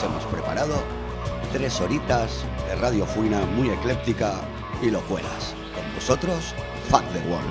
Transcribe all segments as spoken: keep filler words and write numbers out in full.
hemos preparado tres horitas de radio fuina muy ecléptica y locuelas. Con vosotros, Fuck the World.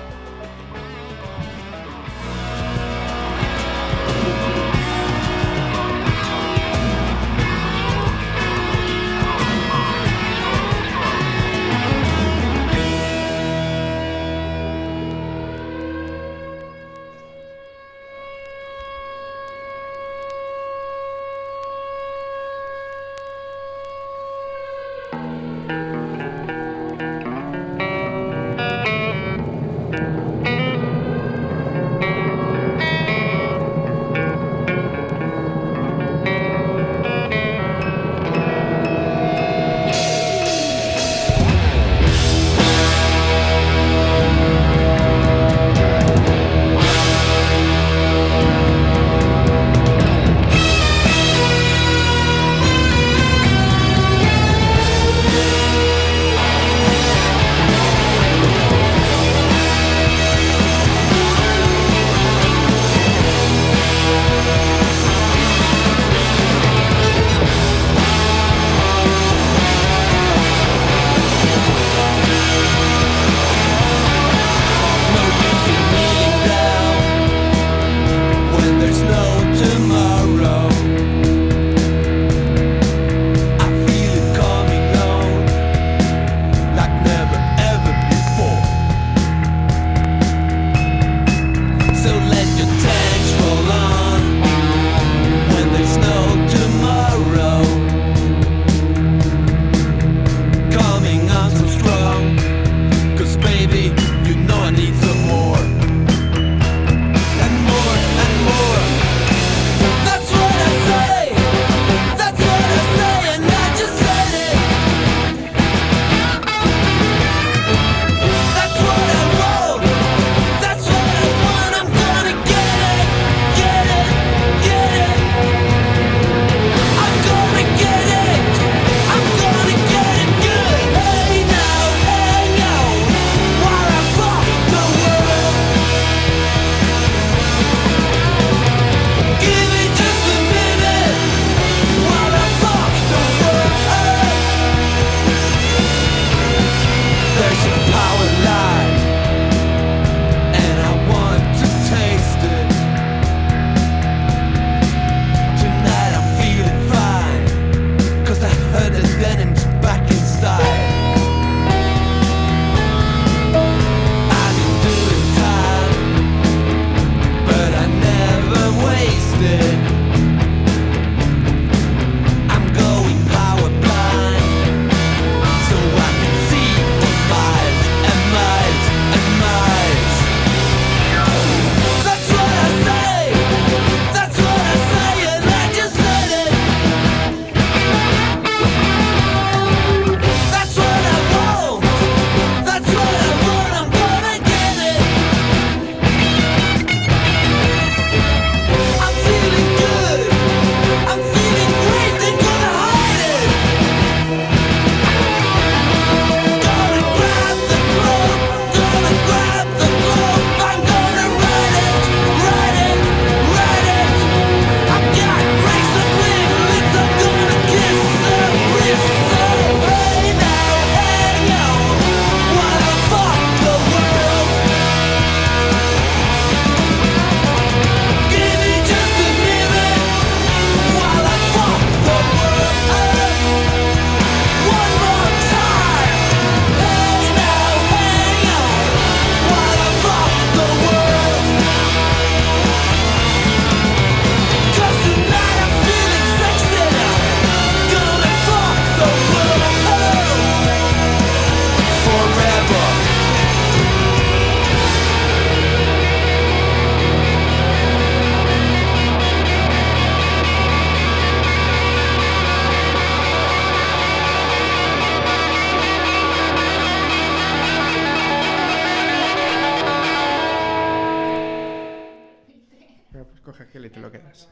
coge aquel y te lo quedas.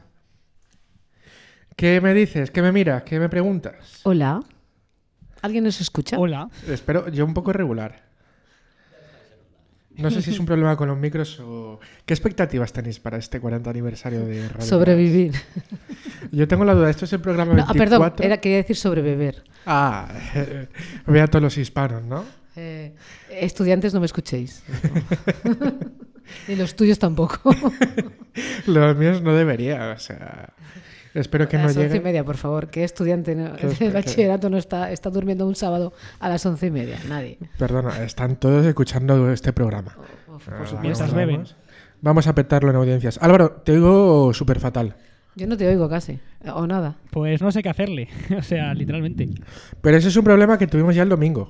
¿Qué me dices? ¿Qué me miras? ¿Qué me preguntas? Hola. ¿Alguien nos escucha? Hola. Espero, yo un poco irregular. No sé si es un problema con los micros o... ¿Qué expectativas tenéis para este cuarenta aniversario de Radio Sobrevivir. Gras? Yo tengo la duda, ¿esto es el programa No, ah, veinticuatro? perdón, era, quería decir sobrebeber. Ah, eh, ve a todos los hispanos, ¿no? Eh, estudiantes, no me escuchéis. No. Ni los tuyos tampoco. Los míos no debería, o sea... Espero que a no las once llegue... y media, por favor. ¿Qué estudiante no- Que es- de que- bachillerato no está, está durmiendo un sábado a las once y media? Nadie. Perdona, están todos escuchando este programa. Por, por Ah, supuesto. Mientras vamos, beben. vamos. Vamos a petarlo en audiencias. Álvaro, te oigo súper fatal. Yo no te oigo casi. O nada. Pues no sé qué hacerle. O sea, literalmente. Pero ese es un problema que tuvimos ya el domingo.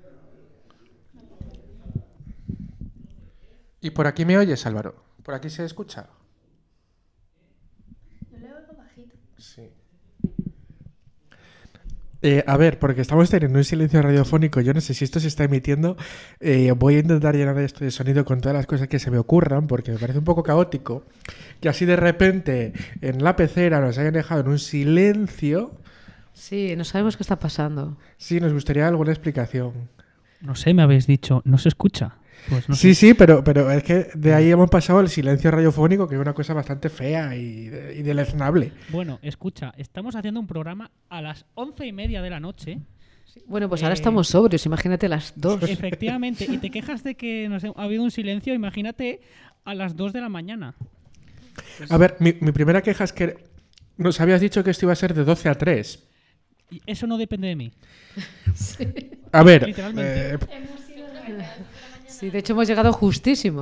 ¿Y por aquí me oyes, Álvaro? ¿Por aquí se escucha? Yo le oigo bajito. Sí. Eh, a ver, porque estamos teniendo un silencio radiofónico. Yo no sé si esto se está emitiendo. Eh, voy a intentar llenar esto de sonido con todas las cosas que se me ocurran, porque me parece un poco caótico que así de repente en la pecera nos hayan dejado en un silencio. Sí, no sabemos qué está pasando. Sí, nos gustaría alguna explicación. No sé, me habéis dicho, ¿no se escucha? Pues no Sí, sé. sí, pero, pero es que de ahí hemos pasado al silencio radiofónico, que es una cosa bastante fea y, de- y deleznable. Bueno, escucha, estamos haciendo un programa a las once y media de la noche. Bueno, pues ahora Eh, estamos sobrios. Imagínate las dos. Efectivamente, y te quejas de que no sé, ha habido un silencio, imagínate a las dos de la mañana. A ver, mi, mi primera queja es que nos habías dicho que esto iba a ser de doce a tres. Y eso no depende de mí. A ver, Literalmente. eh, Hemos ido de las dos de la mañana. Sí, de hecho hemos llegado justísimo.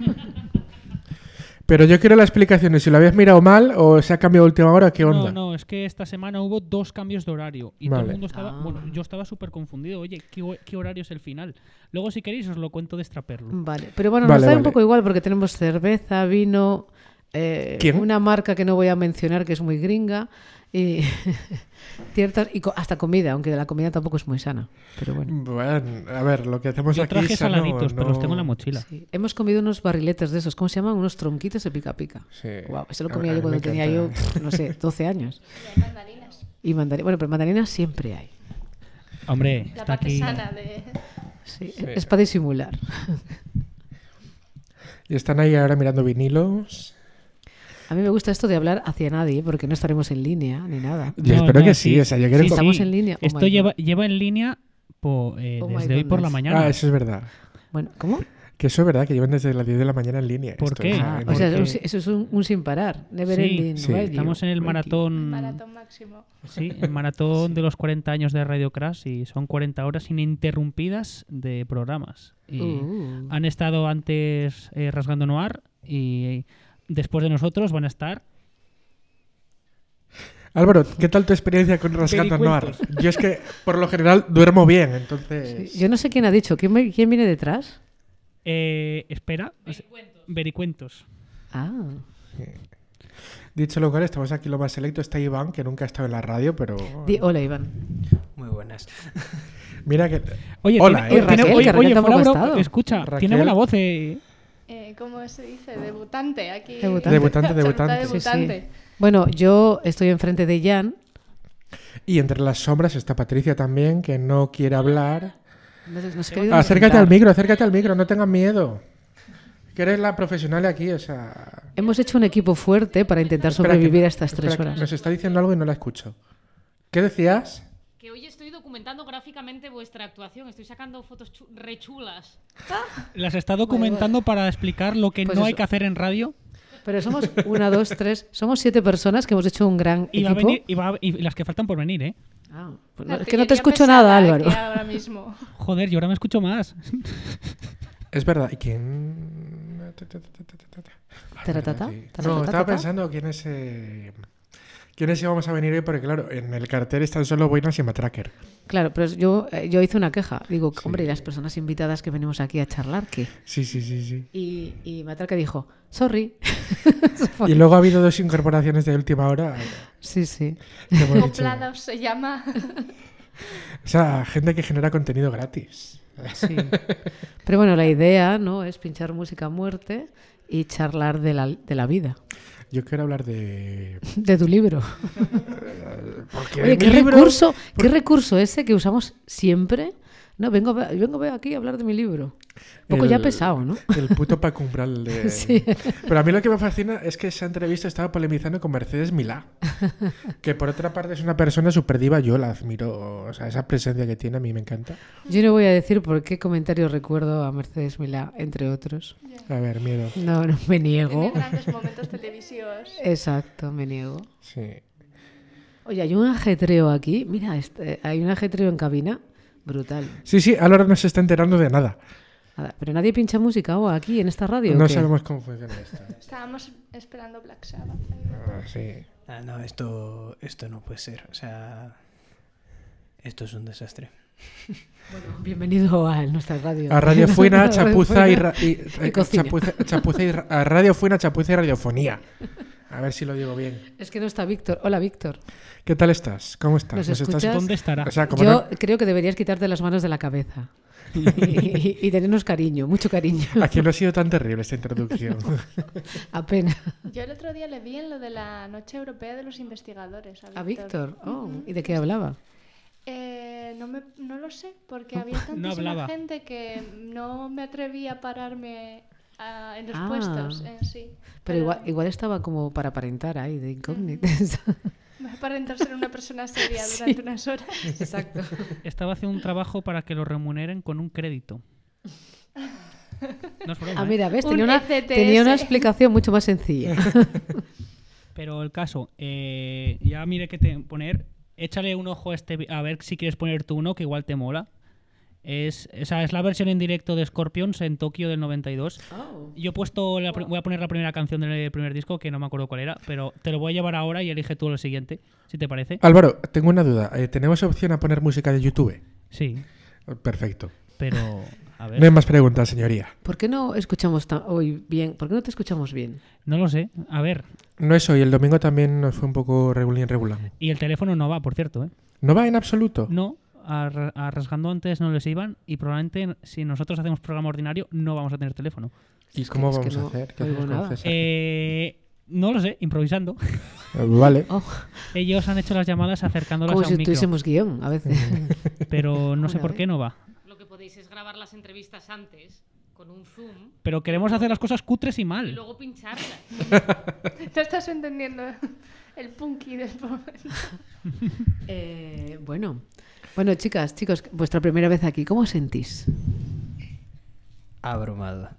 pero yo quiero la explicación de si lo habías mirado mal o se ha cambiado a última hora, ¿qué onda? No, no, es que esta semana hubo dos cambios de horario y todo Vale. el mundo estaba, Ah. bueno, yo estaba súper confundido. Oye, ¿qué, ho- qué horario es el final? Luego, si queréis, os lo cuento de extraperlo. Vale, pero bueno, Vale, nos da un vale. poco igual porque tenemos cerveza, vino, eh, ¿Quién? una marca que no voy a mencionar que es muy gringa y ciertas y co- hasta comida, aunque la comida tampoco es muy sana. Pero bueno, Bueno, a ver, lo que hacemos Yo aquí traje es sano, saladitos, pero los no- tengo en la mochila. sí. Hemos comido unos barriletes de esos, ¿cómo se llaman? Unos tronquitos de pica pica. Sí. Wow, eso lo A- comía a yo mí cuando me tenía yo, encanta. pf, no sé, doce años. Y hay mandarinas. Y mandarinas, bueno, pero mandarinas siempre hay. Hombre, La está parte aquí. sana de... Sí, Sí. es para disimular. Y están ahí ahora mirando vinilos. A mí me gusta esto de hablar hacia nadie porque no estaremos en línea ni nada. Yo No, espero no, que sí, sí. o sea, yo quiero... Sí, co- estamos en línea. Oh Esto my lleva, God. lleva en línea po- eh, Oh my desde hoy por la goodness. mañana. Ah, eso es verdad. Bueno, ¿cómo? Que eso es verdad, que llevan desde las diez de la mañana en línea. ¿Por Esto qué? es- Ah, no- o sea, porque- un- eso es un, un sin parar. Never Sí, ending sí. radio. Estamos en el Radio. maratón. Maratón máximo. Sí, el maratón de los cuarenta años de Radio Crash y son cuarenta horas ininterrumpidas de programas. Y Uh. han estado antes eh, Rasgando Noir y después de nosotros van a estar. Álvaro, ¿qué tal tu experiencia con Rasgando Noir? Vericuentos. Yo es que, por lo general, duermo bien, entonces... Yo no sé quién ha dicho. ¿Quién, me- quién viene detrás? Eh, espera. Vericuentos. Vericuentos. Ah. Dicho lo cual, estamos aquí lo más selecto. Está Iván, que nunca ha estado en la radio, pero... Di- hola, Iván. Muy buenas. Mira que... Oye, Hola, tiene, eh. tiene- Raquel, oye, que Raquel oye, tampoco fuera ha bro- estado. escucha, Raquel. tiene buena voz. Eh. Eh, ¿Cómo se dice? Debutante aquí. Debutante. Debutante, Absoluta debutante. Sí, sí. debutante. Bueno, yo estoy enfrente de Jan. Y entre las sombras está Patricia también, que no quiere hablar. No sé- no has querido Acércate invitar. al micro, acércate al micro, no tengas miedo. Que eres la profesional de aquí, o sea... Hemos hecho un equipo fuerte para intentar Espera que- sobrevivir a estas espera tres que horas. Nos está diciendo algo y no la escucho. ¿Qué decías? Que hoy estoy documentando gráficamente vuestra actuación. Estoy sacando fotos chu- re chulas. Las está documentando para explicar lo que Pues no hay eso. que hacer en radio. Pero somos una, dos, tres. Somos siete personas que hemos hecho un gran Y, va a equipo. venir, y, va a- y las que faltan por venir, ¿eh? Ah, pues no, es que Artillería no te escucho pesada nada, Álvaro. aquí ahora mismo. Joder, yo ahora me escucho más. Es verdad. ¿Y quién...? Ah, Taratata, sí. taratata. No, estaba pensando quién es... eh, ¿Quiénes íbamos a venir hoy? Porque claro, en el cartel están solo Boinas y Matracker. Claro, pero yo, eh, yo hice una queja. Digo, Sí. hombre, ¿y las personas invitadas que venimos aquí a charlar qué? Sí, sí, sí, sí. Y, y Matraca dijo, sorry. Y luego ha habido dos incorporaciones de última hora. Sí, sí. que hemos dicho. Coplados se llama. O sea, gente que genera contenido gratis. Sí. Pero bueno, la idea, ¿no? Es pinchar música a muerte y charlar de la, de la vida. Yo quiero hablar de... De tu libro. Porque Oye, mi ¿qué libro- recurso, qué recurso ese que usamos siempre No, vengo, a- vengo aquí a hablar de mi libro. Un poco ya El- pesado, ¿no? El puto Paco Umbral de... Sí. Pero a mí lo que me fascina es que esa entrevista estaba polemizando con Mercedes Milá, que por otra parte es una persona súper diva, yo la admiro, o sea, esa presencia que tiene a mí me encanta. Yo no voy a decir por qué comentario recuerdo a Mercedes Milá, entre otros. A ver, miedo. No, no, me Tiene niego. grandes momentos televisivos. Exacto, me niego. Sí. Oye, hay un ajetreo aquí. Mira, este, hay un ajetreo en cabina. Brutal. Sí, sí, ahora no se está enterando de nada. Nada, pero nadie pincha música o aquí en esta radio. ¿o No qué? sabemos cómo funciona esto. Estábamos esperando Black Sabbath. Ah, sí. Ah, no, esto, esto no puede ser. O sea, esto es un desastre. Bienvenido a nuestra radio. A Radio Fuina, Chapuza y, Fuina ra- y- y eh, cocina. Chapuza, Chapuza y ra- a Radio Fuina, Chapuza y Radiofonía. A ver si lo digo bien. Es que no está Víctor. Hola, Víctor. ¿Qué tal estás? ¿Cómo estás? ¿Nos estás- escuchas? ¿Dónde estará? O sea, como Yo no- creo que deberías quitarte las manos de la cabeza. y, y- y tenernos cariño, mucho cariño. aquí no ha sido tan terrible esta introducción. Apenas. Yo el otro día le vi en lo de la Noche Europea de los Investigadores. A A Víctor. Víctor. Oh, ¿y de qué hablaba? Eh, no, me, no lo sé, porque había tantísima hablaba. gente que no me atreví a pararme ah, en los Ah. puestos en sí. Pero igual, igual estaba como para aparentar ahí, de incógnito. Para entrar ser una persona seria Sí. durante unas horas. Exacto. Estaba haciendo un trabajo para que lo remuneren con un crédito. No es broma, Ah, ¿eh? mira, ¿ves? Un Tenía una, E C T S. tenía una explicación mucho más sencilla. Pero el caso, eh, ya mire que te poner, échale un ojo a este, vi- a ver si quieres poner tú uno que igual te mola. Es, esa es la versión en directo de Scorpions en Tokio del noventa y dos. Oh. Yo he puesto la, pri- voy a poner la primera canción del primer disco, que no me acuerdo cuál era, pero te lo voy a llevar ahora y elige tú lo siguiente, si te parece. Álvaro, tengo una duda. Eh, ¿Tenemos opción a poner música de YouTube? Sí, Perfecto. pero a ver, No hay más preguntas, señoría. ¿Por qué no escuchamos ta- hoy bien? ¿Por qué no te escuchamos bien? no lo sé. A ver, No es hoy, el domingo también nos fue un poco regulín regular. y el teléfono no va, por cierto, ¿eh? ¿No va en absoluto? No, a, ra- a rasgando antes no les iban y probablemente si nosotros hacemos programa ordinario no vamos a tener teléfono. ¿Y cómo es que vamos a no hacer? ¿Qué oigo hacemos con nada. César? Eh, no lo sé, improvisando. Eh, Vale. Oh, Ellos han hecho las llamadas acercándolas como a si un micro, tuviésemos guión a veces. pero no sé Bueno, por a qué no va. Lo que podéis es grabar las entrevistas antes con un zoom Pero queremos hacer las cosas cutres y y mal. luego pincharlas. No estás entendiendo el punky del momento. Eh, bueno. bueno, chicas, chicos, vuestra primera vez aquí, ¿cómo os sentís? Abrumado.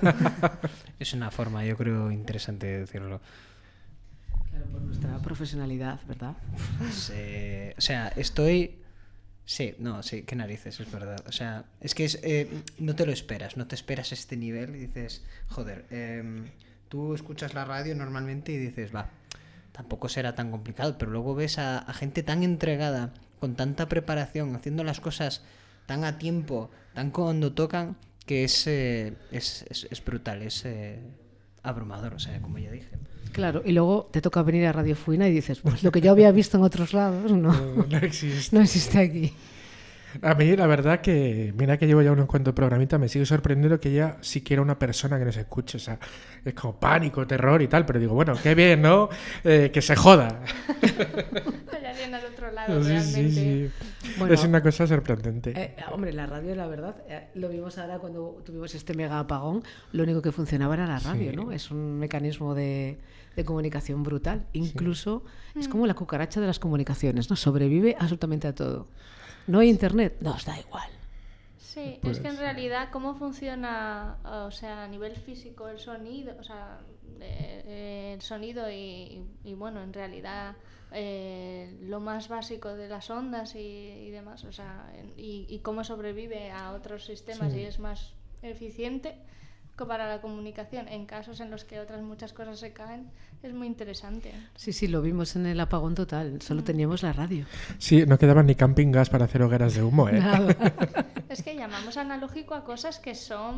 Es una forma, yo creo, interesante de decirlo. Claro, por nuestra profesionalidad, ¿verdad? Se- o sea, estoy... Sí, no, sí, qué narices, es verdad. O sea, es que es, eh, no te lo esperas, no te esperas este nivel y dices, joder, em, tú escuchas la radio normalmente y dices, va, tampoco será tan complicado, pero luego ves a, a gente tan entregada, con tanta preparación, haciendo las cosas tan a tiempo, tan cuando tocan, que es, eh, es, es, es brutal, es eh, abrumador, o sea, como ya dije. Claro, y luego te toca venir a Radio Fuina y dices, pues lo que yo había visto en otros lados no, No, no existe. no existe aquí. A mí, la verdad que, mira que llevo ya unos cuantos programitas, me sigue sorprendiendo que ya siquiera una persona que nos escuche. O sea, es como pánico, terror y tal, pero digo, bueno, qué bien, ¿no? Eh, que se joda. Hay alguien al otro lado, Sí, realmente. sí, sí. Bueno, Es una cosa sorprendente. Eh, hombre, la radio, la verdad, eh, lo vimos ahora cuando tuvimos este mega apagón, lo único que funcionaba era la radio, Sí. ¿no? Es un mecanismo de, de comunicación brutal. Incluso es como la cucaracha de las comunicaciones, ¿no? Sobrevive absolutamente a todo. No hay internet, nos da igual. Sí, Pues, es que en realidad cómo funciona, o sea, a nivel físico el sonido, o sea, eh, eh, el sonido y, y, bueno, en realidad eh, lo más básico de las ondas y, y demás, o sea, en- y, y cómo sobrevive a otros sistemas Sí. y es más eficiente co- para la comunicación en casos en los que otras muchas cosas se caen, es muy interesante. Sí, sí, lo vimos en el apagón total, solo teníamos la radio. Sí, no quedaban ni camping gas para hacer hogueras de humo, ¿eh? Nada. Es que llamamos analógico a cosas que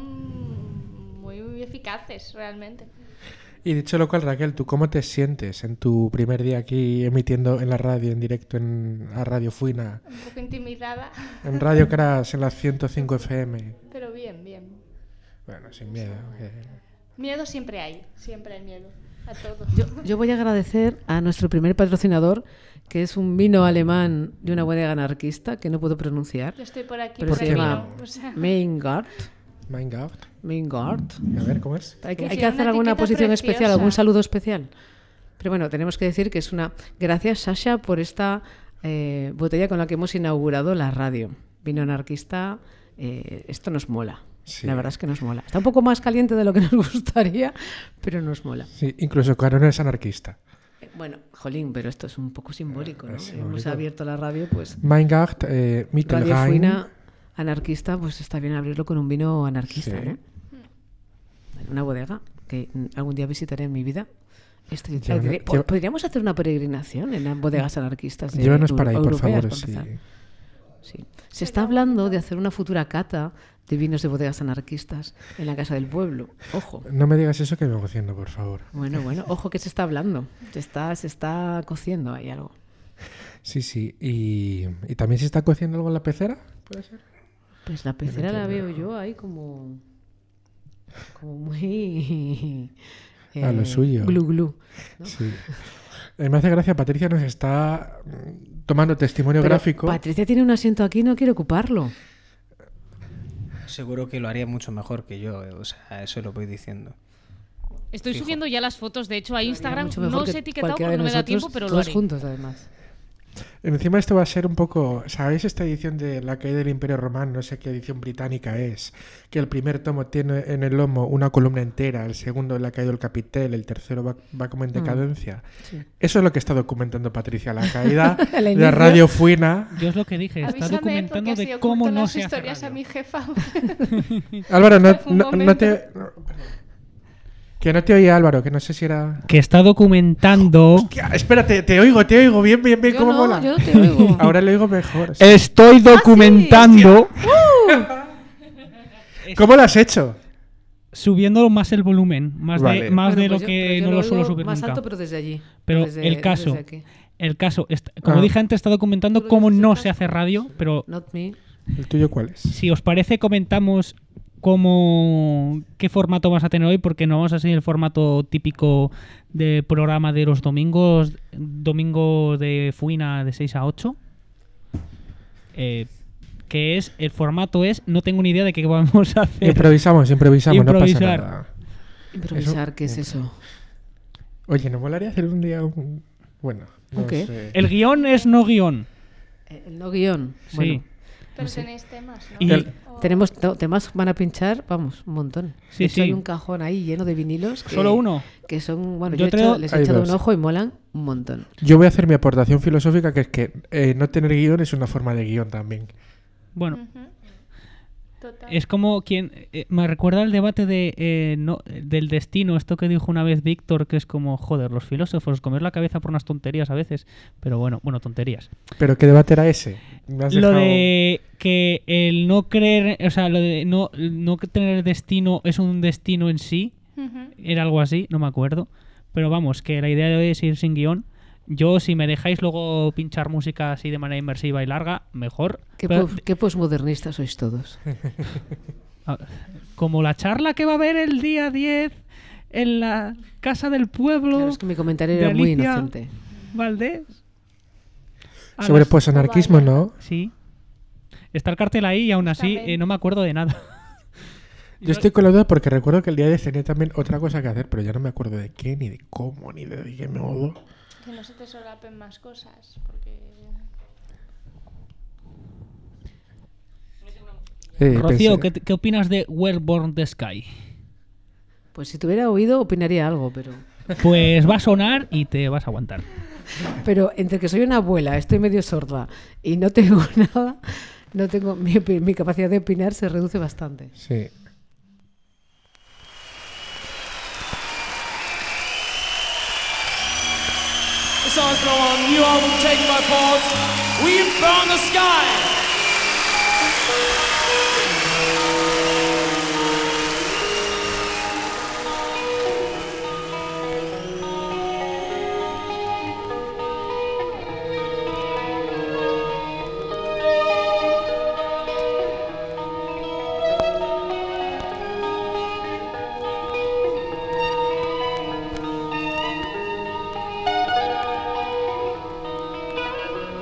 son muy eficaces realmente. Y dicho lo cual, Raquel, ¿tú cómo te sientes en tu primer día aquí emitiendo en la radio, en directo en a Radio Fuina, Un poco intimidada, en Radio Crash, en la ciento cinco F M? pero bien, bien. Bueno, sin miedo. que- Miedo siempre hay, siempre hay miedo a todo. Yo, yo voy a agradecer a nuestro primer patrocinador, que es un vino alemán de una bodega anarquista que no puedo pronunciar. Yo estoy por aquí, Pero por se el llama vino, o sea, Meingart. Meingart. Meingart. A ver, ¿cómo es? Hay que, Que hay tiene que hacer una alguna etiqueta posición preciosa. especial, algún saludo especial. Pero bueno, tenemos que decir que es una... Gracias, Sasha, por esta eh, botella con la que hemos inaugurado la radio. Vino anarquista, eh, esto nos mola. Sí. La verdad es que nos mola. Está un poco más caliente de lo que nos gustaría, pero nos mola. Sí, incluso Carona es anarquista. Eh, Bueno, jolín, pero esto es un poco simbólico, ¿no? Es Hemos simbólico. abierto la radio, pues... Meingart, eh, Radio Mittelrhein. Fuina anarquista, pues está bien abrirlo con un vino anarquista, Sí. ¿no? En una bodega que mm, algún día visitaré en mi vida. Este- Llévanos- eh, po- lleva- Podríamos hacer una peregrinación en las bodegas anarquistas. de Llévanos Euro- para ahí, por europeas, favor. por Sí. empezar. Sí. Se está hablando de hacer una futura cata de vinos de bodegas anarquistas en la Casa del Pueblo. Ojo. No me digas eso que me emociona, por favor. Bueno, bueno, ojo que se está hablando. Se está, se está cociendo ahí algo. Sí, sí. ¿Y, y también se está cociendo algo en la pecera? ¿Puede ser? Pues la pecera la veo yo ahí como. como muy. A lo suyo. Glu glu. ¿no? Sí. Eh, me hace gracia, Patricia nos está mm, tomando testimonio Pero gráfico. Patricia tiene un asiento aquí y no quiere ocuparlo. Seguro que lo haría mucho mejor que yo, eh, o sea, eso lo voy diciendo. Estoy Fijo. subiendo ya las fotos, de hecho, a Lo haría Instagram. mucho mejor No que os he etiquetado cualquiera porque de no me da nosotros, tiempo, pero lo todos haré. juntos, además. Encima esto va a ser un poco... ¿Sabéis esta edición de La caída del Imperio Romano? No sé qué edición británica es. Que el primer tomo tiene en el lomo una columna entera, el segundo le ha caído el capitel, el tercero va, va como en decadencia. Sí. Eso es lo que está documentando Patricia, la caída El de inicio. Radio Fuina. Yo es lo que dije, está avísame, documentando porque de así cómo oculto no las se hace historias a radio. mi jefa. Álvaro, no, Un no- no momento. te... no, que no te oía, Álvaro, que no sé si era... Que está documentando. Hostia, espérate, te oigo, te oigo, bien, bien, bien, Yo cómo no, mola. yo no te oigo. Ahora le oigo mejor. sí. Estoy documentando. ¿Cómo lo has hecho? Subiendo más el volumen, más Vale. de, más Bueno, de pues lo yo- que pero yo no lo oigo suelo subir más nunca. alto, pero desde allí. Pero desde- el caso, desde aquí. el caso, est- como Ah. dije antes, está documentando Tú lo cómo dices no el se caso. hace radio, pero Not me. ¿El tuyo cuál es? si os parece comentamos cómo qué formato vas a tener hoy, porque no vamos a seguir el formato típico de programa de los domingos, domingo de Fuina de seis a ocho. Eh, que es, el formato es, no tengo ni idea de qué vamos a hacer. Improvisamos, improvisamos, Improvisar. no pasa nada. Improvisar, Eso- ¿qué es eso? Oye, ¿no molaría hacer un día un... Bueno, no ¿Un qué? sé. El guión es no guión. Eh, El no guión. Sí. Bueno, Pero sé. tenéis temas, ¿no? Y- El- O- tenemos to- temas van a pinchar, vamos, un montón. Sí, De hecho, sí. hay un cajón ahí lleno de vinilos. Que, Solo uno. Que son, bueno, Yo yo, he creo- hecho- les he Hay echado dos. un ojo y molan un montón. Yo voy a hacer mi aportación filosófica, que es que eh, no tener guión es una forma de guión también. Bueno, Ujú. Total. es como quien... eh, me recuerda el debate de eh, no, del destino, esto que dijo una vez Víctor, que es como, joder, los filósofos, comer la cabeza por unas tonterías a veces. Pero bueno, bueno, tonterías. ¿Pero qué debate era ese? Me has Lo dejado- de que el no creer, o sea, lo de no, no tener destino es un destino en sí, Ujú. era algo así, no me acuerdo. Pero vamos, que la idea de hoy es ir sin guión. Yo, si me dejáis luego pinchar música así de manera inmersiva y larga, mejor. Qué, Pero- po- qué posmodernistas sois todos. Ah, como la charla que va a haber el día diez en la Casa del Pueblo Claro, es que mi comentario de era muy Alicia inocente. Valdés. A Sobre las- posanarquismo, Vaya. ¿no? Sí. Está el cartel ahí y aún así También. eh, no me acuerdo de nada. Yo estoy con la duda porque recuerdo que el día de tenía también otra cosa que hacer, pero ya no me acuerdo de qué, ni de cómo, ni de qué modo. Que no se te solapen más cosas, porque... Eh, Rocío, pensé- ¿qué, ¿qué opinas de Wellborn the Sky? Pues si tuviera oído, opinaría algo, pero. Pues va a sonar y te vas a aguantar. Pero entre que soy una abuela, estoy medio sorda y no tengo nada, no tengo mi, opi- mi capacidad de opinar se reduce bastante. Sí. The song's from a new album taken by Pulse. We've found the sky.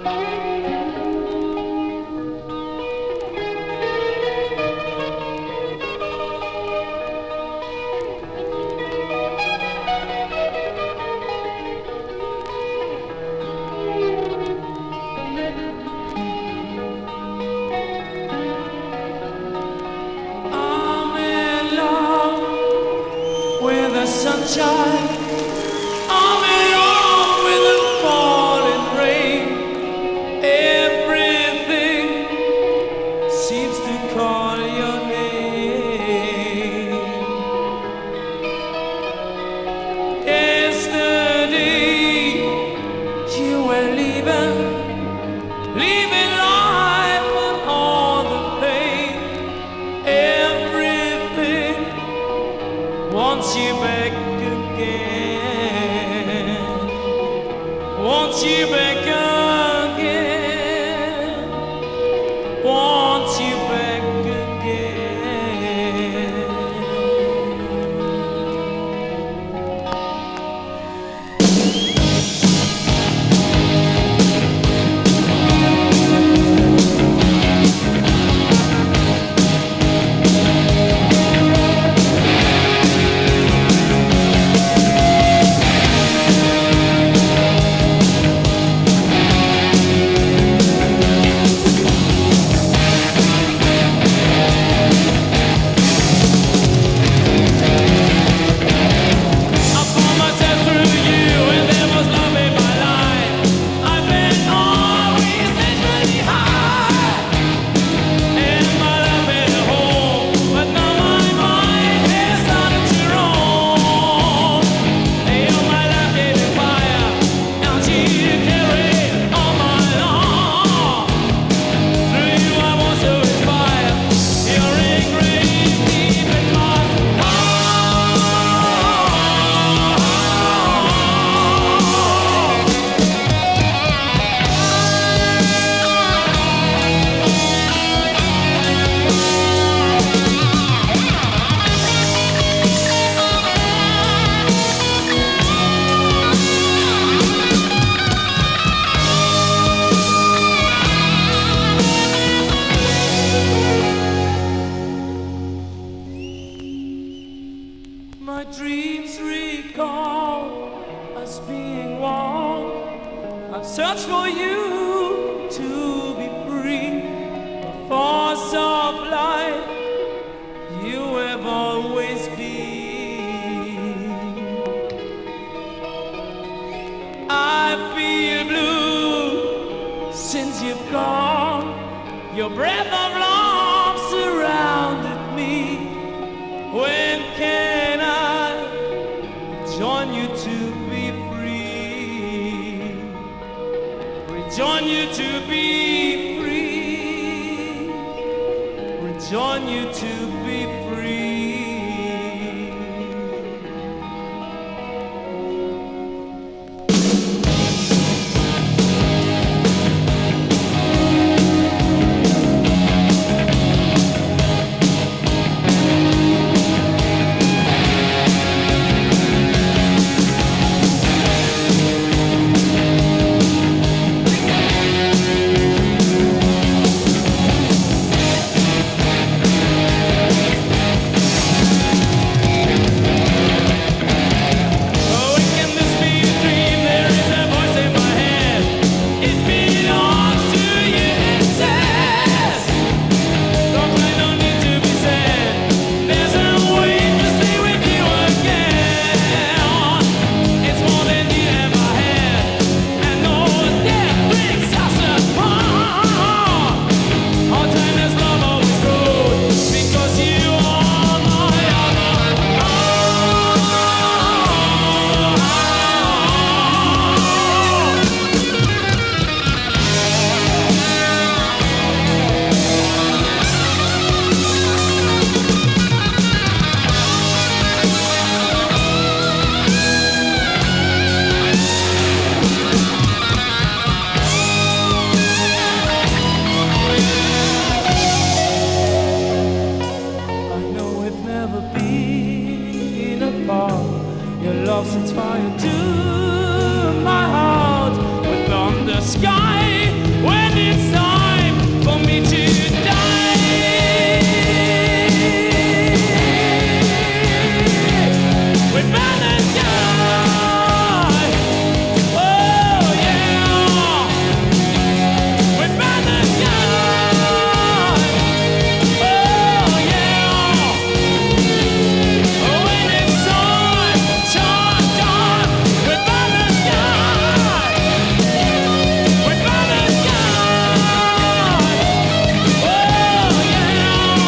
I'm in love with the sunshine. I'm in love with the falling rain. Everything seems to call your name. Yesterday you were leaving, leaving life and all the pain. Everything wants you back again. Wants you back again. Wants you back again. I found myself through you, and there was love in my life. I've been always naturally high, and my love is home, but now my mind has started to roam. Hey, oh, my love gave me fire, now she carry all my long. Through you I want to inspire, you're engraved deep in my heart. My dreams recall us being one. I've searched for you to be free. A force of life you have always been. I feel blue since you've gone. Your breath of love surrounded me. When can I rejoin you to be free? Rejoin you to be free. Rejoin you to be free. when it's time for me to die. With banners die. Oh yeah. With banners die. Oh yeah. When it's time, time, time. With banners die. With banners die. Oh yeah.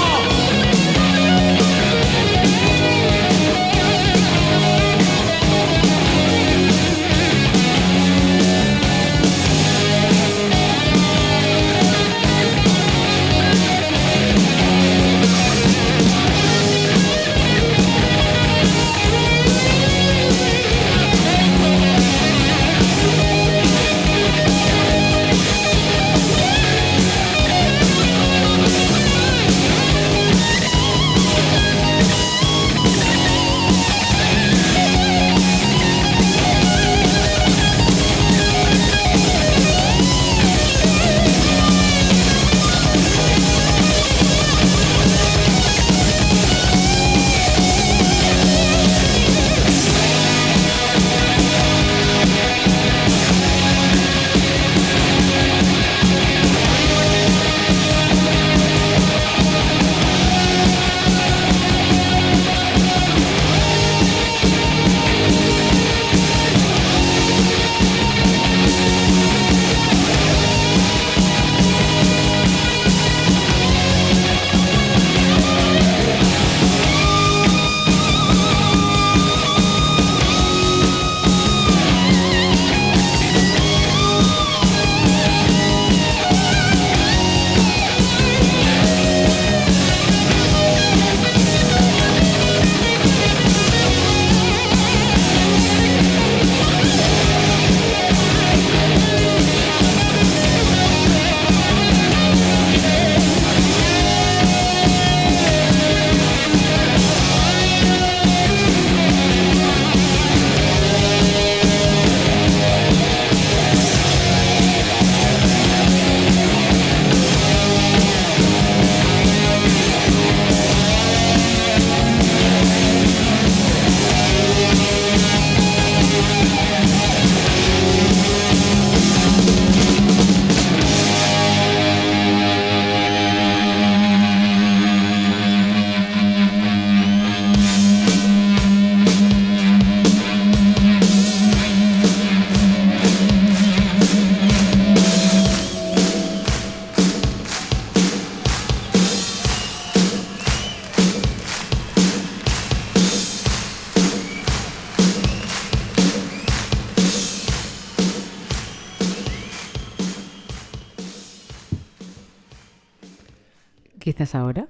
Quizás ahora.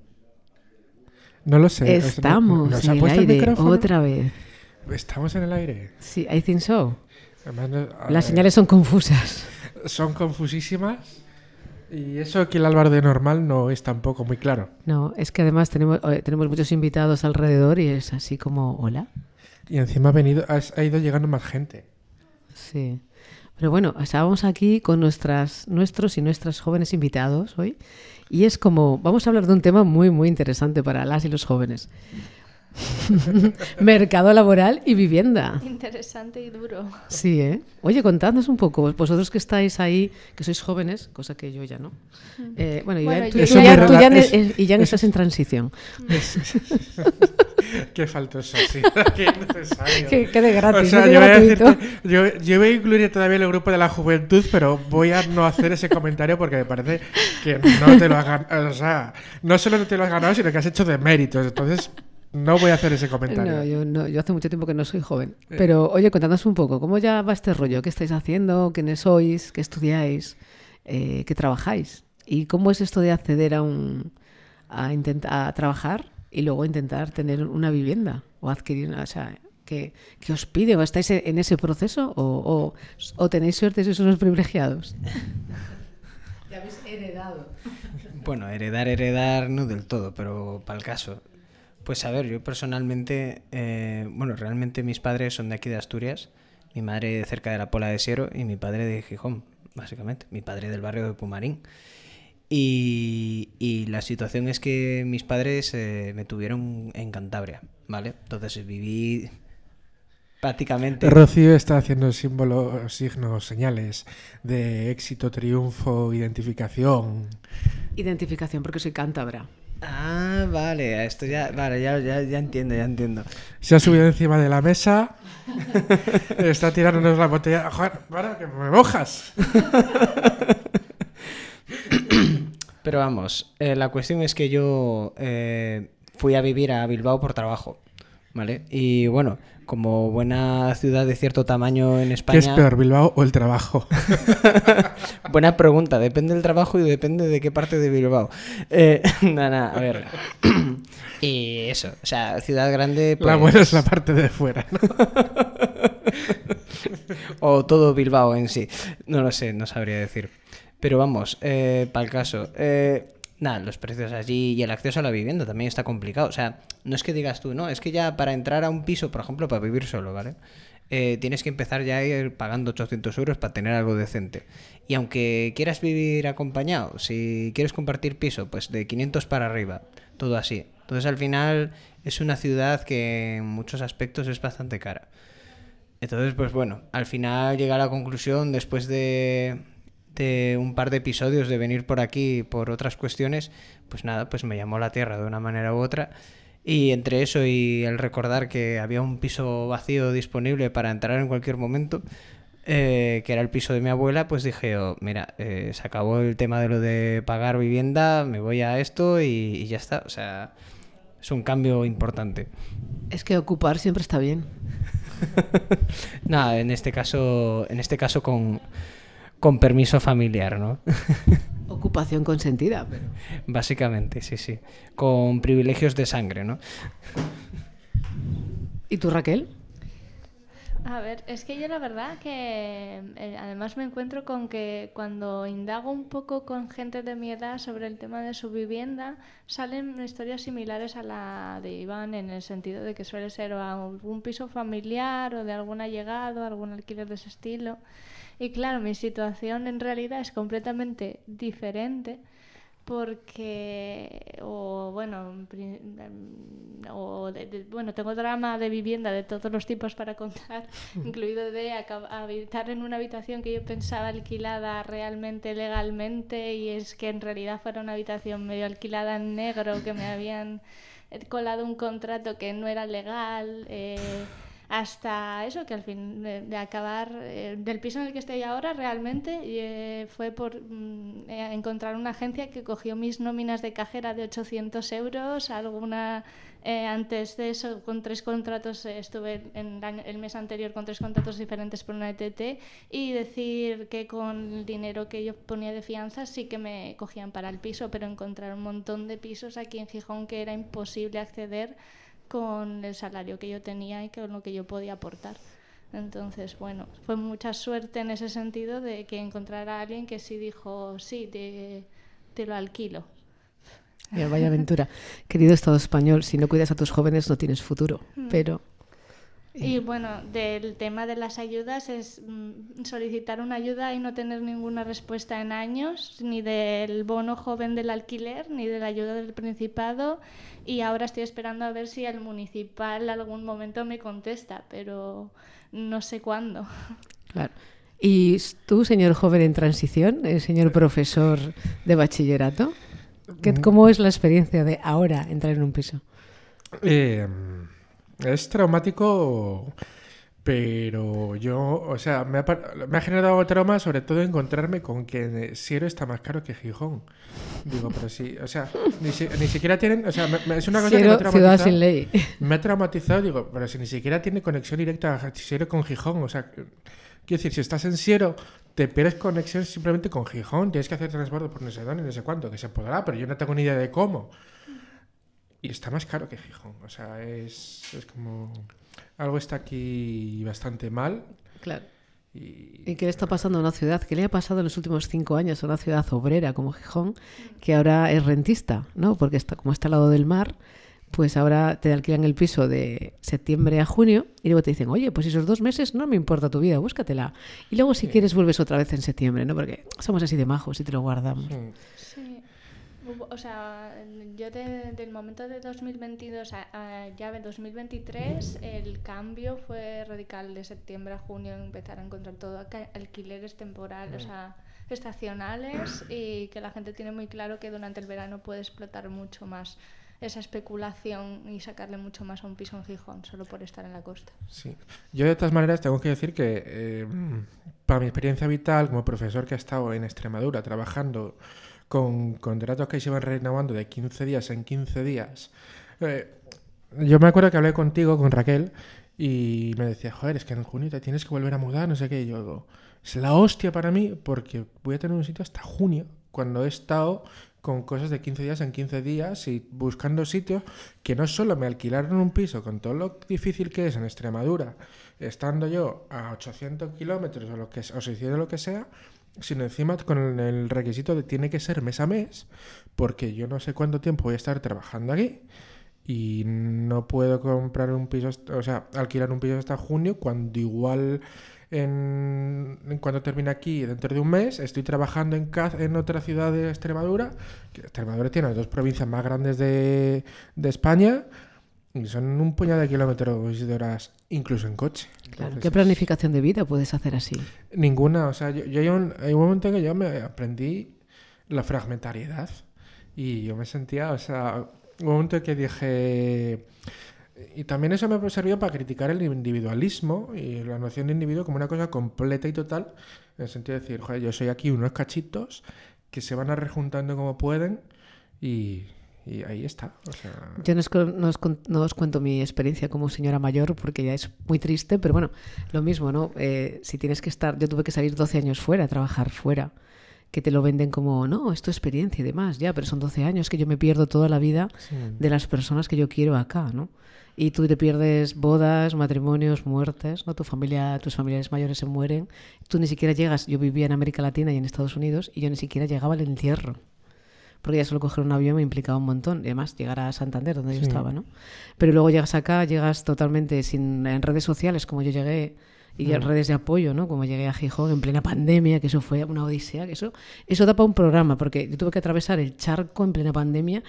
No lo sé. Estamos ¿Nos ha en el puesto el aire micrófono? otra vez. Estamos en el aire. Sí, I think so. Además, no- a Las ver, señales son confusas. son confusísimas. Y eso que el Álvaro de normal no es tampoco muy claro. No, es que además tenemos, eh, tenemos muchos invitados alrededor y es así como, hola. Y encima ha venido, ha, ha ido llegando más gente. Sí. Pero bueno, estábamos aquí con nuestras, nuestros y nuestras jóvenes invitados hoy. Y es como, vamos a hablar de un tema muy, muy interesante para las y los jóvenes. Mercado laboral y vivienda. Interesante y duro. Sí, ¿eh? Oye, contadnos un poco, vosotros que estáis ahí, que sois jóvenes, cosa que yo ya no. Eh, bueno, Bueno, ya, tú, yo tú ya- ya, Eso tú me ya rela- ne- es- eh, y ya no estás en transición. Qué faltoso, sí. Qué innecesario. Que quede gratis, O sea, no quede yo, voy a gratuito. decirte- yo, yo voy a incluir todavía el grupo de la juventud, pero voy a no hacer ese comentario porque me parece que no te lo has ganado. O sea, no solo no te lo has ganado, sino que has hecho de méritos. Entonces, no voy a hacer ese comentario. No, yo no, yo hace mucho tiempo que no soy joven. Pero, oye, contadnos un poco, ¿cómo ya va este rollo? ¿Qué estáis haciendo? ¿Quiénes sois? ¿Qué estudiáis? Eh, ¿Qué trabajáis? ¿Y cómo es esto de acceder a un a intentar a trabajar y luego intentar tener una vivienda o adquirir una, o sea, ¿qué, qué os pide? ¿O estáis en ese proceso o, o, o tenéis suerte si sois unos privilegiados? Ya habéis heredado. Bueno, heredar, heredar no del todo, pero para el caso. Pues a ver, yo personalmente, eh, bueno, realmente mis padres son de aquí de Asturias, mi madre de cerca de la Pola de Siero y mi padre de Gijón. básicamente. Mi padre del barrio de Pumarín. Y, y la situación es que mis padres eh, me tuvieron en Cantabria, ¿vale? Entonces viví prácticamente... Rocío está haciendo símbolos, signos, señales de éxito, triunfo, identificación. Identificación, porque soy cántabra. Ah, vale, esto ya, vale, ya, ya, ya entiendo, ya entiendo. Se ha subido encima de la mesa, está tirándonos la botella. Joder, para que me mojas. Pero vamos, eh, la cuestión es que yo eh, fui a vivir a Bilbao por trabajo, ¿vale? Y bueno, como buena ciudad de cierto tamaño en España... ¿Qué es peor, Bilbao o el trabajo? Buena pregunta, depende del trabajo y depende de qué parte de Bilbao. Eh, nada, nada, a ver. Y eso, o sea, ciudad grande... Pues... La buena es la parte de fuera, ¿no? O todo Bilbao en sí, no lo sé, no sabría decir. Pero vamos, eh, para el caso, eh, nada, los precios allí y el acceso a la vivienda también está complicado. O sea, no es que digas tú, no, es que ya para entrar a un piso, por ejemplo, para vivir solo, ¿vale? Eh, tienes que empezar ya a ir pagando ochocientos euros para tener algo decente. Y aunque quieras vivir acompañado, si quieres compartir piso, pues de quinientos para arriba, todo así. Entonces al final es una ciudad que en muchos aspectos es bastante cara. Entonces, pues bueno, al final llega a la conclusión, después de... de un par de episodios de venir por aquí por otras cuestiones, pues nada, pues me llamó la tierra de una manera u otra, y entre eso y el recordar que había un piso vacío disponible para entrar en cualquier momento, eh, que era el piso de mi abuela, pues dije, oh, mira, eh, se acabó el tema de lo de pagar vivienda, me voy a esto y, y ya está. O sea, es un cambio importante. Es que ocupar siempre está bien. Nada, en este caso, en este caso con Con permiso familiar, ¿no? Ocupación consentida. Pero... Básicamente, sí, sí. Con privilegios de sangre, ¿no? ¿Y tú, Raquel? A ver, es que yo la verdad que eh, además me encuentro con que cuando indago un poco con gente de mi edad sobre el tema de su vivienda, salen historias similares a la de Iván, en el sentido de que suele ser o algún piso familiar o de algún allegado, algún alquiler de ese estilo. Y claro, mi situación en realidad es completamente diferente porque, o bueno, o de, de, bueno, tengo drama de vivienda de todos los tipos para contar, incluido de habitar en una habitación que yo pensaba alquilada realmente legalmente y es que en realidad fuera una habitación medio alquilada en negro, que me habían colado un contrato que no era legal, eh, hasta eso, que al fin de, de acabar eh, del piso en el que estoy ahora realmente eh, fue por mm, eh, encontrar una agencia que cogió mis nóminas de cajera de ochocientos euros, alguna eh, antes de eso con tres contratos, eh, estuve en el, el mes anterior con tres contratos diferentes por una E T T, y decir que con el dinero que yo ponía de fianza sí que me cogían para el piso, pero encontrar un montón de pisos aquí en Gijón que era imposible acceder con el salario que yo tenía y con lo que yo podía aportar. Entonces, bueno, fue mucha suerte en ese sentido de que encontrara a alguien que sí dijo, sí, te, te lo alquilo. Mira, vaya aventura. Querido Estado español, si no cuidas a tus jóvenes no tienes futuro, mm. pero... Y bueno, del tema de las ayudas es mm, solicitar una ayuda y no tener ninguna respuesta en años, ni del bono joven del alquiler, ni de la ayuda del Principado, y ahora estoy esperando a ver si el municipal algún momento me contesta, pero no sé cuándo. Claro. ¿Y tú, señor joven en transición, eh, señor profesor de bachillerato, ¿qué, cómo es la experiencia de ahora entrar en un piso? Eh... Es traumático, pero yo, o sea, me ha, me ha generado trauma sobre todo encontrarme con que Siero está más caro que Gijón. Digo, pero sí, o sea, ni, si, ni siquiera tienen, o sea, me, me, es una cosa Siero, que me ha traumatizado. Ciudad sin ley. Me ha traumatizado, digo, pero si ni siquiera tiene conexión directa a Siero con Gijón, o sea, quiero decir, si estás en Siero, te pierdes conexión simplemente con Gijón, tienes que hacer transbordo por no sé dónde, no sé cuánto, que se podrá, pero yo no tengo ni idea de cómo. Y está más caro que Gijón, o sea, es, es como... Algo está aquí bastante mal. Claro. Y... ¿Y qué le está pasando a una ciudad? ¿Qué le ha pasado en los últimos cinco años a una ciudad obrera como Gijón, que ahora es rentista, ¿no? Porque está, como está al lado del mar, pues ahora te alquilan el piso de septiembre a junio y luego te dicen, oye, pues esos dos meses no me importa tu vida, búscatela. Y luego si quieres vuelves otra vez en septiembre, ¿no? Porque somos así de majos y te lo guardamos. Sí. Hubo- O sea, yo de- del momento de dos mil veintidós a, a ya de dos mil veintitrés, el cambio fue radical. De septiembre a junio empezar a encontrar todo alca- alquileres temporales, o sea, estacionales, y que la gente tiene muy claro que durante el verano puede explotar mucho más esa especulación y sacarle mucho más a un piso en Gijón solo por estar en la costa. Sí. Yo de todas maneras tengo que decir que eh, para mi experiencia vital como profesor que ha estado en Extremadura trabajando con contratos que se iban renovando de quince días en quince días, eh, yo me acuerdo que hablé contigo, con Raquel, y me decía, joder, es que en junio te tienes que volver a mudar, no sé qué. Y yo digo, es la hostia para mí porque voy a tener un sitio hasta junio, cuando he estado con cosas de quince días en quince días y buscando sitios que no solo me alquilaron un piso con todo lo difícil que es en Extremadura, estando yo a ochocientos kilómetros o, lo que, o seiscientos lo que sea, sino encima con el requisito de tiene que ser mes a mes, porque yo no sé cuánto tiempo voy a estar trabajando aquí y no puedo comprar un piso, hasta- o sea, alquilar un piso hasta junio, cuando igual en, en cuando termine aquí, dentro de un mes, estoy trabajando en, Caz- en otra ciudad de Extremadura, que Extremadura tiene las dos provincias más grandes de, de España, y son un puñado de kilómetros y de horas, incluso en coche. Claro, Entonces, ¿qué planificación de vida puedes hacer así? Ninguna, o sea, yo, yo, yo un- hay un momento en que yo me aprendí la fragmentariedad y yo me sentía, o sea, un momento en que dije, y también eso me sirvió para criticar el individualismo y la noción de individuo como una cosa completa y total, en el sentido de decir, joder, yo soy aquí unos cachitos que se van a rejuntando como pueden y, y ahí está, o sea... Yo no os, cu- no os con- no os cuento mi experiencia como señora mayor porque ya es muy triste, pero bueno, lo mismo, ¿no? Eh, si tienes que estar, yo tuve que salir doce años fuera, a trabajar fuera, que te lo venden como, no, esto es experiencia y demás, ya, pero son doce años que yo me pierdo toda la vida Sí. de las personas que yo quiero acá, ¿no? Y tú te pierdes bodas, matrimonios, muertes, ¿no? Tu familia, tus familiares mayores se mueren, tú ni siquiera llegas, yo vivía en América Latina y en Estados Unidos y yo ni siquiera llegaba al entierro. Porque ya solo coger un avión me implicaba un montón. Y además, llegar a Santander, donde yo Sí. estaba, ¿no? Pero luego llegas acá, llegas totalmente sin en redes sociales, como yo llegué, y en Mm. redes de apoyo, ¿no? Como llegué a Gijón en plena pandemia, que eso fue una odisea, que eso, eso da para un programa, porque yo tuve que atravesar el charco en plena pandemia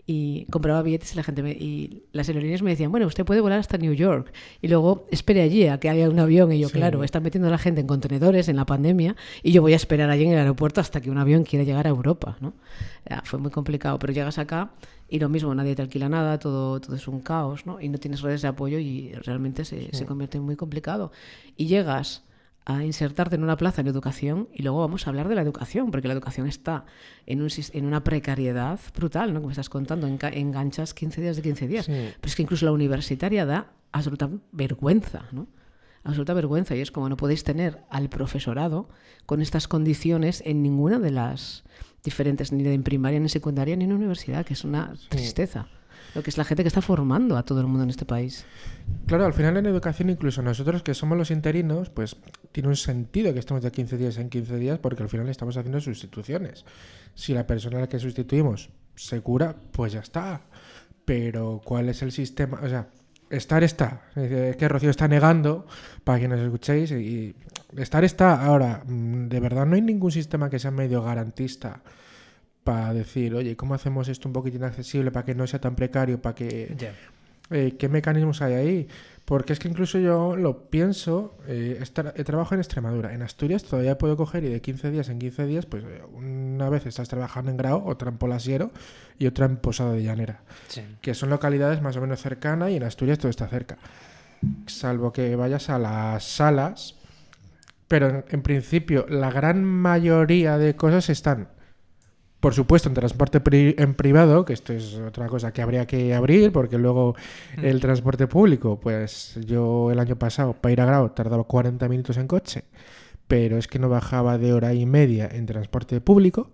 y compraba billetes y la gente me, y las aerolíneas me decían, bueno, usted puede volar hasta New York y luego espere allí a que haya un avión. Y yo, Sí. claro, están metiendo a la gente en contenedores en la pandemia y yo voy a esperar allí en el aeropuerto hasta que un avión quiera llegar a Europa, ¿no? Ya, fue muy complicado, pero llegas acá y lo mismo, nadie te alquila nada, todo, todo es un caos, ¿no? Y no tienes redes de apoyo y realmente se, se convierte en muy complicado. Y llegas a insertarte en una plaza en educación y luego vamos a hablar de la educación, porque la educación está en, un, sis- en una precariedad brutal, ¿no? Como estás contando, enca- enganchas quince días de quince días. Sí. Pero es que incluso la universitaria da absoluta vergüenza, ¿no? Absoluta vergüenza. Y es como no podéis tener al profesorado con estas condiciones en ninguna de las diferentes, ni en primaria, ni en secundaria, ni en universidad, que es una tristeza. Lo que es la gente que está formando a todo el mundo en este país. Claro, al final en educación, incluso nosotros que somos los interinos, pues tiene un sentido que estemos de quince días en quince días porque al final estamos haciendo sustituciones. Si la persona a la que sustituimos se cura, pues ya está. Pero ¿cuál es el sistema? O sea, estar está. Es que Rocío está negando, para que nos escuchéis, y estar está. Ahora, mm, de verdad no hay ningún sistema que sea medio garantista para decir, oye, ¿cómo hacemos esto un poquitín accesible para que no sea tan precario, para que... Ya. Eh, ¿qué mecanismos hay ahí? Porque es que incluso yo lo pienso, eh, estar, eh, trabajo en Extremadura, en Asturias todavía puedo coger y de quince días en quince días, pues eh, una vez estás trabajando en Grao, otra en Polasiero y otra en Posada de Llanera, Sí. que son localidades más o menos cercanas y en Asturias todo está cerca, salvo que vayas a las salas, pero en, en principio la gran mayoría de cosas están, por supuesto, en transporte pri- en privado, que esto es otra cosa que habría que abrir, porque luego Mm. el transporte público, pues yo el año pasado para ir a Grau tardaba cuarenta minutos en coche, pero es que no bajaba de hora y media en transporte público.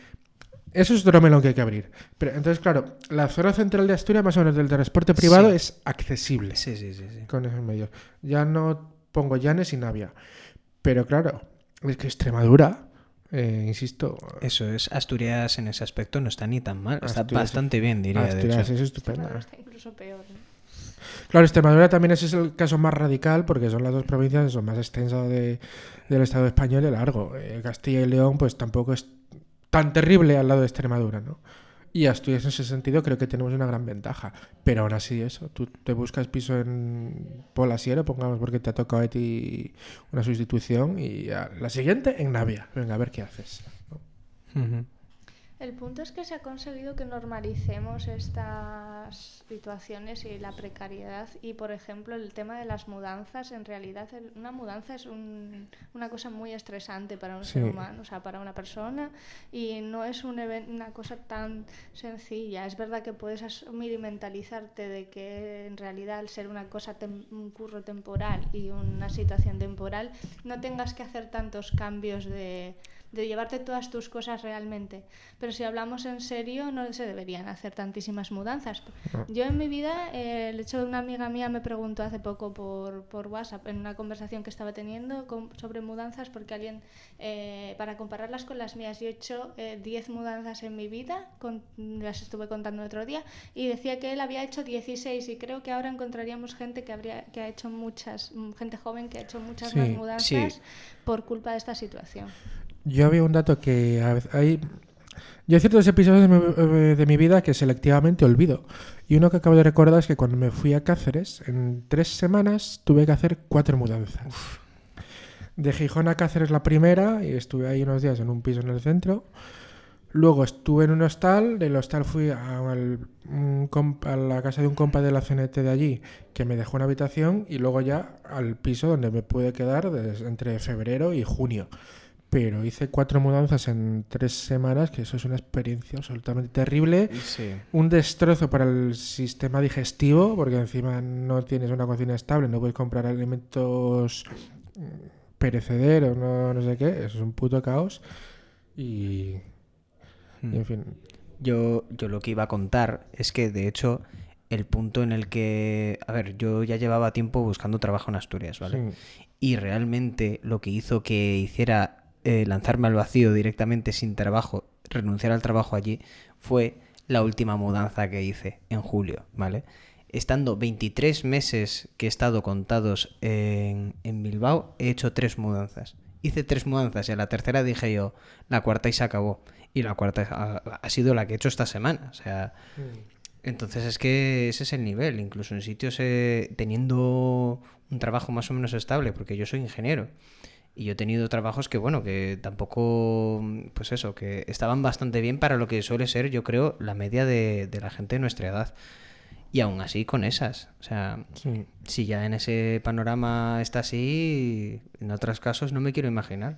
Eso es otro melón que hay que abrir. Pero entonces, claro, la zona central de Asturias, más o menos del transporte privado, Sí. es accesible Sí, sí, sí, sí. con esos medios. Ya no pongo Llanes y Navia. Pero claro, es que Extremadura, Eh, insisto, Eso es, Asturias en ese aspecto no está ni tan mal, está Asturias- bastante bien, diría, de Asturias hecho. es Extremadura estupenda. está incluso peor, ¿no? Claro, Extremadura también ese es el caso más radical porque son las dos provincias que son más extensas de- del Estado español de largo. Eh, Castilla y León pues tampoco es tan terrible al lado de Extremadura, ¿no? Y Asturias en ese sentido creo que tenemos una gran ventaja. Pero aún así eso, tú te buscas piso en Polasiero, pongamos porque te ha tocado a ti una sustitución y a la siguiente en Navia. Venga, a ver qué haces. ¿no? Ujú. El punto es que se ha conseguido que normalicemos estas situaciones y la precariedad y, por ejemplo, el tema de las mudanzas. En realidad, el- una mudanza es un- una cosa muy estresante para un ser Sí. humano, o sea, para una persona, y no es un even- una cosa tan sencilla. Es verdad que puedes asumir y mentalizarte de que en realidad, al ser una cosa, tem- un curro temporal y una situación temporal, no tengas que hacer tantos cambios de de llevarte todas tus cosas realmente. Pero si hablamos en serio, no se deberían hacer tantísimas mudanzas. No. Yo en mi vida, eh, el hecho de una amiga mía me preguntó hace poco por, por WhatsApp, en una conversación que estaba teniendo con- sobre mudanzas, porque alguien, eh, para compararlas con las mías, yo he hecho eh, diez mudanzas en mi vida, con- las estuve contando el otro día, y decía que él había hecho dieciséis, y creo que ahora encontraríamos gente que, habría, que ha hecho muchas, mm, gente joven que ha hecho muchas Sí, más mudanzas sí. por culpa de esta situación. Yo había un dato que a veces hay... Yo hay ciertos episodios de mi, eh, de mi vida que selectivamente olvido. Y uno que acabo de recordar es que cuando me fui a Cáceres, en tres semanas tuve que hacer cuatro mudanzas. De Gijón a Cáceres la primera, y estuve ahí unos días en un piso en el centro. Luego estuve en un hostal, del hostal fui a, al- un comp- a la casa de un compa de la C N T de allí, que me dejó una habitación, y luego ya al piso donde me pude quedar desde, entre febrero y junio. Pero hice cuatro mudanzas en tres semanas, que eso es una experiencia absolutamente terrible. Sí. Un destrozo para el sistema digestivo, porque encima no tienes una cocina estable, no puedes comprar alimentos mm, perecederos, no, no sé qué. Eso es un puto caos. Y, y en fin. Yo, yo lo que iba a contar es que, de hecho, el punto en el que... A ver, yo ya llevaba tiempo buscando trabajo en Asturias, ¿vale? Sí. Y realmente lo que hizo que hiciera eh, lanzarme al vacío directamente sin trabajo, renunciar al trabajo allí, fue la última mudanza que hice en julio, ¿vale? Estando veintitrés meses que he estado contados en, en Bilbao, he hecho tres mudanzas. Hice tres mudanzas y a la tercera dije yo, la cuarta y se acabó. Y la cuarta ha, ha sido la que he hecho esta semana. O sea, entonces es que ese es el nivel. Incluso en sitios eh, teniendo un trabajo más o menos estable, porque yo soy ingeniero. Y yo he tenido trabajos que, bueno, que tampoco, pues eso, que estaban bastante bien para lo que suele ser, yo creo, la media de, de la gente de nuestra edad. Y aún así con esas. O sea, Sí. si ya en ese panorama está así, en otros casos no me quiero imaginar.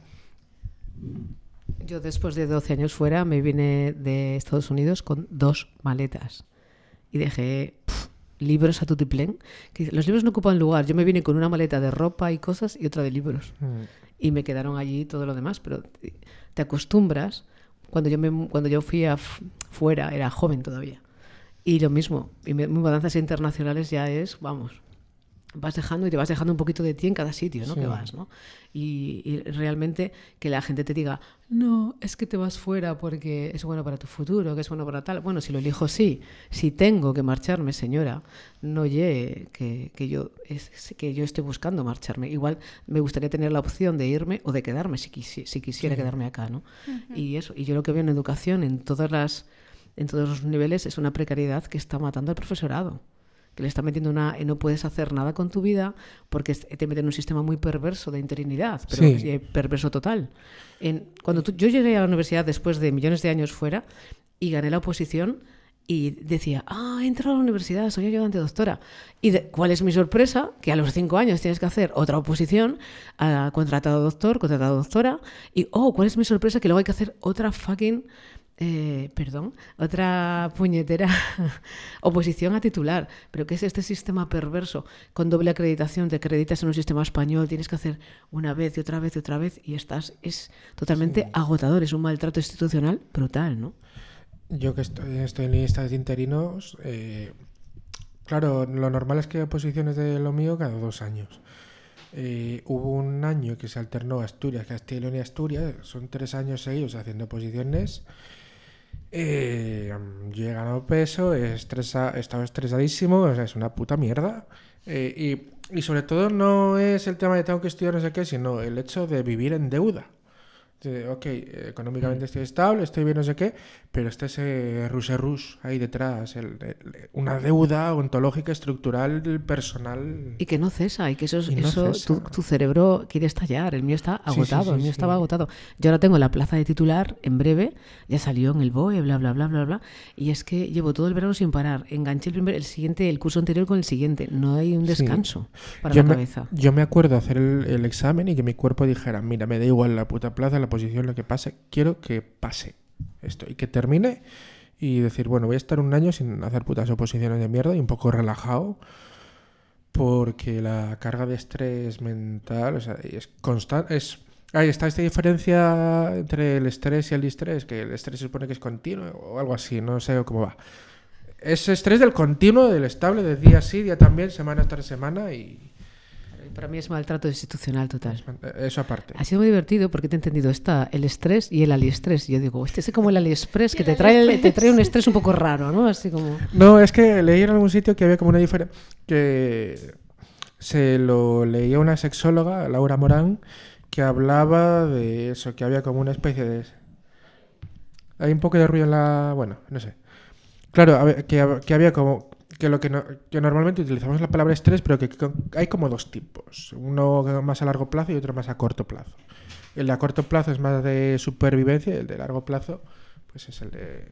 Yo después de doce años fuera me vine de Estados Unidos con dos maletas y dejé pf, libros a tutiplén. Que los libros no ocupan lugar. Yo me vine con una maleta de ropa y cosas y otra de libros. Mm. Y me quedaron allí todo lo demás, pero te- te acostumbras. Cuando yo, me, cuando yo fui a f- fuera, era joven todavía. Y lo mismo, y mi- mis mudanzas internacionales ya es, vamos, vas dejando y te vas dejando un poquito de ti en cada sitio, ¿no? Sí. Que vas, ¿no? Y, y realmente que la gente te diga, no, es que te vas fuera porque es bueno para tu futuro, que es bueno para tal. Bueno, si lo elijo, sí. Si tengo que marcharme, señora, no ye que, que, yo, es, que yo estoy buscando marcharme. Igual me gustaría tener la opción de irme o de quedarme si, quisi- si quisiera Sí. quedarme acá, ¿no? Y eso, y yo lo que veo en educación, en todas las, en todos los niveles, es una precariedad que está matando al profesorado. Que le está metiendo una... y no puedes hacer nada con tu vida porque es- te meten en un sistema muy perverso de interinidad, pero Sí. eh, perverso total. En, cuando tú- yo llegué a la universidad después de millones de años fuera y gané la oposición y decía, ah, he entrado a la universidad, soy ayudante doctora. ¿Y de- cuál es mi sorpresa? Que a los cinco años tienes que hacer otra oposición a contratado doctor, contratado doctora, y, oh, ¿cuál es mi sorpresa? Que luego hay que hacer otra fucking... Eh, perdón, otra puñetera oposición a titular. Pero ¿qué es este sistema perverso? Con doble acreditación, te acreditas en un sistema español, tienes que hacer una vez y otra vez y otra vez y estás, es totalmente Sí. agotador, es un maltrato institucional brutal, ¿no? Yo que estoy, estoy en listas de interinos, eh, claro, lo normal es que hay oposiciones de lo mío cada dos años. Eh, hubo un año que se alternó Asturias, Castilla y León y Asturias, son tres años seguidos haciendo oposiciones. Eh, yo he ganado peso, he, estresa, he estado estresadísimo, o sea, es una puta mierda. Eh, y, y sobre todo no es el tema de tengo que estudiar no sé qué, sino el hecho de vivir en deuda. De, ok, económicamente estoy estable, estoy bien, no sé qué, pero está ese rush ahí detrás, el, el, una deuda ontológica, estructural, personal. Y que no cesa, y que eso, Y no eso cesa. tu, tu cerebro quiere estallar. El mío está Sí, sí, agotado, sí, el mío sí. estaba agotado. Yo ahora tengo la plaza de titular en breve, ya salió en el B O E, bla, bla, bla, bla, bla. Y es que llevo todo el verano sin parar. Enganché el, primer, el siguiente, el curso anterior con el siguiente. No hay un descanso para yo la me, cabeza. Yo me acuerdo hacer el, el examen y que mi cuerpo dijera, mira, me da igual la puta plaza, la posición, lo que pase, quiero que pase esto y que termine y decir, bueno, voy a estar un año sin hacer putas oposiciones de mierda y un poco relajado porque la carga de estrés mental, o sea, es constante, es... Ahí está esta diferencia entre el estrés y el distrés, que el estrés se supone que es continuo o algo así, no sé cómo va. Es estrés del continuo, del estable, de día sí, día también, semana tras semana y... Para mí es maltrato institucional total. Eso aparte. Ha sido muy divertido porque te he entendido está el estrés y el aliestrés. Y yo digo, este es como el aliexpress que te trae, te trae un estrés un poco raro, ¿no? Así como... No, es que leí en algún sitio que había como una diferencia, que se lo leía una sexóloga, Laura Morán, que hablaba de eso, que había como una especie de... Hay un poco de ruido en la... Bueno, no sé. Claro, a ver, que, que había como... Que lo que, no, que normalmente utilizamos la palabra estrés, pero que, que hay como dos tipos. Uno más a largo plazo y otro más a corto plazo. El de a corto plazo es más de supervivencia y el de largo plazo pues es el de...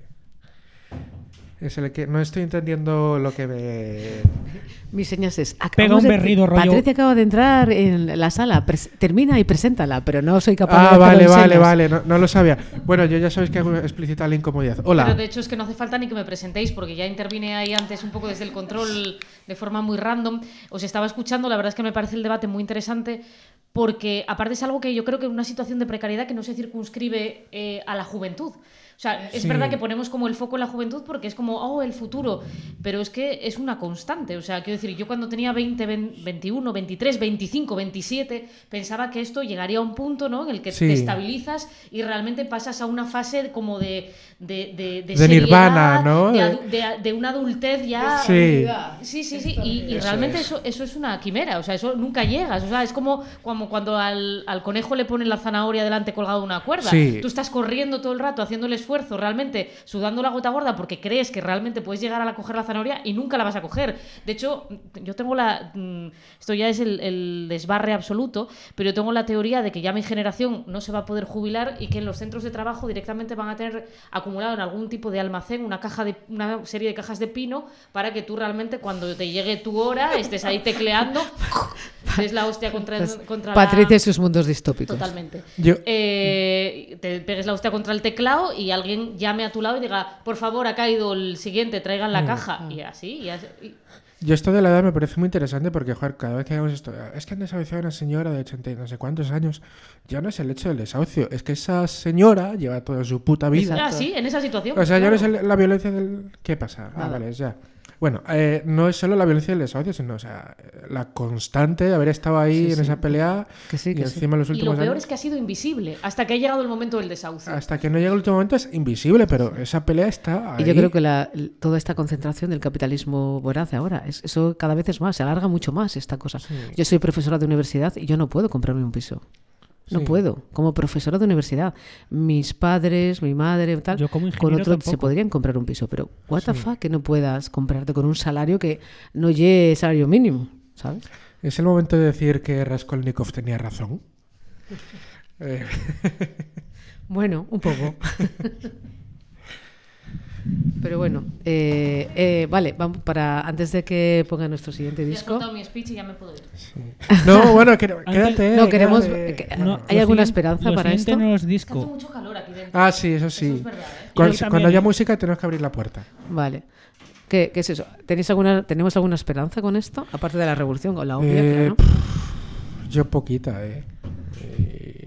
Es el que... No estoy entendiendo lo que me... Mis señas es... Pega un de- berrido, rollo- Patricia acaba de entrar en la sala. Pres- termina y preséntala, pero no soy capaz de Ah, hacerlo vale, en vale, señas. vale. No, no lo sabía. Bueno, yo ya sabéis que hago explícita la incomodidad. Hola. Pero de hecho es que no hace falta ni que me presentéis porque ya intervine ahí antes un poco desde el control de forma muy random. Os estaba escuchando, la verdad es que me parece el debate muy interesante porque aparte es algo que yo creo que es una situación de precariedad que no se circunscribe eh, a la juventud. O sea, es Sí. verdad que ponemos como el foco en la juventud porque es como, oh, el futuro, pero es que es una constante. O sea, quiero decir, yo cuando tenía veinte, veintiuno, veintitrés, veinticinco, veintisiete, pensaba que esto llegaría a un punto, ¿no?, en el que Sí. te estabilizas y realmente pasas a una fase como de, de, de, de De nirvana, seriedad, ¿no? De, adu- de, de una adultez ya... Sí. Sí, sí, sí. Y, y Eso realmente es. eso, eso es una quimera. O sea, eso nunca llegas. O sea, es como, como cuando al, al conejo le ponen la zanahoria delante colgado de una cuerda. Sí. Tú estás corriendo todo el rato, haciendo el esfuerzo, realmente sudando la gota gorda porque crees que realmente puedes llegar a la, coger la zanahoria y nunca la vas a coger. De hecho, yo tengo la... mm, Esto ya es el, el desbarre absoluto, pero yo tengo la teoría de que ya mi generación no se va a poder jubilar y que en los centros de trabajo directamente van a tener acumulado en algún tipo de almacén una, caja de, una serie de cajas de pino para que tú realmente cuando te llegue tu hora estés ahí tecleando, des la hostia contra, Pues, contra Patricia la... y sus mundos distópicos. Totalmente. Yo- Eh, te pegues la hostia contra el teclado y alguien llame a tu lado y diga, por favor, ha caído el siguiente, traigan la caja. Y así, y así. y- Yo esto de la edad me parece muy interesante porque, joder, cada vez que hagamos esto, es que han desahuciado a una señora de ochenta y no sé cuántos años, ya no es el hecho del desahucio, es que esa señora lleva toda su puta vida. Ah, sí, en esa situación. O sea, ya no es claro. el- la violencia del... ¿Qué pasa? Ah, Nada. vale, ya. Bueno, eh, no es solo la violencia del desahucio, sino, o sea, la constante de haber estado ahí Sí, en sí. esa pelea Que sí, y que sí. encima en los Y lo últimos peor años... es que ha sido invisible hasta que ha llegado el momento del desahucio. Hasta que no llega el último momento es invisible, pero esa pelea está ahí. Y yo creo que la- toda esta concentración del capitalismo voraz ahora, es- eso cada vez es más, se alarga mucho más esta cosa. Sí. Yo soy profesora de universidad y yo no puedo comprarme un piso. No Sí. puedo, como profesora de universidad. Mis padres, mi madre, tal, Yo como con ingeniero otro se tampoco. podrían comprar un piso, pero what the fuck que no puedas comprarte con un salario que no llegue salario mínimo, ¿sabes? Es el momento de decir que Raskolnikov tenía razón. Eh, Bueno, un poco. Pero bueno, eh, eh, vale, vamos para antes de que ponga nuestro siguiente Ya has disco. contado mi speech y ya me puedo ir. No, bueno, que- quédate. No queremos. quédate. que- No, ¿Hay lo alguna siguiente- esperanza lo para siguiente esto? no es Es que hace disco. mucho calor aquí dentro. Ah, sí, eso Eso sí. es verdad, ¿eh? Cuando, Yo también, cuando haya ¿eh? música tenemos que abrir la puerta. Vale. ¿Qué, qué es eso? ¿Tenéis alguna, ¿Tenemos alguna esperanza con esto? Aparte de la revolución, o la obvia, Eh, claro. pff, Yo poquita, eh. Eh,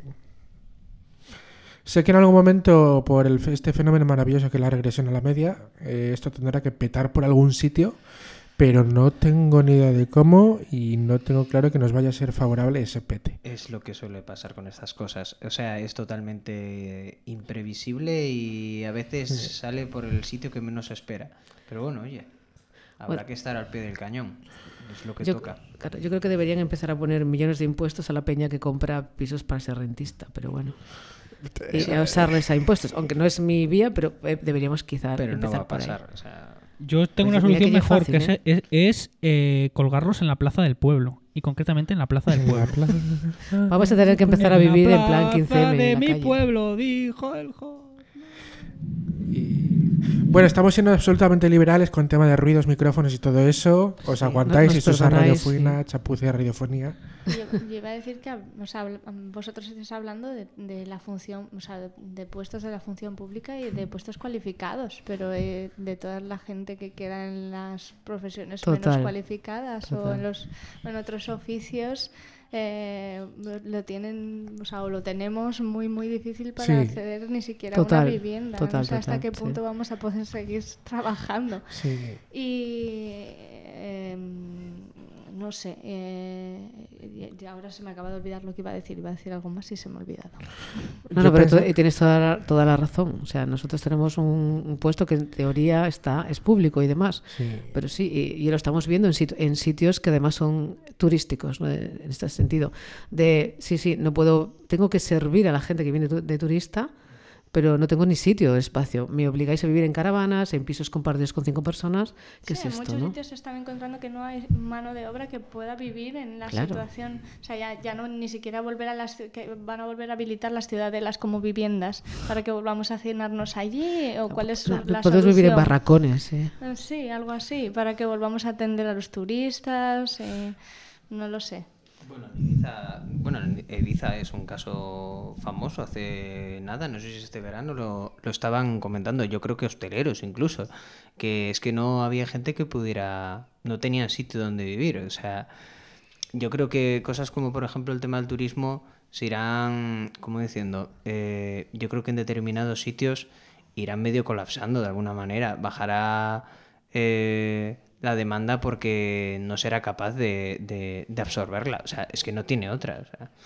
Sé que en algún momento, por el, fe- este fenómeno maravilloso que es la regresión a la media, eh, esto tendrá que petar por algún sitio, pero no tengo ni idea de cómo y no tengo claro que nos vaya a ser favorable ese pete. Es lo que suele pasar con estas cosas. O sea, es totalmente imprevisible y a veces sale por el sitio que menos se espera. Pero bueno, oye, habrá Bueno. que estar al pie del cañón. Es lo que Yo, toca. claro, yo creo que deberían empezar a poner millones de impuestos a la peña que compra pisos para ser rentista, pero bueno. Y a usarles a impuestos, aunque no es mi vía, pero eh, deberíamos quizá Pero no empezar va a por ahí. pasar. O sea, Yo tengo Pues una mira que solución ya mejor, fácil, que es, ¿eh? es- es, eh, colgarlos en la plaza del pueblo. Y concretamente en la plaza del pueblo. Vamos a tener que empezar a En la vivir en plan plaza quince eme de en la mi calle. pueblo, dijo el joven. Bueno, estamos siendo absolutamente liberales con tema de ruidos, micrófonos y todo eso. Os Sí, aguantáis no- y nos eso es perdonáis, radiofonía, sí. chapuza y radiofonía. Yo, yo iba a decir que o sea, habl- vosotros estáis hablando de, de la función, o sea, de, de puestos de la función pública y de puestos cualificados, pero eh, de toda la gente que queda en las profesiones menos Total, cualificadas o total. en los en otros oficios eh, lo tienen, o sea, o lo tenemos muy muy difícil para Sí. acceder ni siquiera a Total, una vivienda. total, No sé hasta total, qué sí. punto vamos a poder seguir trabajando. Sí. Y eh, no sé, eh, y- y ahora se me acaba de olvidar lo que iba a decir. Iba a decir algo más y se me ha olvidado. No, Yo no, pero tú- pensaba- tienes toda la, toda la razón. O sea, nosotros tenemos un, un puesto que en teoría está es público y demás. Sí. Pero sí, y, y lo estamos viendo en, sit- en sitios que además son turísticos, ¿no? En este sentido. De, sí, sí, no puedo, tengo que servir a la gente que viene tu- de turista, pero no tengo ni sitio, espacio. Me obligáis a vivir en caravanas, en pisos compartidos con cinco personas. ¿Qué Sí, es en esto, muchos no? sitios se están encontrando que no hay mano de obra que pueda vivir en la Claro. situación. O sea, ya, ya no ni siquiera volver a las que van a volver a habilitar las ciudadelas como viviendas para que volvamos a hacinarnos allí o cuál es su- Claro, la puedes vivir en solución. barracones, ¿eh? Eh, Sí, algo así, para que volvamos a atender a los turistas. eh, no lo sé. Bueno, en Ibiza, bueno, en Ibiza es un caso famoso hace nada, no sé si este verano lo, lo estaban comentando, yo creo que hosteleros incluso, que es que no había gente que pudiera, no tenían sitio donde vivir, o sea, yo creo que cosas como por ejemplo el tema del turismo se irán, como diciendo, eh, yo creo que en determinados sitios irán medio colapsando de alguna manera, bajará eh, la demanda porque no será capaz de, de- de absorberla. O sea, es que no tiene otra. O sea.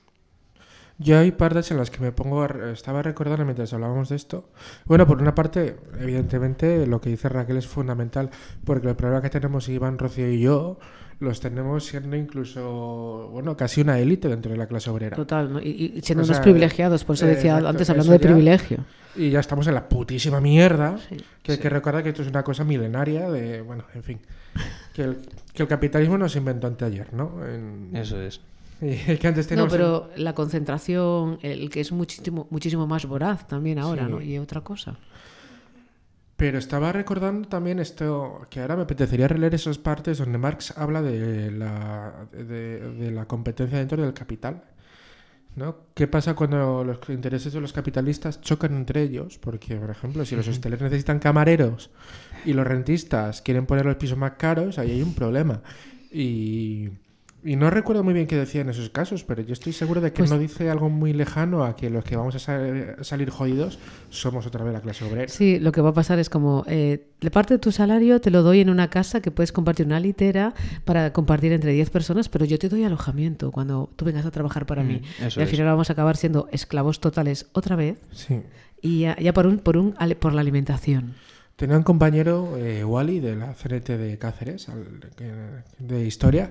Yo hay partes en las que me pongo, a re- estaba recordando mientras hablábamos de esto. Bueno, por una parte, evidentemente, lo que dice Raquel es fundamental, porque el problema que tenemos Iván, Rocío y yo, los tenemos siendo incluso, bueno, casi una élite dentro de la clase obrera. Total, ¿no? Y, y siendo O unos sea, privilegiados, por eso eh, decía exacto, antes eso hablando de ya- privilegio. Y ya estamos en la putísima mierda, Sí. que hay que recordar que esto es una cosa milenaria de, bueno, en fin, que el, que el capitalismo no se inventó anteayer, ¿no? En- Eso es. y que antes No, teníamos el- pero la concentración, el que es muchísimo, muchísimo más voraz también ahora, Sí. ¿no? Y otra cosa. Pero estaba recordando también esto, que ahora me apetecería releer esas partes donde Marx habla de la, de, de la competencia dentro del capital, ¿no? ¿Qué pasa cuando los intereses de los capitalistas chocan entre ellos? Porque, por ejemplo, si los hosteleros necesitan camareros y los rentistas quieren poner los pisos más caros, ahí hay un problema. Y, y no recuerdo muy bien qué decía en esos casos, pero yo estoy seguro de que Pues- no dice algo muy lejano a que los que vamos a sal- salir jodidos somos otra vez la clase obrera. Sí, lo que va a pasar es como, eh, de parte de tu salario te lo doy en una casa que puedes compartir una litera para compartir entre diez personas, pero yo te doy alojamiento cuando tú vengas a trabajar para Mm, mí. eso Y al es. final vamos a acabar siendo esclavos totales otra vez Sí. y ya, ya por, un, por, un, ale- por la alimentación. Tenía un compañero, eh, Wally, de la C N T de Cáceres, al- que- de historia.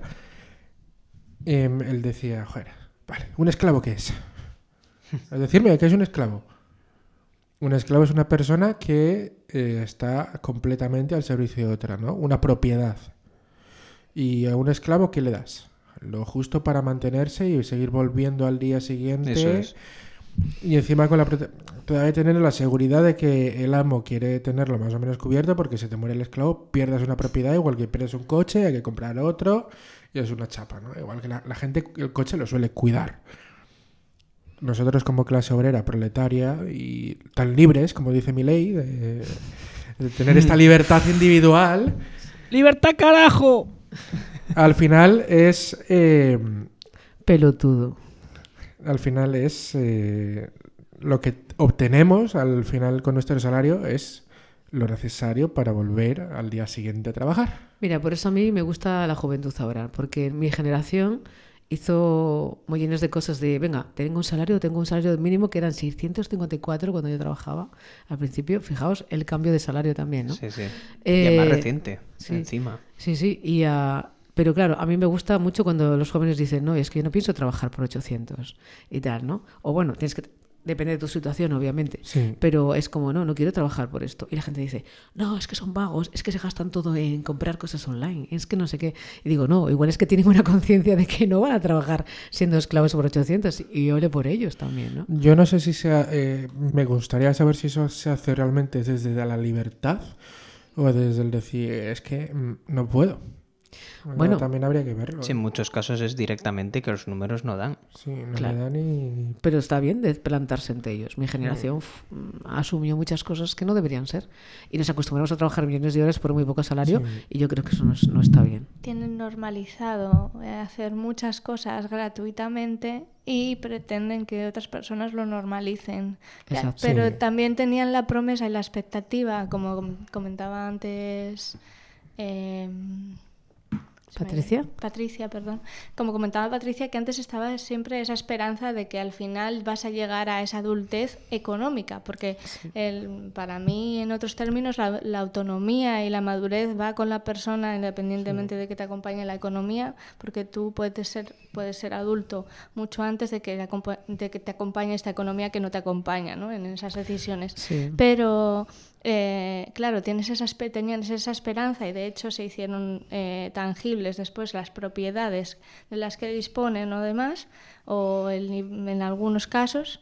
Em, él decía, joder, vale, ¿un esclavo qué es? Es decirme, ¿qué es un esclavo? Un esclavo es una persona que eh, está completamente al servicio de otra, ¿no? Una propiedad. Y a un esclavo, ¿qué le das? Lo justo para mantenerse y seguir volviendo al día siguiente. Eso es. Y encima con la prote- todavía tener la seguridad de que el amo quiere tenerlo más o menos cubierto, porque si te muere el esclavo pierdes una propiedad, igual que pierdes un coche, hay que comprar otro y es una chapa, ¿no? Igual que la, la gente el coche lo suele cuidar. Nosotros como clase obrera, proletaria y tan libres, como dice mi ley, de, de tener esta libertad individual, ¡Libertad, carajo! al final es... eh, Pelotudo. al final es eh, lo que obtenemos al final con nuestro salario es lo necesario para volver al día siguiente a trabajar. Mira, por eso a mí me gusta la juventud ahora, porque mi generación hizo millones de cosas de, venga, tengo un salario, tengo un salario mínimo que eran seiscientos cincuenta y cuatro cuando yo trabajaba al principio. Fijaos el cambio de salario también, ¿no? Sí, sí. Eh, y es más reciente, sí. encima. Sí, sí, y, uh, pero claro, a mí me gusta mucho cuando los jóvenes dicen, no, es que yo no pienso trabajar por ochocientos y tal, ¿no? O bueno, tienes que... Depende de tu situación, obviamente. Sí. Pero es como, no, no quiero trabajar por esto. Y la gente dice, no, es que son vagos, es que se gastan todo en comprar cosas online, es que no sé qué. Y digo, no, igual es que tienen una conciencia de que no van a trabajar siendo esclavos por ochocientos. Y ole por ellos también, ¿no? Yo no sé si sea... Eh, me gustaría saber si eso se hace realmente desde la libertad o desde el decir, es que mm, no puedo. Bueno, Bueno, también habría que verlo. Sí, en muchos casos es directamente que los números no dan. Sí, no Claro. me da ni... Pero está bien de plantarse ante ellos. Mi generación f- asumió muchas cosas que no deberían ser. Y nos acostumbramos a trabajar millones de horas por muy poco salario. Sí. Y yo creo que eso no, es- no está bien. Tienen normalizado eh, hacer muchas cosas gratuitamente y pretenden que otras personas lo normalicen. Ya, Exacto. Pero Sí. también tenían la promesa y la expectativa, como com- comentaba antes... eh, se me- ¿Patricia? Patricia, perdón. Como comentaba Patricia, que antes estaba siempre esa esperanza de que al final vas a llegar a esa adultez económica, porque el, para mí, en otros términos, la, la autonomía y la madurez va con la persona independientemente de que te acompañe la economía, porque tú puedes ser, puedes ser adulto mucho antes de que, la acompa- de que te acompañe esta economía que no te acompaña, ¿no? En esas decisiones. Sí. Pero... Eh, claro, tienes esa, espe- tenían esa esperanza y de hecho se hicieron eh, tangibles después las propiedades de las que disponen o demás, o el ni- en algunos casos,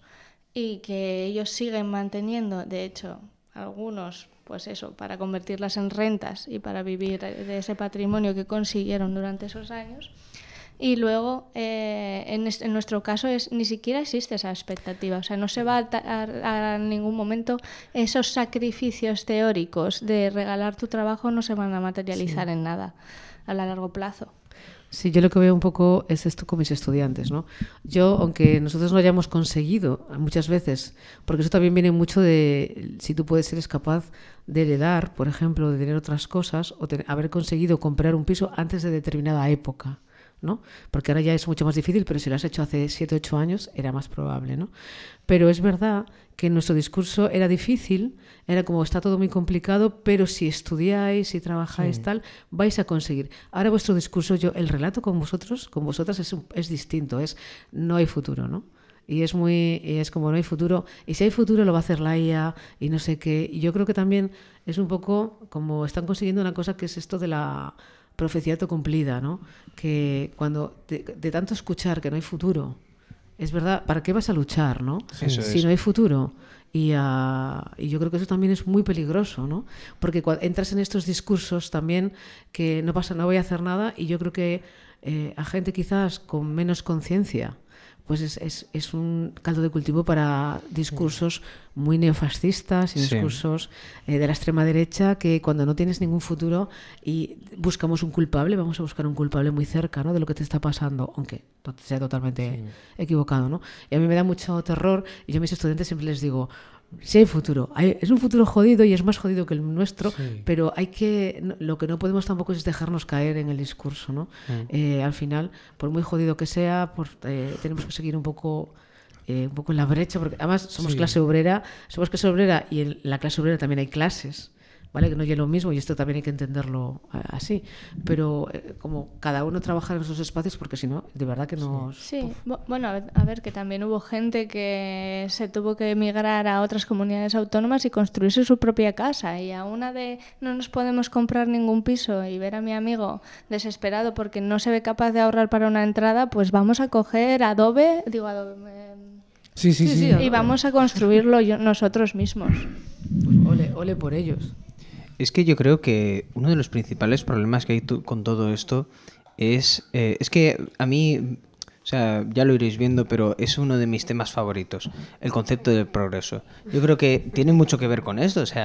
y que ellos siguen manteniendo, de hecho, algunos, pues eso, para convertirlas en rentas y para vivir de ese patrimonio que consiguieron durante esos años. Y luego, eh, en, es- en nuestro caso, es, ni siquiera existe esa expectativa. O sea, no se va a, ta- a, a ningún momento, esos sacrificios teóricos de regalar tu trabajo no se van a materializar en nada a la largo plazo. Sí, yo lo que veo un poco es esto con mis estudiantes, ¿no? Yo, aunque nosotros no hayamos conseguido muchas veces, porque eso también viene mucho de si tú puedes ser capaz de heredar, por ejemplo, de tener otras cosas o te- haber conseguido comprar un piso antes de determinada época, ¿no? Porque ahora ya es mucho más difícil, pero si lo has hecho hace siete, ocho años era más probable, ¿no? Pero es verdad que nuestro discurso era difícil, era como está todo muy complicado, pero si estudiáis, si trabajáis Sí. tal, vais a conseguir. Ahora vuestro discurso, yo el relato con vosotros, con vosotras es, un- es distinto, es no hay futuro, ¿no? Y es muy y es como no hay futuro, y si hay futuro lo va a hacer la I A y no sé qué. Y yo creo que también es un poco como están consiguiendo una cosa que es esto de la profecía autocumplida, ¿no? Que cuando de, de tanto escuchar que no hay futuro, es verdad, ¿para qué vas a luchar, no? Eso si es. no hay futuro. Y, ah, y yo creo que eso también es muy peligroso, ¿no? Porque cuando entras en estos discursos también que no pasa, no voy a hacer nada, y yo creo que eh, a gente quizás con menos conciencia, pues es, es, es un caldo de cultivo para discursos muy neofascistas y Sí. discursos eh, de la extrema derecha que cuando no tienes ningún futuro y buscamos un culpable, vamos a buscar un culpable muy cerca, ¿no? De lo que te está pasando, aunque to- sea totalmente equivocado, ¿no? Y a mí me da mucho terror y yo a mis estudiantes siempre les digo, sí hay futuro, hay- es un futuro jodido y es más jodido que el nuestro, Sí. pero hay que no- lo que no podemos tampoco es dejarnos caer en el discurso, ¿no? Eh, al final, por muy jodido que sea, por, eh, tenemos que seguir un poco eh, un poco en la brecha, porque además somos Sí. clase obrera, somos clase obrera y en la clase obrera también hay clases, ¿vale? Que no es lo mismo y esto también hay que entenderlo eh, así, pero eh, como cada uno trabaja en esos espacios porque si no, de verdad que nos... Sí, bu- bueno, a ver, a ver, que también hubo gente que se tuvo que emigrar a otras comunidades autónomas y construirse su propia casa. Y a una de no nos podemos comprar ningún piso y ver a mi amigo desesperado porque no se ve capaz de ahorrar para una entrada, pues vamos a coger Adobe, digo Adobe, eh, Sí, sí, Sí, sí. sí, y vamos a construirlo yo- nosotros mismos. Pues ole, ole por ellos. Es que yo creo que uno de los principales problemas que hay tu- con todo esto es... eh, es que a mí, o sea, ya lo iréis viendo, pero es uno de mis temas favoritos, el concepto del progreso. Yo creo que tiene mucho que ver con esto, o sea,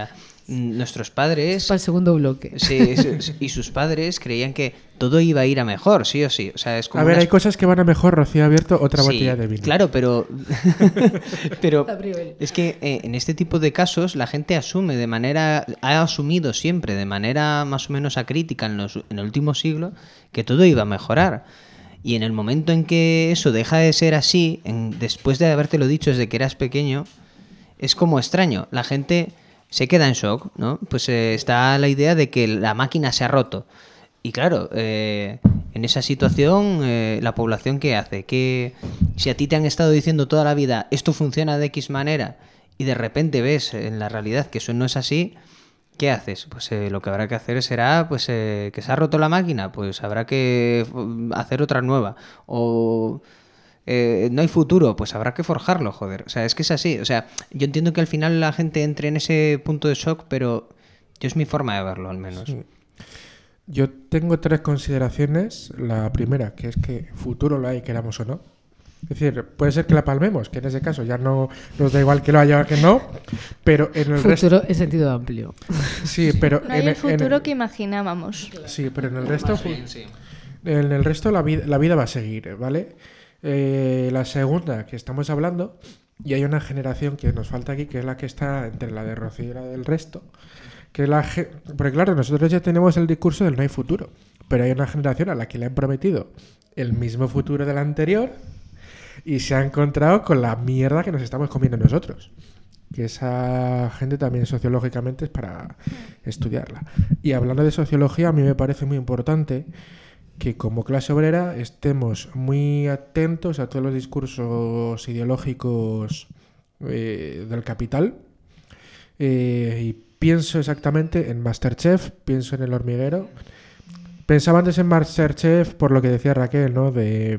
mm, nuestros padres... Para el segundo bloque. Sí, sí, y sus padres creían que todo iba a ir a mejor, sí o sí. O sea, es como A ver, unas- hay cosas que van a mejor, Rocío ha abierto otra Sí, botella de vino. claro, pero... pero Abrió él. es que eh, en este tipo de casos la gente asume de manera... Ha asumido siempre de manera más o menos acrítica en, los, en el último siglo que todo iba a mejorar. Y en el momento en que eso deja de ser así, en, después de habértelo dicho desde que eras pequeño, es como extraño. La gente se queda en shock, ¿no? Pues eh, está la idea de que la máquina se ha roto. Y claro, eh, en esa situación, eh, la población, ¿qué hace? Que si a ti te han estado diciendo toda la vida esto funciona de X manera y de repente ves en la realidad que eso no es así, ¿qué haces? Pues eh, lo que habrá que hacer será pues eh, que se ha roto la máquina, pues habrá que mm, hacer otra nueva. O eh, no hay futuro, pues habrá que forjarlo, joder. O sea, es que es así. O sea, yo entiendo que al final la gente entre en ese punto de shock, pero yo es mi forma de verlo, al menos. Sí. Yo tengo tres consideraciones. La primera, que es que futuro lo hay, queramos o no. Es decir, puede ser que la palmemos, que en ese caso ya no nos da igual que lo haya o que no, pero en el resto... Futuro en sentido amplio. Sí, pero No hay en el futuro en que imaginábamos. Sí, pero en el resto... fu- Sí. En el resto la vida, la vida va a seguir, ¿vale? Eh, la segunda que estamos hablando, y hay una generación que nos falta aquí, que es la que está entre la de Rocío y la del resto, que es la ge- porque claro, nosotros ya tenemos el discurso del no hay futuro, pero hay una generación a la que le han prometido el mismo futuro del anterior y se ha encontrado con la mierda que nos estamos comiendo nosotros. Que esa gente también sociológicamente es para estudiarla. Y hablando de sociología, a mí me parece muy importante que como clase obrera estemos muy atentos a todos los discursos ideológicos eh, del capital. Eh, y pienso exactamente en Masterchef, pienso en El Hormiguero. Pensaba antes en Masterchef por lo que decía Raquel, ¿no? De,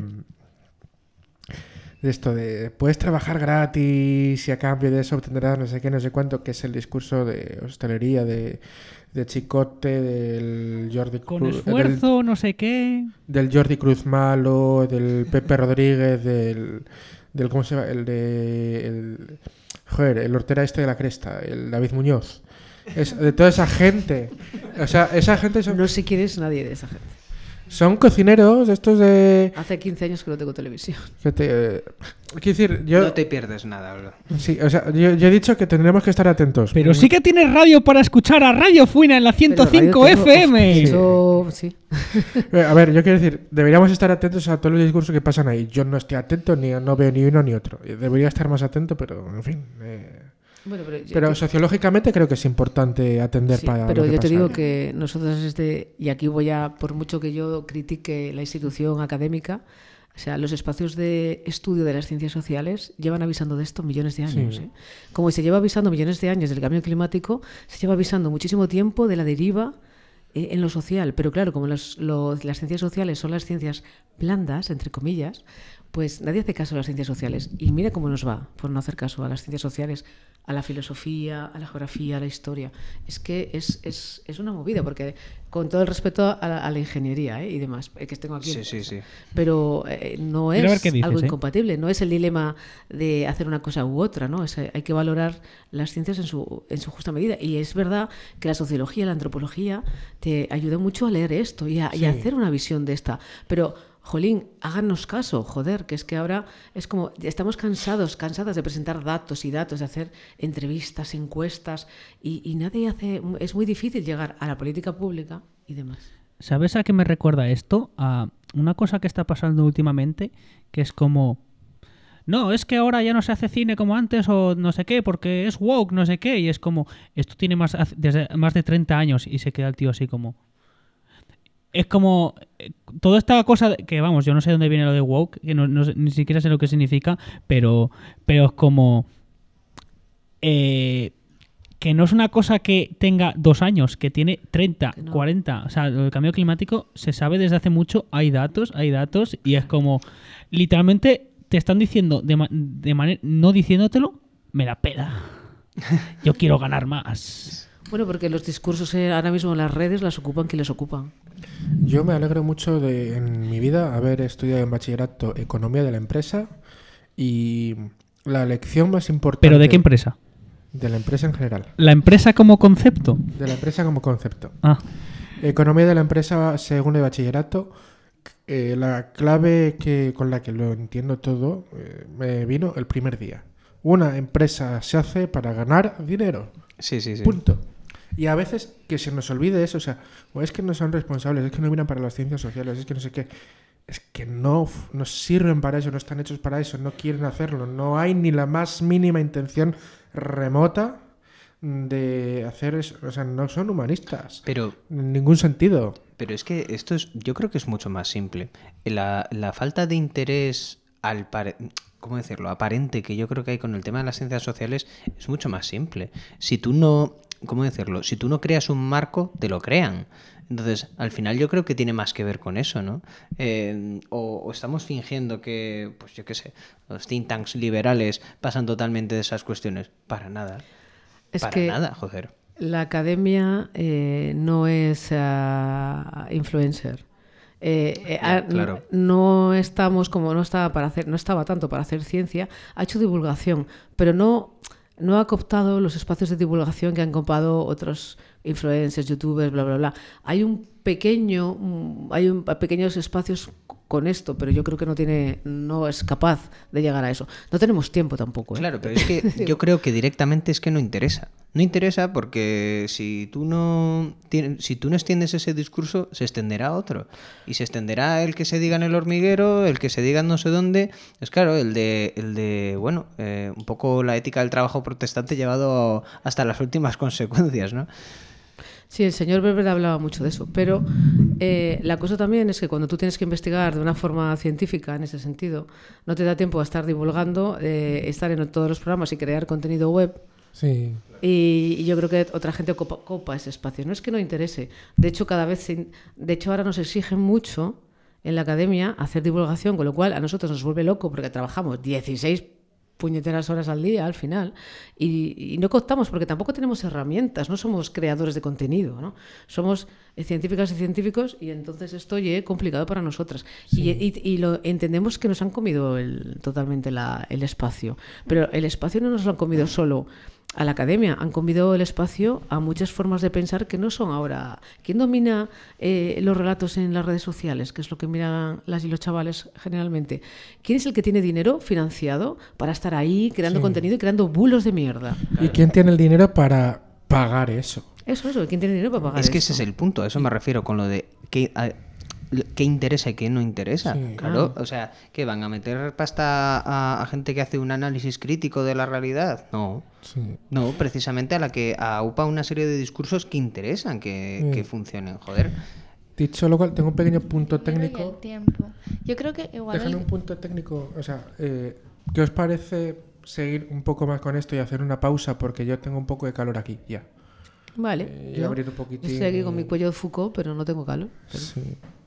de esto de puedes trabajar gratis y a cambio de eso obtendrás no sé qué, no sé cuánto, que es el discurso de hostelería, de, de Chicote, del Jordi Con Cruz, esfuerzo, no sé qué. del, del Jordi Cruz Malo, del Pepe Rodríguez, del, del ¿cómo se llama? El de el, joder, el hortera este de la Cresta, el David Muñoz. Es, de toda esa gente. O sea, esa gente son, No sé quién es nadie de esa gente. son cocineros, estos de... Hace quince años que no tengo televisión. Que te, eh, quiero decir, yo... No te pierdes nada, bro. Sí, o sea, yo, yo he dicho que tendremos que estar atentos. Pero sí que tienes radio para escuchar a Radio Fuina en la ciento cinco Pero radio tengo- F M. Eso, sí. Eh, A ver, yo quiero decir, deberíamos estar atentos a todos los discursos que pasan ahí. Yo no estoy atento, ni no veo ni uno ni otro. Debería estar más atento, pero en fin. eh, Bueno, pero yo- Pero yo- sociológicamente creo que es importante atender sí, para pero lo que yo te pasa digo ahí. que nosotros desde, y aquí voy a, por mucho que yo critique la institución académica, o sea, los espacios de estudio de las ciencias sociales llevan avisando de esto millones de años. Sí. ¿eh? Como se lleva avisando millones de años del cambio climático, se lleva avisando muchísimo tiempo de la deriva eh, en lo social. Pero claro, como los- lo- las ciencias sociales son las ciencias blandas, entre comillas, pues nadie hace caso a las ciencias sociales. Y mira cómo nos va por no hacer caso a las ciencias sociales, a la filosofía, a la geografía, a la historia. Es que es, es, es una movida, porque con todo el respeto a la, a la ingeniería ¿eh? y demás, eh, que tengo aquí. Sí, sí, sí. Pero eh, no Quiero ver es qué dices, algo ¿eh? incompatible, no es el dilema de hacer una cosa u otra, ¿no? Es, eh, hay que valorar las ciencias en su, en su justa medida. Y es verdad que la sociología, la antropología, te ayuda mucho a leer esto y a, y a Sí. hacer una visión de esta. Pero jolín, háganos caso, joder, que es que ahora es como, estamos cansados, cansadas de presentar datos y datos, de hacer entrevistas, encuestas, y, y nadie hace, es muy difícil llegar a la política pública y demás. ¿Sabes a qué me recuerda esto? A una cosa que está pasando últimamente, que es como... No, es que ahora ya no se hace cine como antes o no sé qué, porque es woke, no sé qué, y es como... Esto tiene más desde más de treinta años y se queda el tío así como... Es como eh, toda esta cosa de- que vamos, yo no sé dónde viene lo de woke, que no, no sé- ni siquiera sé lo que significa, pero pero es como eh, que no es una cosa que tenga dos años, que tiene treinta, Que no. cuarenta. O sea, el cambio climático se sabe desde hace mucho, hay datos, hay datos, y es como literalmente te están diciendo de, ma- de manera no diciéndotelo, me la pela. Yo quiero ganar más. Bueno, porque los discursos eh, ahora mismo en las redes las ocupan quienes les ocupan. Yo me alegro mucho de en mi vida haber estudiado en bachillerato Economía de la Empresa y la lección más importante... ¿Pero de qué empresa? De la empresa en general. ¿La empresa como concepto? De la empresa como concepto. Ah, Economía de la empresa segundo de bachillerato. Eh, la clave que con la que lo entiendo todo eh, me vino el primer día. Una empresa se hace para ganar dinero. Sí, sí, sí. Punto. Y a veces que se nos olvide eso, o sea, o es que no son responsables, es que no miran para las ciencias sociales, es que no sé qué. Es que no, no sirven para eso, no están hechos para eso, no quieren hacerlo. No hay ni la más mínima intención remota de hacer eso. O sea, no son humanistas. Pero, En ningún sentido. pero es que esto es, yo creo que es mucho más simple. La, la falta de interés al pare- ¿cómo decirlo? Aparente que yo creo que hay con el tema de las ciencias sociales es mucho más simple. Si tú no, ¿cómo decirlo? Si tú no creas un marco, te lo crean. Entonces, al final yo creo que tiene más que ver con eso, ¿no? Eh, o, o estamos fingiendo que, pues yo qué sé, los think tanks liberales pasan totalmente de esas cuestiones. Para nada. Es Para que nada, joder. la academia eh, no es ah, influencer. Eh, eh, Ya, ah, claro. No estamos como no estaba para hacer, no estaba tanto para hacer ciencia, ha hecho divulgación, pero no, no ha cooptado los espacios de divulgación que han copado otros influencers, youtubers, bla bla bla. Hay un pequeño, mm, hay un, pequeños espacios con esto, pero yo creo que no tiene, no es capaz de llegar a eso. No tenemos tiempo tampoco, ¿eh? Claro, pero es que yo creo que directamente es que no interesa. No interesa porque si tú no tienes, si tú no extiendes ese discurso, se extenderá otro. Y se extenderá el que se diga en el hormiguero, el que se diga en no sé dónde. Es claro, el de, el de bueno, eh, un poco la ética del trabajo protestante llevado hasta las últimas consecuencias, ¿no? Sí, el señor Berber hablaba mucho de eso, pero eh, la cosa también es que cuando tú tienes que investigar de una forma científica en ese sentido, no te da tiempo a estar divulgando, eh, estar en todos los programas y crear contenido web. Sí. Y, y yo creo que otra gente copa, copa ese espacio. No es que no interese. De hecho, cada vez, se, de hecho ahora nos exigen mucho en la academia hacer divulgación, con lo cual a nosotros nos vuelve loco porque trabajamos dieciséis puñeteras horas al día al final y, y no contamos porque tampoco tenemos herramientas, no somos creadores de contenido, ¿no? Somos eh, científicas y científicos y entonces esto ya es complicado para nosotras. Sí. Y, y, y lo entendemos que nos han comido el, totalmente la, el espacio, pero el espacio no nos lo han comido solo a la academia, han comido el espacio a muchas formas de pensar que no son ahora. ¿Quién domina eh, los relatos en las redes sociales? Que es lo que miran las y los chavales generalmente. ¿Quién es el que tiene dinero financiado para estar ahí creando Sí. contenido y creando bulos de mierda? ¿Y quién tiene el dinero para pagar eso? Eso, eso. ¿Quién tiene dinero para pagar Es que eso? ese es el punto, a eso me refiero con lo de que a- qué interesa y qué no interesa. Sí. Claro, Ah. o sea, ¿qué van a meter pasta a, a gente que hace un análisis crítico de la realidad? No. Sí. No, precisamente a la que aupa una serie de discursos que interesan que, Mm. que funcionen, joder. Dicho lo cual, tengo un pequeño punto Dinero y el técnico. tiempo. Yo creo que igual Déjame el- un punto técnico. O sea, eh, ¿qué os parece seguir un poco más con esto y hacer una pausa? Porque yo tengo un poco de calor aquí, ya. Vale. Eh, y yo abrir un poquitín. estoy aquí con mi y- cuello de Foucault, pero no tengo calor. Pero- Sí.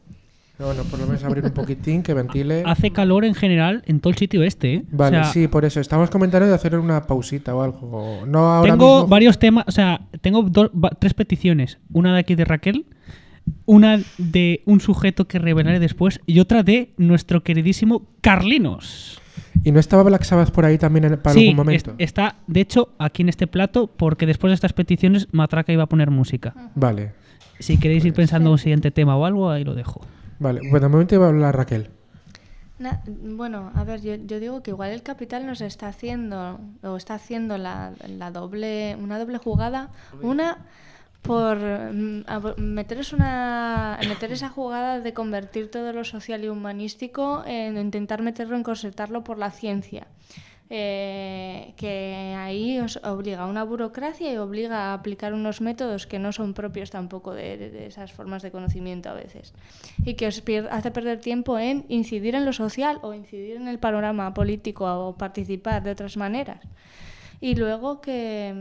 Pero bueno, por lo menos abrir un poquitín, que ventile. hace calor en general en todo el sitio este, ¿eh? Vale, O sea, sí, por eso. Estamos comentando de hacer una pausita o algo. No ahora tengo mismo. varios temas, o sea, tengo dos, va- tres peticiones. Una de aquí de Raquel, una de un sujeto que revelaré después y otra de nuestro queridísimo Carlinos. ¿Y no estaba Black Sabbath por ahí también en- para sí, algún momento? es- está, de hecho, aquí en este plato, porque después de estas peticiones Matraca iba a poner música. Vale, Si queréis ir pensando un siguiente tema o algo, ahí lo dejo. vale. Bueno, de momento iba a hablar Raquel. Na- bueno, a ver, yo, yo digo que igual el capital nos está haciendo, o está haciendo la, la doble, una doble jugada. Una, por mm, a- meter, es una, meter esa jugada de convertir todo lo social y humanístico en intentar meterlo, encorsetarlo por la ciencia. Eh, que ahí os obliga a una burocracia y obliga a aplicar unos métodos que no son propios tampoco de, de- de esas formas de conocimiento a veces, y que os pier- hace perder tiempo en incidir en lo social o incidir en el panorama político o participar de otras maneras. Y luego que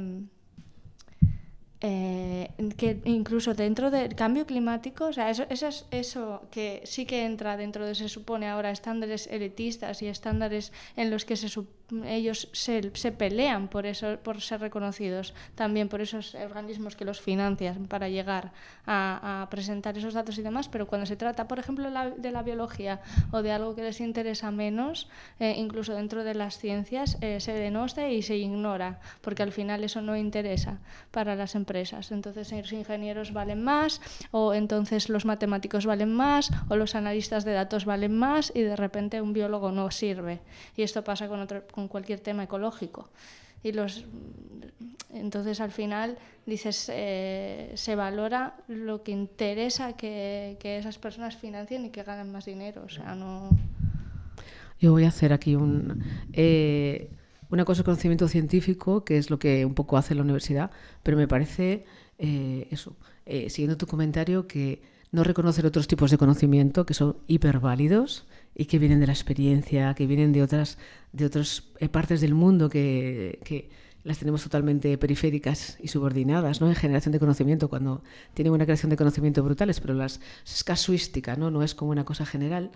eh, que incluso dentro del cambio climático, o sea, eso, eso, es- eso que sí que entra dentro de, se supone ahora, estándares elitistas y estándares en los que se, sup- ellos se, se pelean por eso, por ser reconocidos también por esos organismos que los financian para llegar a, a presentar esos datos y demás, pero cuando se trata, por ejemplo, la, de la biología o de algo que les interesa menos, eh, incluso dentro de las ciencias, eh, se denosta y se ignora, porque al final eso no interesa para las empresas. Entonces los ingenieros valen más, o entonces los matemáticos valen más, o los analistas de datos valen más, y de repente un biólogo no sirve. Y esto pasa con otro, con cualquier tema ecológico. Y los entonces al final dices, eh, se valora lo que interesa que, que esas personas financien y que ganen más dinero. O sea, no. Yo voy a hacer aquí un eh, una cosa de conocimiento científico, que es lo que un poco hace la universidad, pero me parece eh, eso, eh, siguiendo tu comentario, que no reconocer otros tipos de conocimiento que son hiperválidos y que vienen de la experiencia, que vienen de otras, de otras partes del mundo que, que las tenemos totalmente periféricas y subordinadas, ¿no? En generación de conocimiento, cuando tienen una creación de conocimiento brutales, pero las, es casuística, ¿no? No es como una cosa general.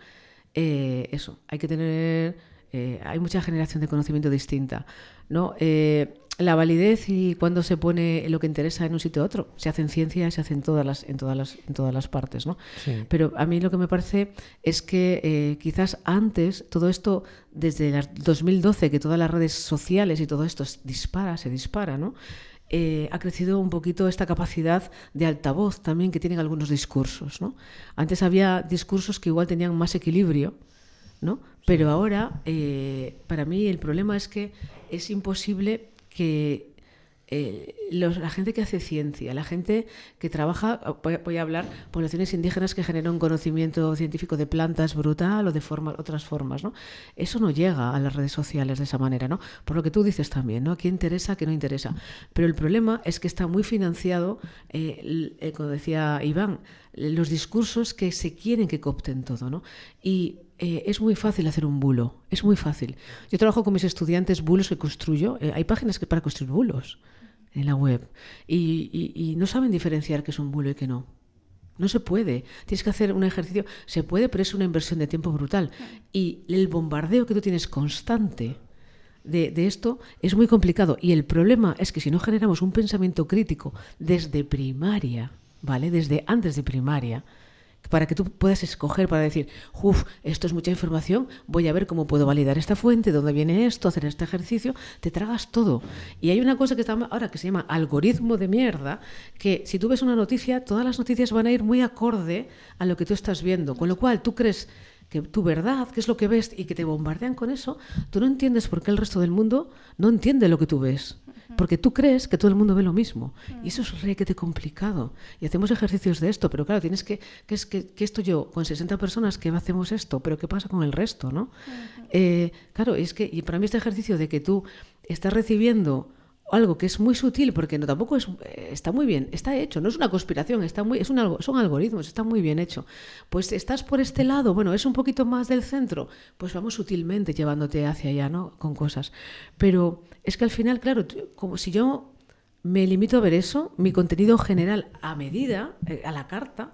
Eh, eso, hay que tener... Eh, hay mucha generación de conocimiento distinta, ¿no? Eh, la validez y cuando se pone lo que interesa en un sitio u otro, se hace en ciencia, se hace en todas las, en todas las, en todas las partes, ¿no? Sí. Pero a mí lo que me parece es que eh, quizás antes todo esto, desde el dos mil doce, que todas las redes sociales y todo esto dispara, se dispara, ¿no? Eh, ha crecido un poquito esta capacidad de altavoz también que tienen algunos discursos, ¿no? Antes había discursos que igual tenían más equilibrio, ¿no? Pero ahora, eh, para mí el problema es que es imposible que eh, los, la gente que hace ciencia, la gente que trabaja, voy, voy a hablar, poblaciones indígenas que generan un conocimiento científico de plantas brutal o de forma, otras formas, ¿no? Eso no llega a las redes sociales de esa manera, ¿no? Por lo que tú dices también, ¿no? ¿Qué interesa, qué no interesa? Pero el problema es que está muy financiado, eh, eh, como decía Iván, los discursos que se quieren que coopten todo, ¿no? Y Eh, es muy fácil hacer un bulo, es muy fácil. Yo trabajo con mis estudiantes bulos que construyo. Eh, hay páginas que para construir bulos en la web y, y, y no saben diferenciar qué es un bulo y qué no. No se puede. Tienes que hacer un ejercicio. Se puede, pero es una inversión de tiempo brutal. Y el bombardeo que tú tienes constante de, de esto es muy complicado. Y el problema es que si no generamos un pensamiento crítico desde primaria, ¿vale? Desde antes de primaria, para que tú puedas escoger, para decir, uff, esto es mucha información, voy a ver cómo puedo validar esta fuente, dónde viene esto, hacer este ejercicio, te tragas todo. Y hay una cosa que está ahora que se llama algoritmo de mierda, que si tú ves una noticia, todas las noticias van a ir muy acorde a lo que tú estás viendo, con lo cual tú crees que tu verdad, que es lo que ves, y que te bombardean con eso, tú no entiendes por qué el resto del mundo no entiende lo que tú ves. Porque tú crees que todo el mundo ve lo mismo. Y eso es requete complicado. Y hacemos ejercicios de esto, pero claro, tienes que... que es que, que esto yo, con sesenta personas que hacemos esto, pero ¿qué pasa con el resto, no? Uh-huh. Eh, claro, es que y para mí este ejercicio de que tú estás recibiendo algo que es muy sutil, porque no tampoco es está muy bien, está hecho, no es una conspiración, está muy es un algo, son algoritmos, está muy bien hecho. Pues estás por este lado, bueno, es un poquito más del centro, pues vamos sutilmente llevándote hacia allá, ¿no? Con cosas. Pero es que al final, claro, como si yo me limito a ver eso, mi contenido general a medida, a la carta,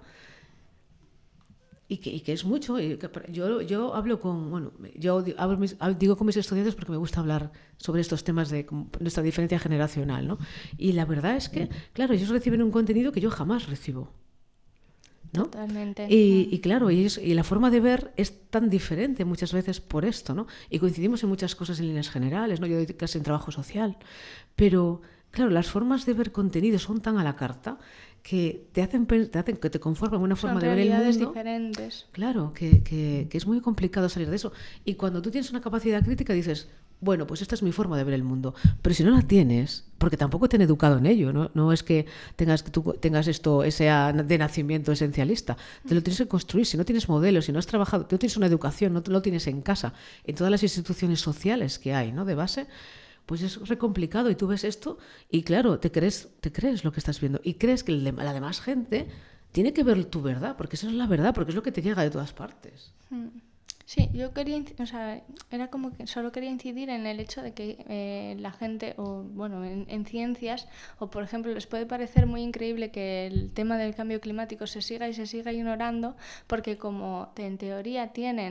y que, y que es mucho. Y que yo, yo hablo con, bueno, yo hablo, digo con mis estudiantes porque me gusta hablar sobre estos temas de nuestra diferencia generacional, ¿no? Y la verdad es que, claro, ellos reciben un contenido que yo jamás recibo, ¿no? Totalmente. Y, y claro, y, ellos, y la forma de ver es tan diferente muchas veces por esto, ¿no? Y coincidimos en muchas cosas en líneas generales, ¿no? Yo doy clase en trabajo social, pero claro, las formas de ver contenido son tan a la carta que te hacen, te hacen que te conforman una forma son de ver el mundo diferentes. Claro, que, que, que es muy complicado salir de eso. Y cuando tú tienes una capacidad crítica dices, bueno, pues esta es mi forma de ver el mundo. Pero si no la tienes, porque tampoco te han educado en ello, no, no es que tengas que tú tengas esto ese de nacimiento esencialista, te lo tienes que construir. Si no tienes modelos, si no has trabajado, no tienes una educación, no lo tienes en casa, en todas las instituciones sociales que hay, ¿no? De base, pues es re complicado y tú ves esto y claro, te crees, te crees lo que estás viendo y crees que la demás gente tiene que ver tu verdad, porque eso es la verdad, porque es lo que te llega de todas partes. Sí, yo quería, o sea, era como que solo quería incidir en el hecho de que eh, la gente, o bueno, en, en ciencias, o por ejemplo, les puede parecer muy increíble que el tema del cambio climático se siga y se siga ignorando, porque como en teoría tienen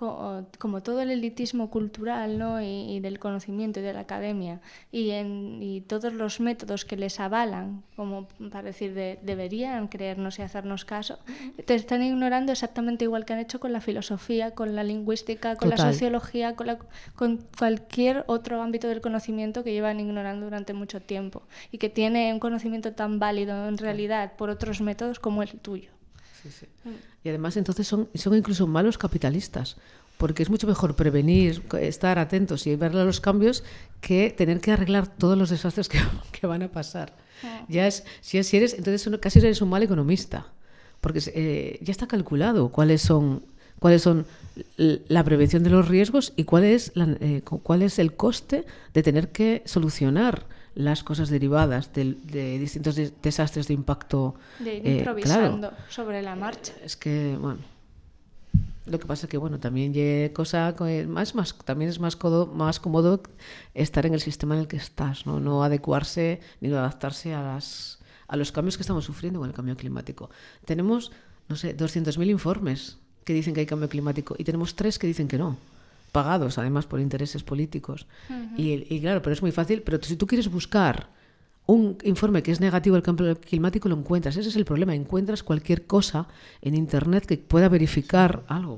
co- como todo el elitismo cultural, ¿no? y, y del conocimiento y de la academia y, en, y todos los métodos que les avalan, como para decir de, deberían creernos y hacernos caso, te están ignorando exactamente igual que han hecho con la filosofía, con la lingüística, con Total. la sociología, con, la, con cualquier otro ámbito del conocimiento que llevan ignorando durante mucho tiempo y que tiene un conocimiento tan válido en realidad por otros métodos como el tuyo. Y además entonces son, son incluso malos capitalistas, porque es mucho mejor prevenir, estar atentos y ver los cambios que tener que arreglar todos los desastres que, que van a pasar. Ya es, si, es, si eres, entonces casi eres un mal economista, porque eh, ya está calculado cuáles son, cuáles son la prevención de los riesgos y cuál es, la, eh, cuál es el coste de tener que solucionar las cosas derivadas de, de distintos de, desastres de impacto. De ir eh, improvisando claro. sobre la marcha. Es que, bueno, lo que pasa es que, bueno, también ye cosa, más, más, también es más cómodo, más cómodo estar en el sistema en el que estás, ¿no? No adecuarse ni no adaptarse a, las, a los cambios que estamos sufriendo con el cambio climático. Tenemos, no sé, doscientos mil informes que dicen que hay cambio climático y tenemos tres que dicen que no, pagados además por intereses políticos. Uh-huh. y, y claro, pero es muy fácil, pero si tú quieres buscar un informe que es negativo del cambio climático, lo encuentras. Ese es el problema, encuentras cualquier cosa en internet que pueda verificar algo.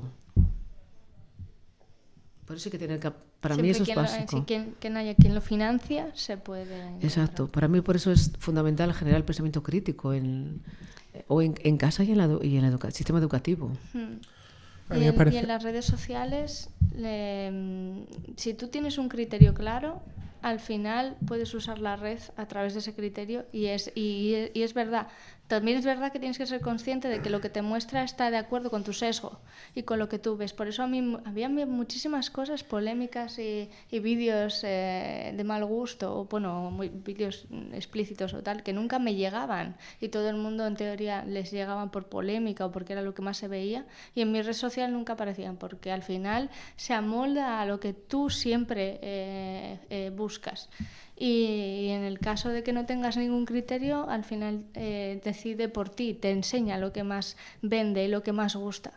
Por eso hay que tener que, para Siempre mí eso es quien lo- básico. si quien, quien haya quien lo financia, se puede... Exacto, para mí por eso es fundamental generar el pensamiento crítico en, o en, en casa y en, la, y en el educa- sistema educativo. Hmm. A Y mí me en, parece- y en las redes sociales, le- si tú tienes un criterio claro, al final puedes usar la red a través de ese criterio y es, y, y es verdad. También es verdad que tienes que ser consciente de que lo que te muestra está de acuerdo con tu sesgo y con lo que tú ves. Por eso a mí había muchísimas cosas polémicas y, y vídeos eh, de mal gusto, o bueno, muy- vídeos explícitos o tal, que nunca me llegaban y todo el mundo en teoría les llegaban por polémica o porque era lo que más se veía, y en mi red social nunca aparecían, porque al final se amolda a lo que tú siempre eh, eh, buscas. Y, y en el caso de que no tengas ningún criterio, al final eh, decide por ti, te enseña lo que más vende y lo que más gusta.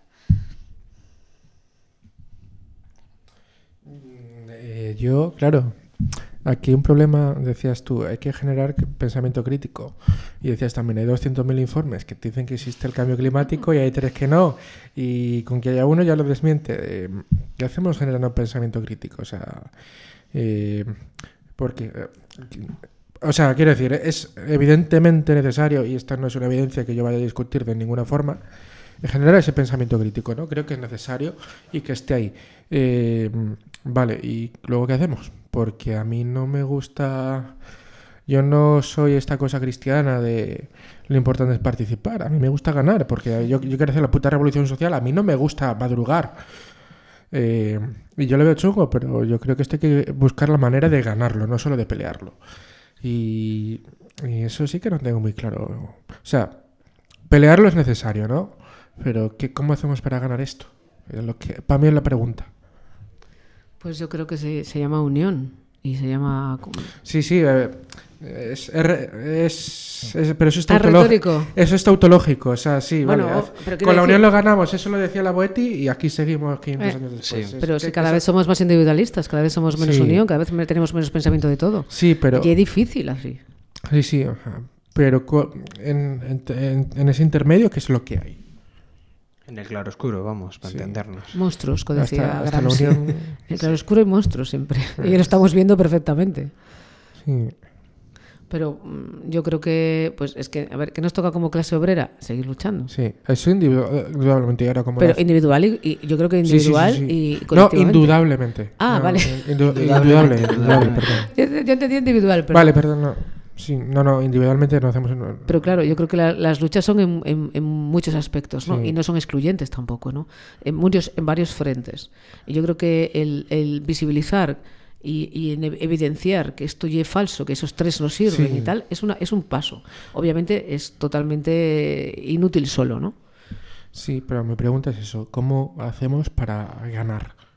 Eh, yo, claro, aquí un problema, decías tú, hay que generar pensamiento crítico. Y decías también, hay doscientos mil informes que te dicen que existe el cambio climático y hay tres que no. Y con que haya uno ya lo desmiente. Eh, ¿Qué hacemos generando pensamiento crítico? O sea, eh, porque... eh, o sea, quiero decir, es evidentemente necesario, y esta no es una evidencia que yo vaya a discutir de ninguna forma, generar ese pensamiento crítico, ¿no? Creo que es necesario y que esté ahí. Eh, vale, ¿y luego qué hacemos? Porque a mí no me gusta... Yo no soy esta cosa cristiana de lo importante es participar. A mí me gusta ganar, porque yo, yo quiero hacer la puta revolución social. A mí no me gusta madrugar. Eh, y yo lo veo chungo, pero yo creo que esto hay que buscar la manera de ganarlo, no solo de pelearlo. Y, y eso sí que no tengo muy claro. O sea, pelearlo es necesario, ¿no? Pero ¿qué, ¿cómo hacemos para ganar esto? Es lo que, para mí es la pregunta. Pues yo creo que se, se llama unión y se llama... Sí, sí, eh, es, es, es- pero eso está Ah, autológico. retórico. Eso está autológico, o sea, sí, Bueno, vale. o- haz- pero quiero con la decir- unión lo ganamos, eso lo decía la Boetti y aquí seguimos quinientos Eh, años después. sí. Es Pero que- si cada esa- vez somos más individualistas, cada vez somos menos Sí. unión, cada vez me- tenemos menos pensamiento de todo. Sí, pero... Y es difícil así. Sí, sí, ajá. Pero co- en, en- en- en ese intermedio, ¿qué es lo que hay? En el claroscuro, vamos, para Sí. entendernos. Monstruos, como decía Hasta, hasta la Gramsci. unión... El claroscuro y monstruos siempre. Y lo estamos viendo perfectamente. Sí. Pero mm, yo creo que, pues es que, a ver, ¿qué nos toca como clase obrera? Seguir luchando. Sí, eso individu- indudablemente. Y ahora como Pero la- individual y, y yo creo que Sí, sí, sí, individual sí. y No, colectivamente. indudablemente. Ah, No, vale. indu- Indudablemente, indudable, indudable, indudablemente. perdón. Yo, yo entendí individual, pero... Vale, perdón, no. Sí, no, no, individualmente no hacemos... no- Pero claro, yo creo que la- las luchas son en, en- en muchos aspectos, ¿no? Sí. Y no son excluyentes tampoco, ¿no? En, muchos, en varios frentes. Y yo creo que el, el visibilizar y, y en ev- evidenciar que esto ya es falso, que esos tres no sirven Sí. y tal, es, una, es un paso. Obviamente es totalmente inútil solo, ¿no? Sí, pero mi pregunta es eso. ¿Cómo hacemos para ganar?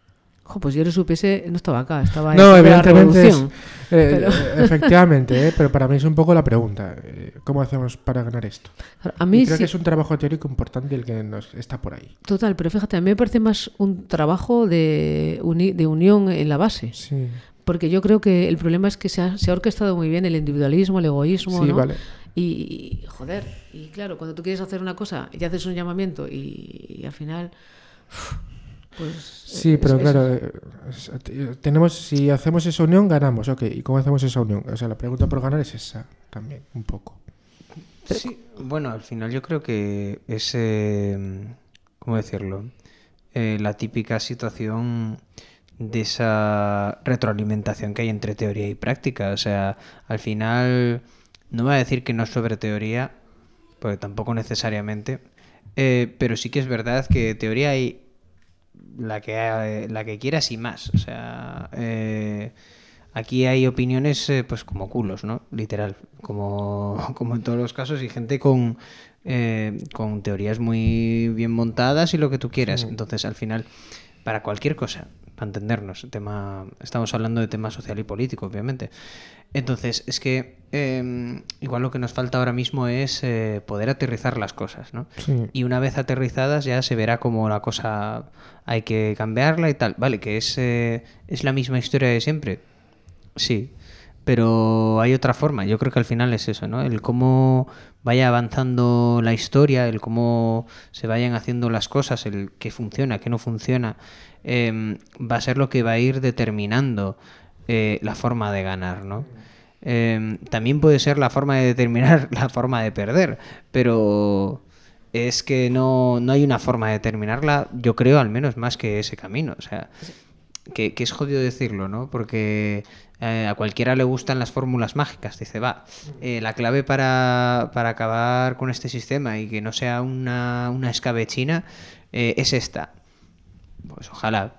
Jo, pues yo lo supiese, no estaba acá, estaba No, en la evidentemente es, revolución. eh, Pero- eh, efectivamente, eh, pero para mí es un poco la pregunta. eh, ¿Cómo hacemos para ganar esto? A mí Y creo sí, que es un trabajo teórico importante el que nos está por ahí. total, pero fíjate, a mí me parece más un trabajo de, uni- de unión en la base. Sí, Porque yo creo que el problema es que se ha, se ha orquestado muy bien el individualismo, el egoísmo, sí, ¿no? vale. Y, y, joder, y claro, cuando tú quieres hacer una cosa y haces un llamamiento y, y al final, uf, pues... Sí, es- pero es- claro, eh, es- eh, tenemos, si hacemos esa unión, ganamos, ok. ¿Y cómo hacemos esa unión? O sea, la pregunta por ganar es esa también, un poco. Sí, bueno, al final yo creo que es, eh, ¿cómo decirlo? Eh, la típica situación de esa retroalimentación que hay entre teoría y práctica. O sea, al final, no voy a decir que no es sobre teoría, porque tampoco necesariamente, eh, pero sí que es verdad que teoría hay la que, eh, la que quieras y más. O sea, eh, aquí hay opiniones eh, pues como culos, ¿no? Literal, como, como en todos los casos, y gente con, eh, con teorías muy bien montadas y lo que tú quieras. Sí. Entonces, al final, para cualquier cosa, para entendernos, tema, estamos hablando de tema social y político, obviamente. Entonces, es que eh, igual lo que nos falta ahora mismo es eh, poder aterrizar las cosas, ¿no? Sí. Y una vez aterrizadas ya se verá cómo la cosa hay que cambiarla y tal. Vale, que es, eh, es la misma historia de siempre. Sí, pero hay otra forma. Yo creo que al final es eso, ¿no? El cómo vaya avanzando la historia, el cómo se vayan haciendo las cosas, el qué funciona, qué no funciona, eh, va a ser lo que va a ir determinando eh, la forma de ganar, ¿no? Eh, también puede ser la forma de determinar la forma de perder, pero es que no, no hay una forma de determinarla, yo creo, al menos más que ese camino. O sea, que, que es jodido decirlo, ¿no? Porque eh, a cualquiera le gustan las fórmulas mágicas. Dice, va, eh, la clave para, para acabar con este sistema y que no sea una, una escabechina eh, es esta. Pues ojalá,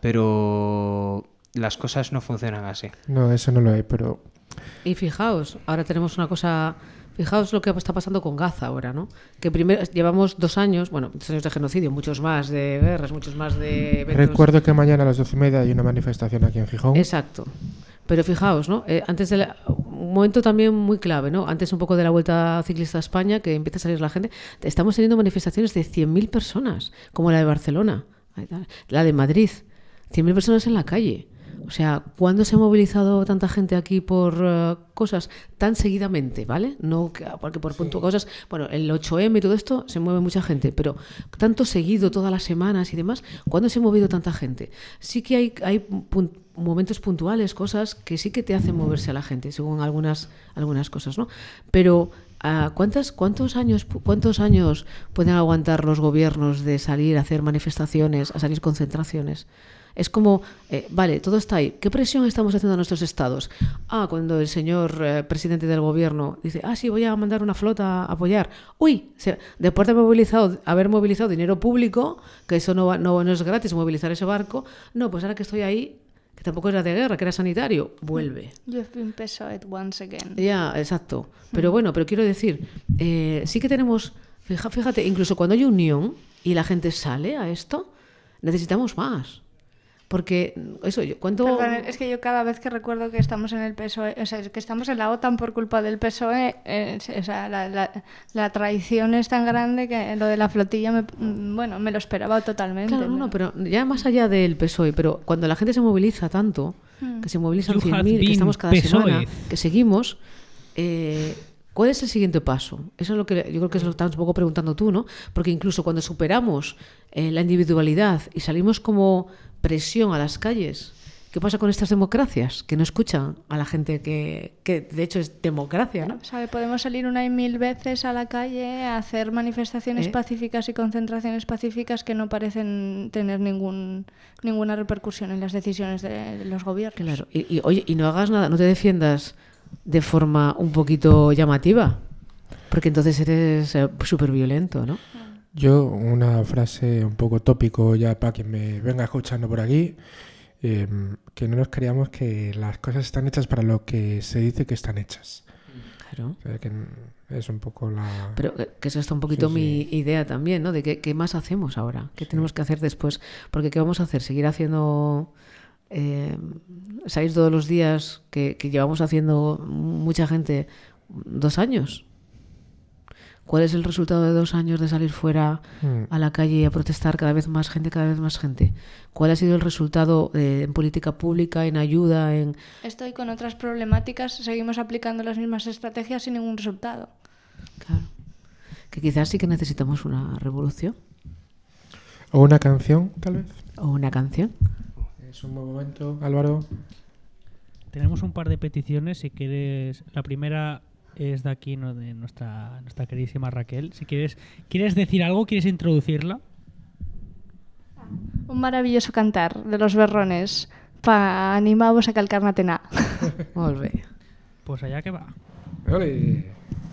pero las cosas no funcionan así. No, eso no lo hay, pero Y fijaos, ahora tenemos una cosa... Fijaos lo que está pasando con Gaza ahora, ¿no? Que primero llevamos dos años, bueno, dos años de genocidio, muchos más de guerras, muchos más de eventos. recuerdo que mañana a las doce y media hay una manifestación aquí en Gijón. Exacto. Pero fijaos, ¿no? Eh, antes de la- un momento también muy clave, ¿no? Antes un poco de la Vuelta Ciclista a España, que empieza a salir la gente, estamos teniendo manifestaciones de cien mil personas, como la de Barcelona, la de Madrid, cien mil personas en la calle. O sea, ¿cuándo se ha movilizado tanta gente aquí por uh, cosas tan seguidamente, ¿vale? No que- porque por punto cosas, bueno, el ocho eme y todo esto se mueve mucha gente, pero tanto seguido todas las semanas y demás, ¿cuándo se ha movido tanta gente? Sí que hay, hay pun- momentos puntuales, cosas que sí que te hacen moverse a la gente, según algunas, algunas cosas, ¿no? Pero uh, ¿cuántas, cuántos años, cuántos años pueden aguantar los gobiernos de salir a hacer manifestaciones, a salir concentraciones? Es como, eh, vale, todo está ahí. ¿Qué presión estamos haciendo a nuestros estados? Ah, cuando el señor eh, presidente del gobierno dice, ah, sí, voy a mandar una flota a apoyar. Uy, se, después de movilizado, haber movilizado dinero público, que eso no, va, no, no es gratis movilizar ese barco, no, pues ahora que estoy ahí, que tampoco era de guerra, que era sanitario, vuelve. You've been P S O E'd once again. Ya, exacto. Pero bueno, pero quiero decir, eh, sí que tenemos, fija- fíjate, incluso cuando hay unión y la gente sale a esto, necesitamos más. Porque, eso, yo, ¿cuánto...? Perdón, es que yo cada vez que recuerdo que estamos en el P S O E, o sea, que estamos en la OTAN por culpa del P S O E, eh, o sea, la, la, la traición es tan grande que lo de la flotilla, me, bueno, me lo esperaba totalmente. Claro, no, no, pero ya más allá del P S O E, pero cuando la gente se moviliza tanto, que se movilizan You cien have mil, que been estamos cada P S O E. semana, que seguimos, eh, ¿cuál es el siguiente paso? Eso es lo que yo creo que es lo que estás un poco preguntando tú, ¿no? Porque incluso cuando superamos eh, la individualidad y salimos como presión a las calles, ¿qué pasa con estas democracias que no escuchan a la gente que, que de hecho es democracia, ¿no? ¿Sabe? Podemos salir una y mil veces a la calle a hacer manifestaciones ¿Eh? pacíficas y concentraciones pacíficas que no parecen tener ningún, ninguna repercusión en las decisiones de, de los gobiernos. Claro, y, y oye, y no hagas nada, no te defiendas de forma un poquito llamativa, porque entonces eres eh, súper violento, ¿no? Yo, una frase un poco tópico ya para quien me venga escuchando por aquí, eh, que no nos creamos que las cosas están hechas para lo que se dice que están hechas. Claro. O sea, que es un poco la... Pero que que eso está un poquito Sí, mi sí. idea también, ¿no? De qué, qué más hacemos ahora, qué tenemos que hacer después, porque qué vamos a hacer, seguir haciendo eh, salís todos los días, que, que llevamos haciendo mucha gente dos años. ¿Cuál es el resultado de dos años de salir fuera Mm. a la calle y a protestar cada vez más gente, cada vez más gente? ¿Cuál ha sido el resultado eh, en política pública, en ayuda, en... Esto y con otras problemáticas seguimos aplicando las mismas estrategias sin ningún resultado. Claro. Que quizás sí que necesitamos una revolución O una canción, tal vez. o una canción. Es un buen momento, Álvaro. Tenemos un par de peticiones, si quieres. La primera es de aquí, ¿no? De nuestra, nuestra queridísima Raquel. Si quieres, ¿quieres decir algo? ¿Quieres introducirla? Un maravilloso cantar de los berrones para animaros a calcar na tená. Molt bé. Pues allá que va. ¡Ole!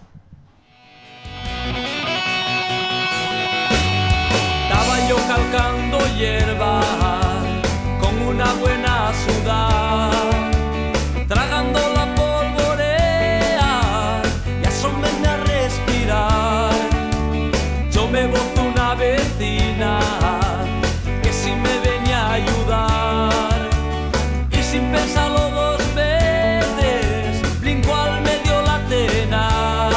Estaba yo calcando hierba con una buena sudar, tragando la polvorea y asoméme a respirar. Yo me boto una vecina que si me venía a ayudar y sin pensarlo dos veces brinco al medio la tena.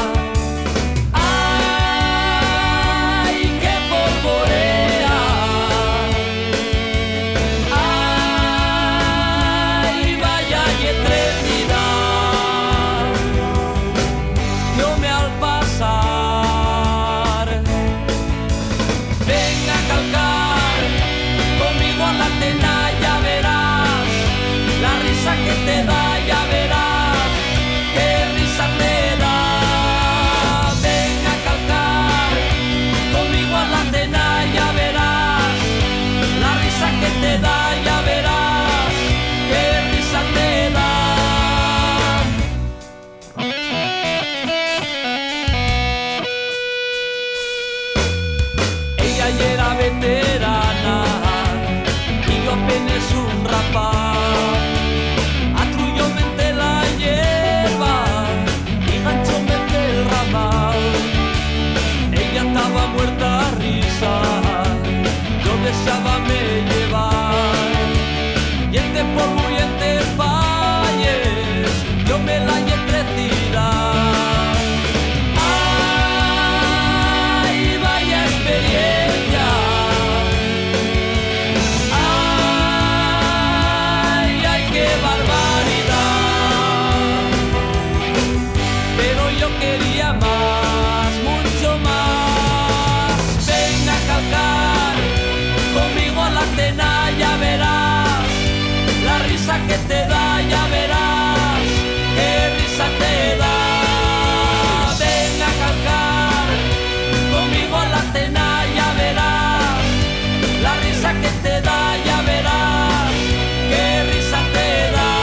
Que te da, ya verás qué risa te da. Ven a calcar conmigo a la cena, ya verás la risa que te da, ya verás qué risa te da.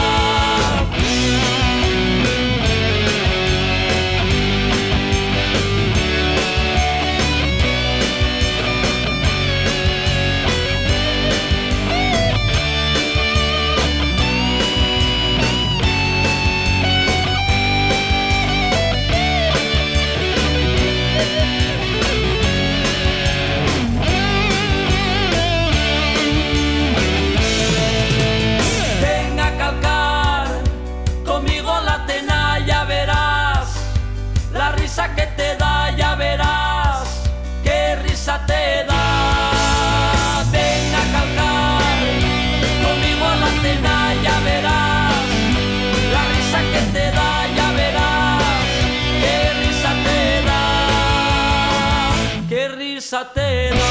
Que te da, ya verás qué risa te da. Ven a calcar conmigo a la cena, ya verás la risa que te da, ya verás qué risa te da, qué risa te da.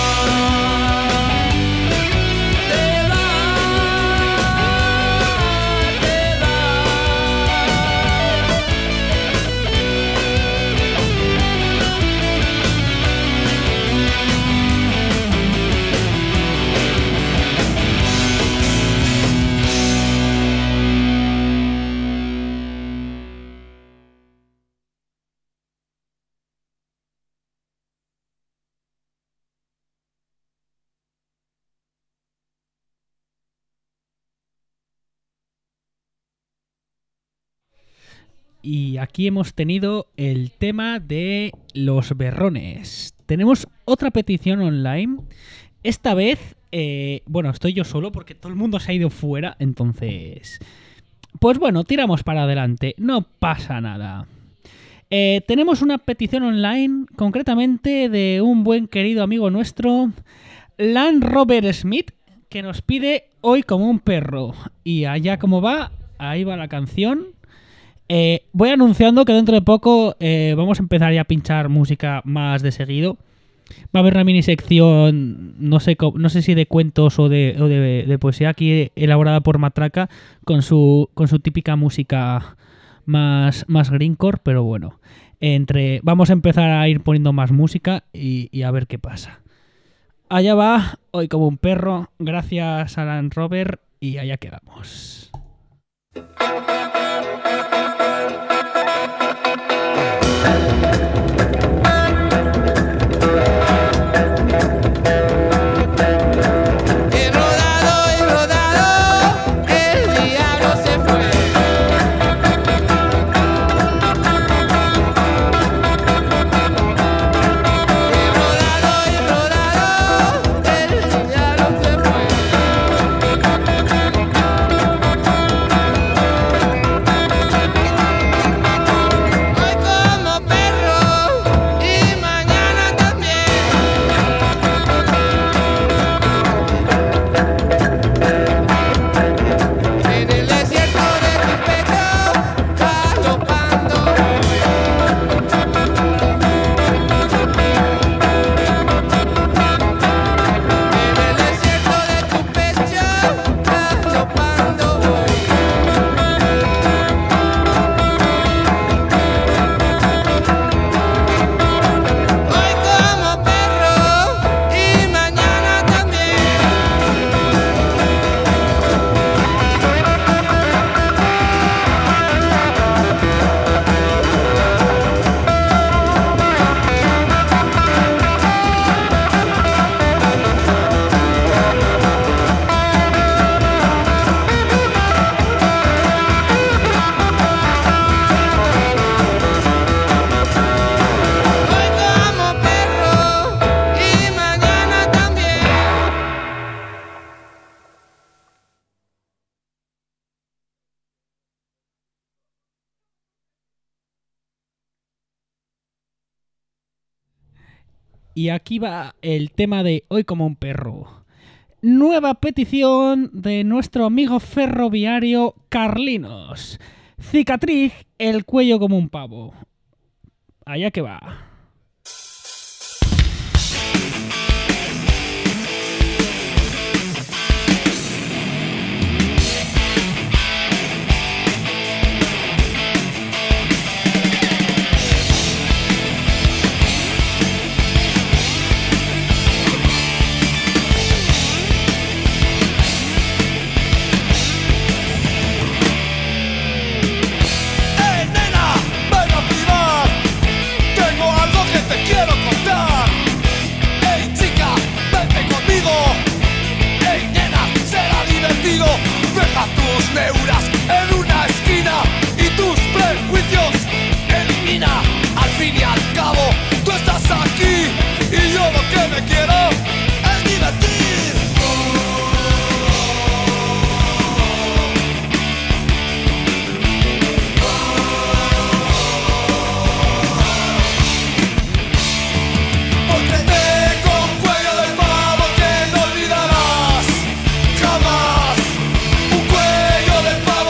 Y aquí hemos tenido el tema de los berrones. Tenemos otra petición online. Esta vez Eh, bueno, estoy yo solo porque todo el mundo se ha ido fuera, entonces... Pues bueno, tiramos para adelante, no pasa nada. Eh, tenemos una petición online, concretamente de un buen querido amigo nuestro, Land Rover Smith, que nos pide Hoy como un perro. Y allá como va, ahí va la canción. Eh, voy anunciando que dentro de poco eh, vamos a empezar ya a pinchar música más de seguido. Va a haber una mini sección, no sé, no sé si de cuentos o de, o de, de poesía, aquí elaborada por Matraca, con su, con su típica música más, más greencore, pero bueno, entre vamos a empezar a ir poniendo más música y, y a ver qué pasa. Allá va, Hoy como un perro, gracias a Land Rover, y allá quedamos. Y aquí va el tema de Hoy como un perro. Nueva petición de nuestro amigo ferroviario Carlinos. Cicatriz, el cuello como un pavo. Allá que va. Deja tus neuras en una esquina y tus prejuicios elimina. Al fin y al cabo, tú estás aquí y yo lo que me quiero es divertir. Porque tengo un cuello de pavo que no olvidarás jamás. Un cuello de pavo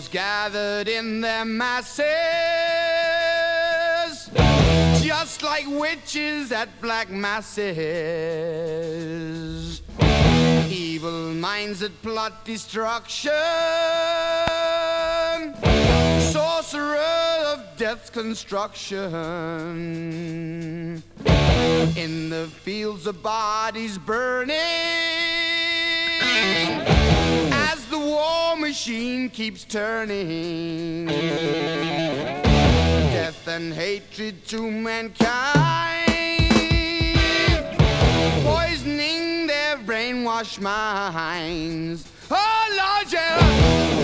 Souls gathered in their masses, just like witches at black masses. Evil minds that plot destruction, sorcerer of death's construction. In the fields of bodies burning, as the war machine keeps turning. Death and hatred to mankind, poisoning their brainwashed minds. Oh Lord, yeah.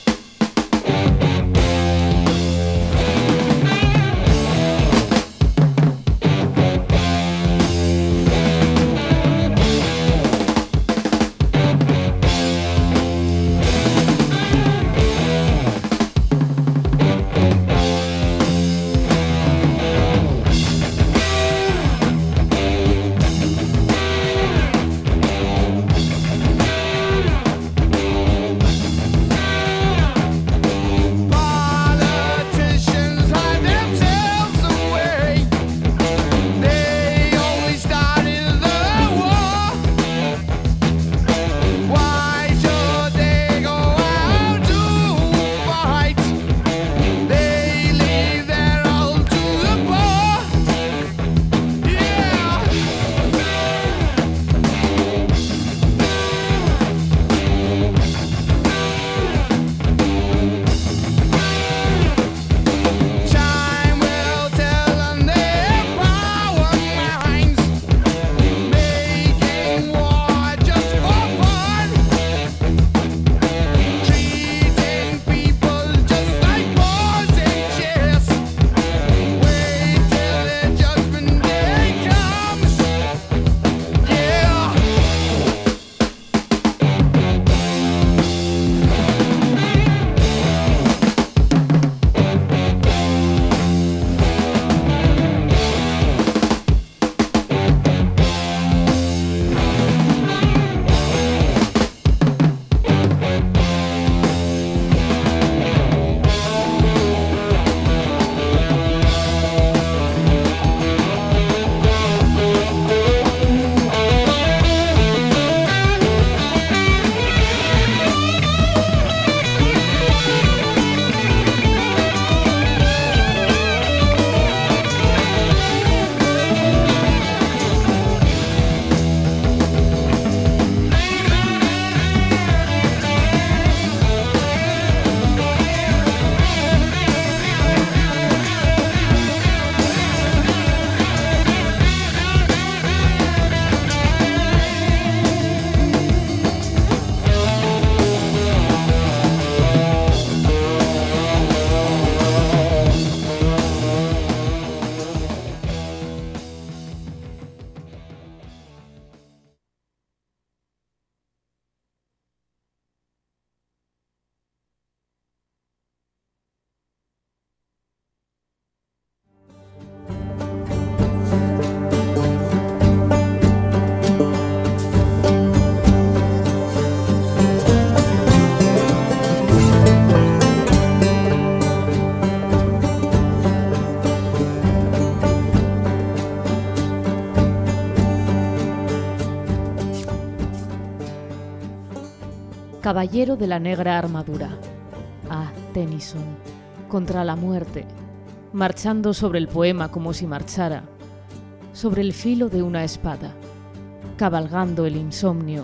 Caballero de la negra armadura. Ah, Tennyson, contra la muerte, marchando sobre el poema como si marchara, sobre el filo de una espada, cabalgando el insomnio.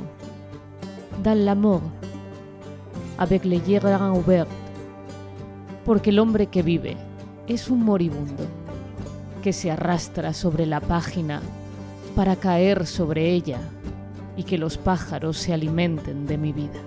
Dans la mort, avec les yeux ouverts, porque el hombre que vive es un moribundo, que se arrastra sobre la página para caer sobre ella y que los pájaros se alimenten de mi vida.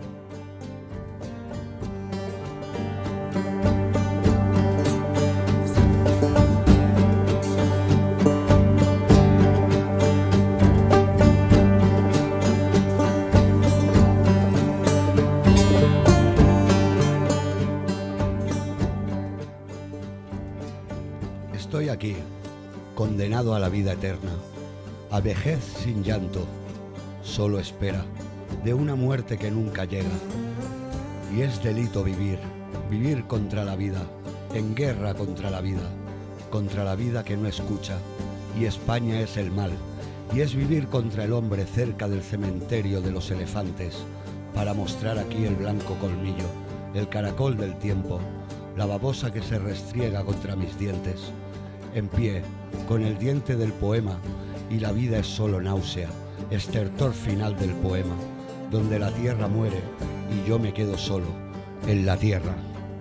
Estoy aquí, condenado a la vida eterna, a vejez sin llanto, solo espera de una muerte que nunca llega. Y es delito vivir, vivir contra la vida, en guerra contra la vida, contra la vida que no escucha, y España es el mal, y es vivir contra el hombre cerca del cementerio de los elefantes, para mostrar aquí el blanco colmillo, el caracol del tiempo, la babosa que se restriega contra mis dientes, en pie, con el diente del poema, y la vida es solo náusea, estertor final del poema, donde la tierra muere y yo me quedo solo, en la tierra.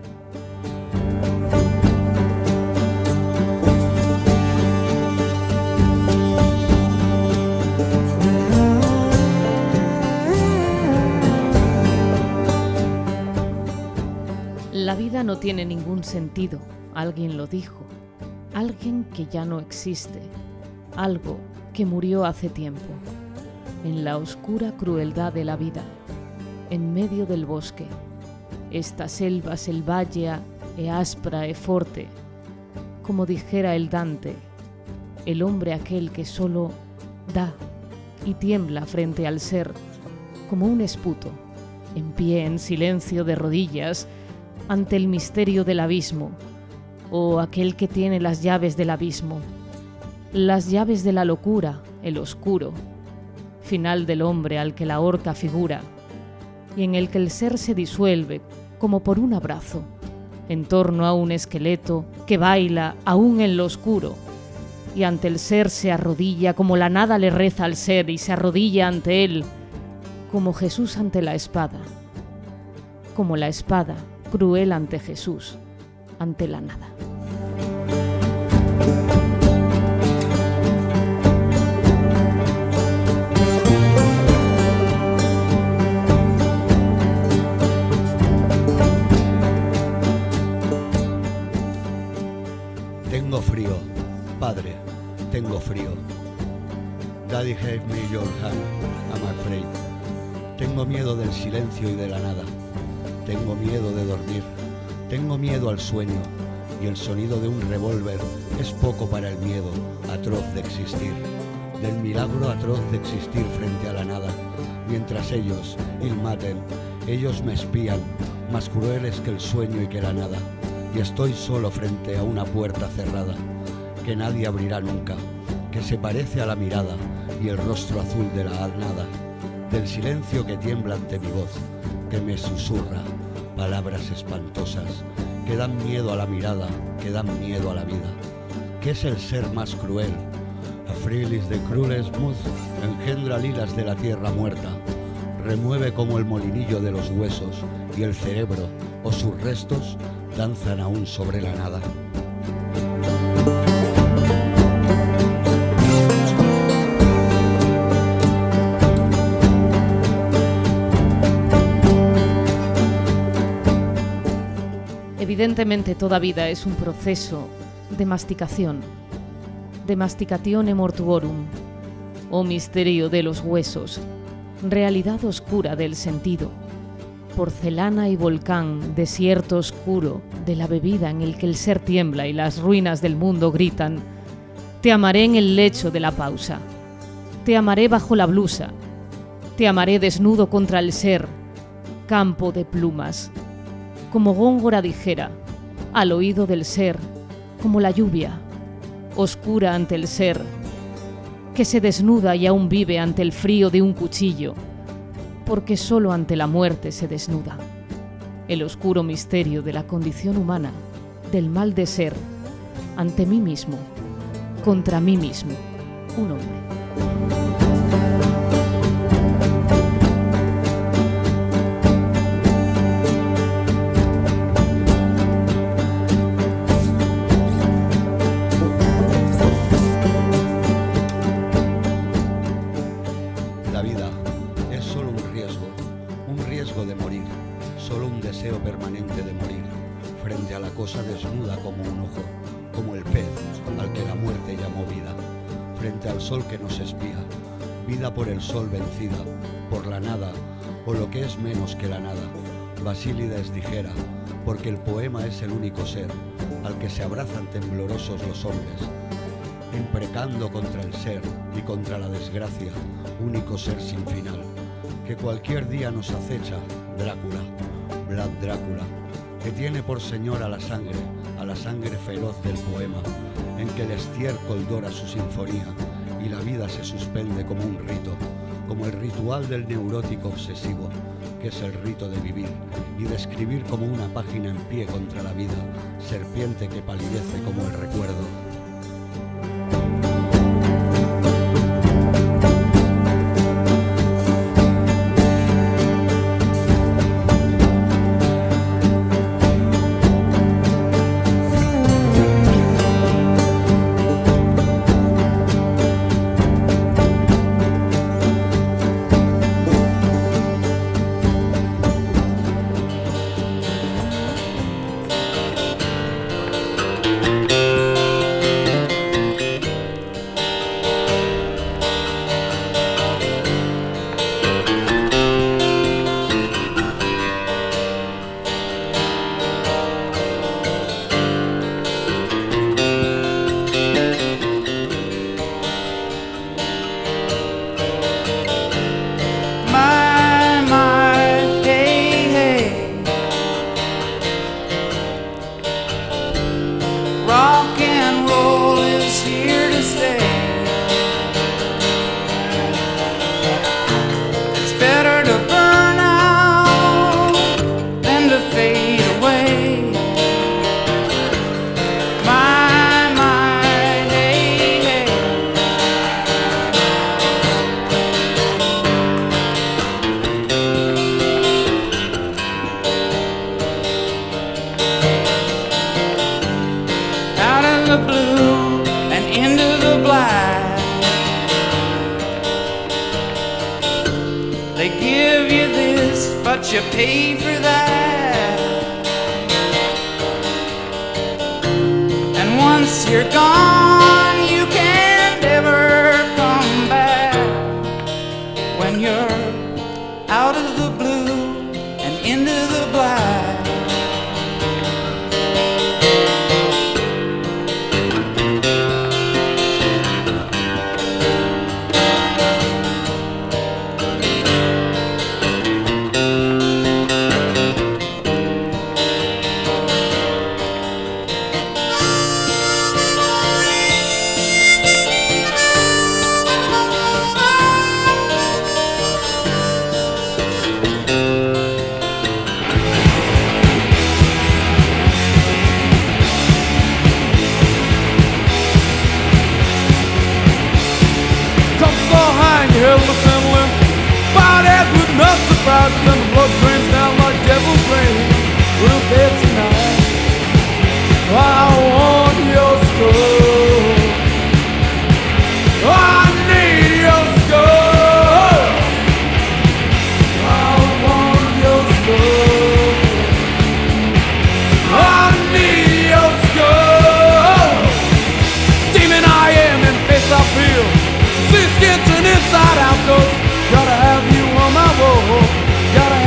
La vida no tiene ningún sentido, alguien lo dijo, alguien que ya no existe, algo que murió hace tiempo, en la oscura crueldad de la vida, en medio del bosque, esta selva selvaggia e aspra e forte, como dijera el Dante, el hombre aquel que solo da y tiembla frente al ser, como un esputo, en pie en silencio de rodillas, ante el misterio del abismo, o aquel que tiene las llaves del abismo, las llaves de la locura, el oscuro, final del hombre al que la horca figura, y en el que el ser se disuelve como por un abrazo, en torno a un esqueleto que baila aún en lo oscuro, y ante el ser se arrodilla como la nada le reza al ser y se arrodilla ante él, como Jesús ante la espada, como la espada cruel ante Jesús, ante la nada. Tengo frío, padre, tengo frío. Daddy gave me your hand, I'm afraid. Tengo miedo del silencio y de la nada. Tengo miedo de dormir, tengo miedo al sueño, y el sonido de un revólver es poco para el miedo atroz de existir, del milagro atroz de existir frente a la nada, mientras ellos, il maten, ellos me espían, más crueles que el sueño y que la nada, y estoy solo frente a una puerta cerrada, que nadie abrirá nunca, que se parece a la mirada y el rostro azul de la nada, del silencio que tiembla ante mi voz, que me susurra palabras espantosas, que dan miedo a la mirada, que dan miedo a la vida. ¿Qué es el ser más cruel? Afrilis de crueles muz engendra lilas de la tierra muerta, remueve como el molinillo de los huesos, y el cerebro o sus restos danzan aún sobre la nada. Evidentemente toda vida es un proceso de masticación, de masticatione mortuorum, o misterio de los huesos, realidad oscura del sentido, porcelana y volcán, desierto oscuro de la bebida en el que el ser tiembla y las ruinas del mundo gritan, te amaré en el lecho de la pausa, te amaré bajo la blusa, te amaré desnudo contra el ser, campo de plumas, como Góngora dijera, al oído del ser, como la lluvia, oscura ante el ser, que se desnuda y aún vive ante el frío de un cuchillo, porque solo ante la muerte se desnuda. El oscuro misterio de la condición humana, del mal de ser, ante mí mismo, contra mí mismo, un hombre. Desnuda como un ojo, como el pez al que la muerte llamó vida, frente al sol que nos espía, vida por el sol vencida, por la nada, o lo que es menos que la nada. Basílides dijera, porque el poema es el único ser al que se abrazan temblorosos los hombres, imprecando contra el ser y contra la desgracia, único ser sin final, que cualquier día nos acecha, Drácula, Vlad Drácula, que tiene por señor a la sangre, a la sangre feroz del poema, en que el estiércol dora su sinfonía y la vida se suspende como un rito, como el ritual del neurótico obsesivo, que es el rito de vivir y de escribir como una página en pie contra la vida, serpiente que palidece como el recuerdo. You pay for that, and once you're gone, you can't ever come back. When you're out of the blue and into the black. And the blood drains down like devil's rain. We'll bed tonight. I want your skull. I need your skull. I want your skull. I need your skull. Demon I am and face I feel. See skin turn inside out, 'cause gotta have you on my wall. Gotta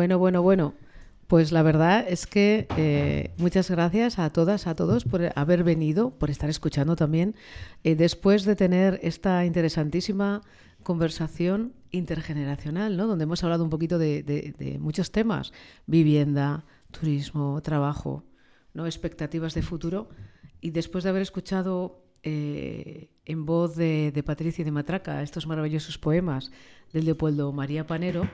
Bueno, bueno, bueno. Pues la verdad es que eh, muchas gracias a todas, a todos por haber venido, por estar escuchando también, eh, después de tener esta interesantísima conversación intergeneracional, ¿no? Donde hemos hablado un poquito de, de, de muchos temas: vivienda, turismo, trabajo, ¿no? Expectativas de futuro. Y después de haber escuchado eh, en voz de, de Patricia y de Matraca estos maravillosos poemas del Leopoldo María Panero,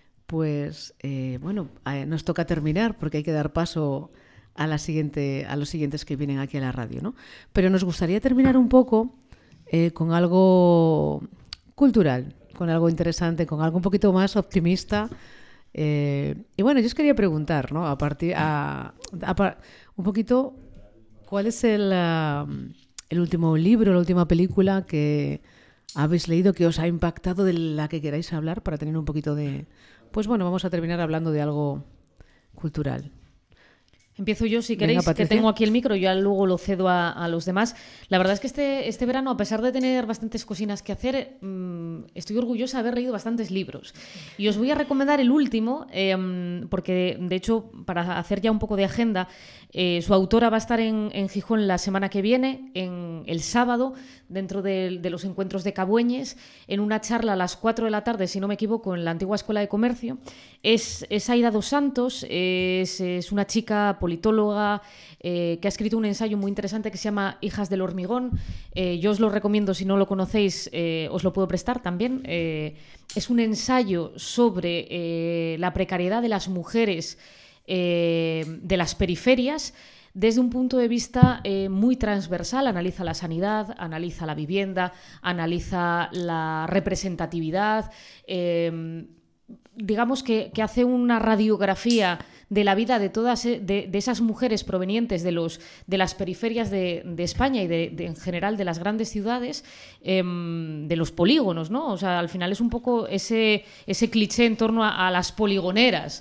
pues eh, bueno, eh, nos toca terminar porque hay que dar paso a, la siguiente, a los siguientes que vienen aquí a la radio, ¿no? Pero nos gustaría terminar un poco eh, con algo cultural, con algo interesante, con algo un poquito más optimista. Eh, y bueno, yo os quería preguntar, ¿no? A partir, a, a, un poquito, ¿cuál es el, uh, el último libro, la última película que habéis leído que os ha impactado, de la que queráis hablar, para tener un poquito de... Pues bueno, vamos a terminar hablando de algo cultural. Empiezo yo, si queréis, Venga, que tengo aquí el micro, yo ya luego lo cedo a, a los demás. La verdad es que este, este verano, a pesar de tener bastantes cosinas que hacer, mmm, estoy orgullosa de haber leído bastantes libros. Y os voy a recomendar el último, eh, porque de hecho, para hacer ya un poco de agenda, eh, su autora va a estar en, en Gijón la semana que viene, en el sábado, dentro de, de los encuentros de Cabueñes, en una charla a las cuatro de la tarde, si no me equivoco, en la antigua Escuela de Comercio. Es, es Aida dos Santos, es, es una chica politóloga eh, que ha escrito un ensayo muy interesante que se llama Hijas del Hormigón. Eh, yo os lo recomiendo, si no lo conocéis, eh, os lo puedo prestar también. Eh, es un ensayo sobre eh, la precariedad de las mujeres eh, de las periferias, desde un punto de vista eh, muy transversal. Analiza la sanidad, analiza la vivienda, analiza la representatividad, eh, digamos que, que hace una radiografía de la vida de todas de, de esas mujeres provenientes de, los, de las periferias de, de España y de, de, en general de las grandes ciudades, eh, de los polígonos, ¿no? O sea, al final es un poco ese, ese cliché en torno a, a las poligoneras.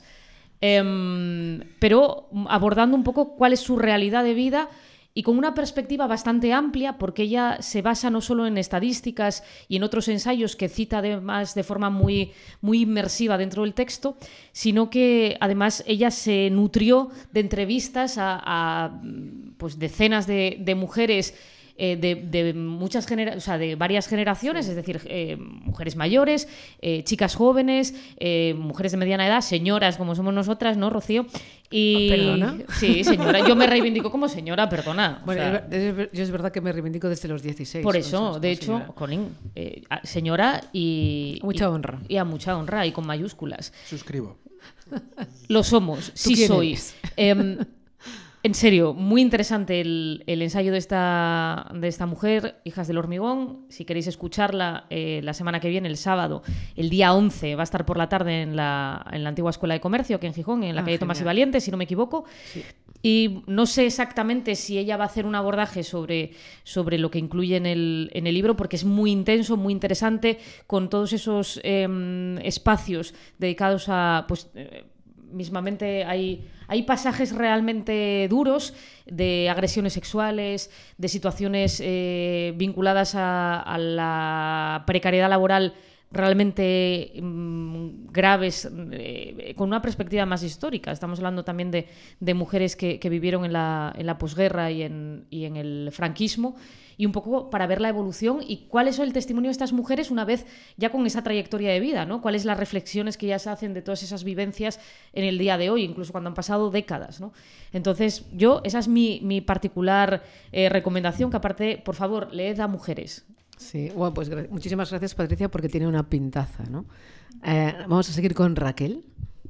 Eh, pero abordando un poco cuál es su realidad de vida y con una perspectiva bastante amplia, porque ella se basa no solo en estadísticas y en otros ensayos que cita además de forma muy, muy inmersiva dentro del texto, sino que además ella se nutrió de entrevistas a, a pues decenas de, de mujeres Eh, de, de muchas genera- o sea, de varias generaciones, es decir, eh, mujeres mayores, eh, chicas jóvenes, eh, mujeres de mediana edad, señoras como somos nosotras, ¿no, Rocío? Y... ¿Perdona? Sí, señora. Yo me reivindico como señora, perdona. O Bueno, sea, es, es, yo es verdad que me reivindico desde los dieciséis. por o eso, sea, de como hecho, señora. Colin, eh, a- señora y... A mucha y- honra. Y a mucha honra, y con mayúsculas. Suscribo. Lo somos, sí quién soy. eres? Eh, en serio, muy interesante el, el ensayo de esta, de esta mujer, Hijas del Hormigón. Si queréis escucharla, eh, la semana que viene, el sábado, el día once, va a estar por la tarde en la, en la antigua Escuela de Comercio, aquí en Gijón, en la Ah, calle Tomás y genial. Valiente, si no me equivoco. Sí. Y no sé exactamente si ella va a hacer un abordaje sobre, sobre lo que incluye en el, en el libro, porque es muy intenso, muy interesante, con todos esos eh, espacios dedicados a... pues eh, mismamente hay, hay pasajes realmente duros de agresiones sexuales, de situaciones eh, vinculadas a, a la precariedad laboral realmente mmm, graves, eh, con una perspectiva más histórica. Estamos hablando también de, de mujeres que, que vivieron en la, en la posguerra y en, y en el franquismo, y un poco para ver la evolución y cuál es el testimonio de estas mujeres una vez ya con esa trayectoria de vida, ¿no? Cuáles las reflexiones que ellas hacen de todas esas vivencias en el día de hoy, incluso cuando han pasado décadas, ¿no? Entonces, yo, esa es mi, mi particular eh, recomendación, que aparte, por favor, leed a mujeres. Sí, bueno, pues gra- muchísimas gracias, Patricia, porque tiene una pintaza, ¿no? Eh, vamos a seguir con Raquel.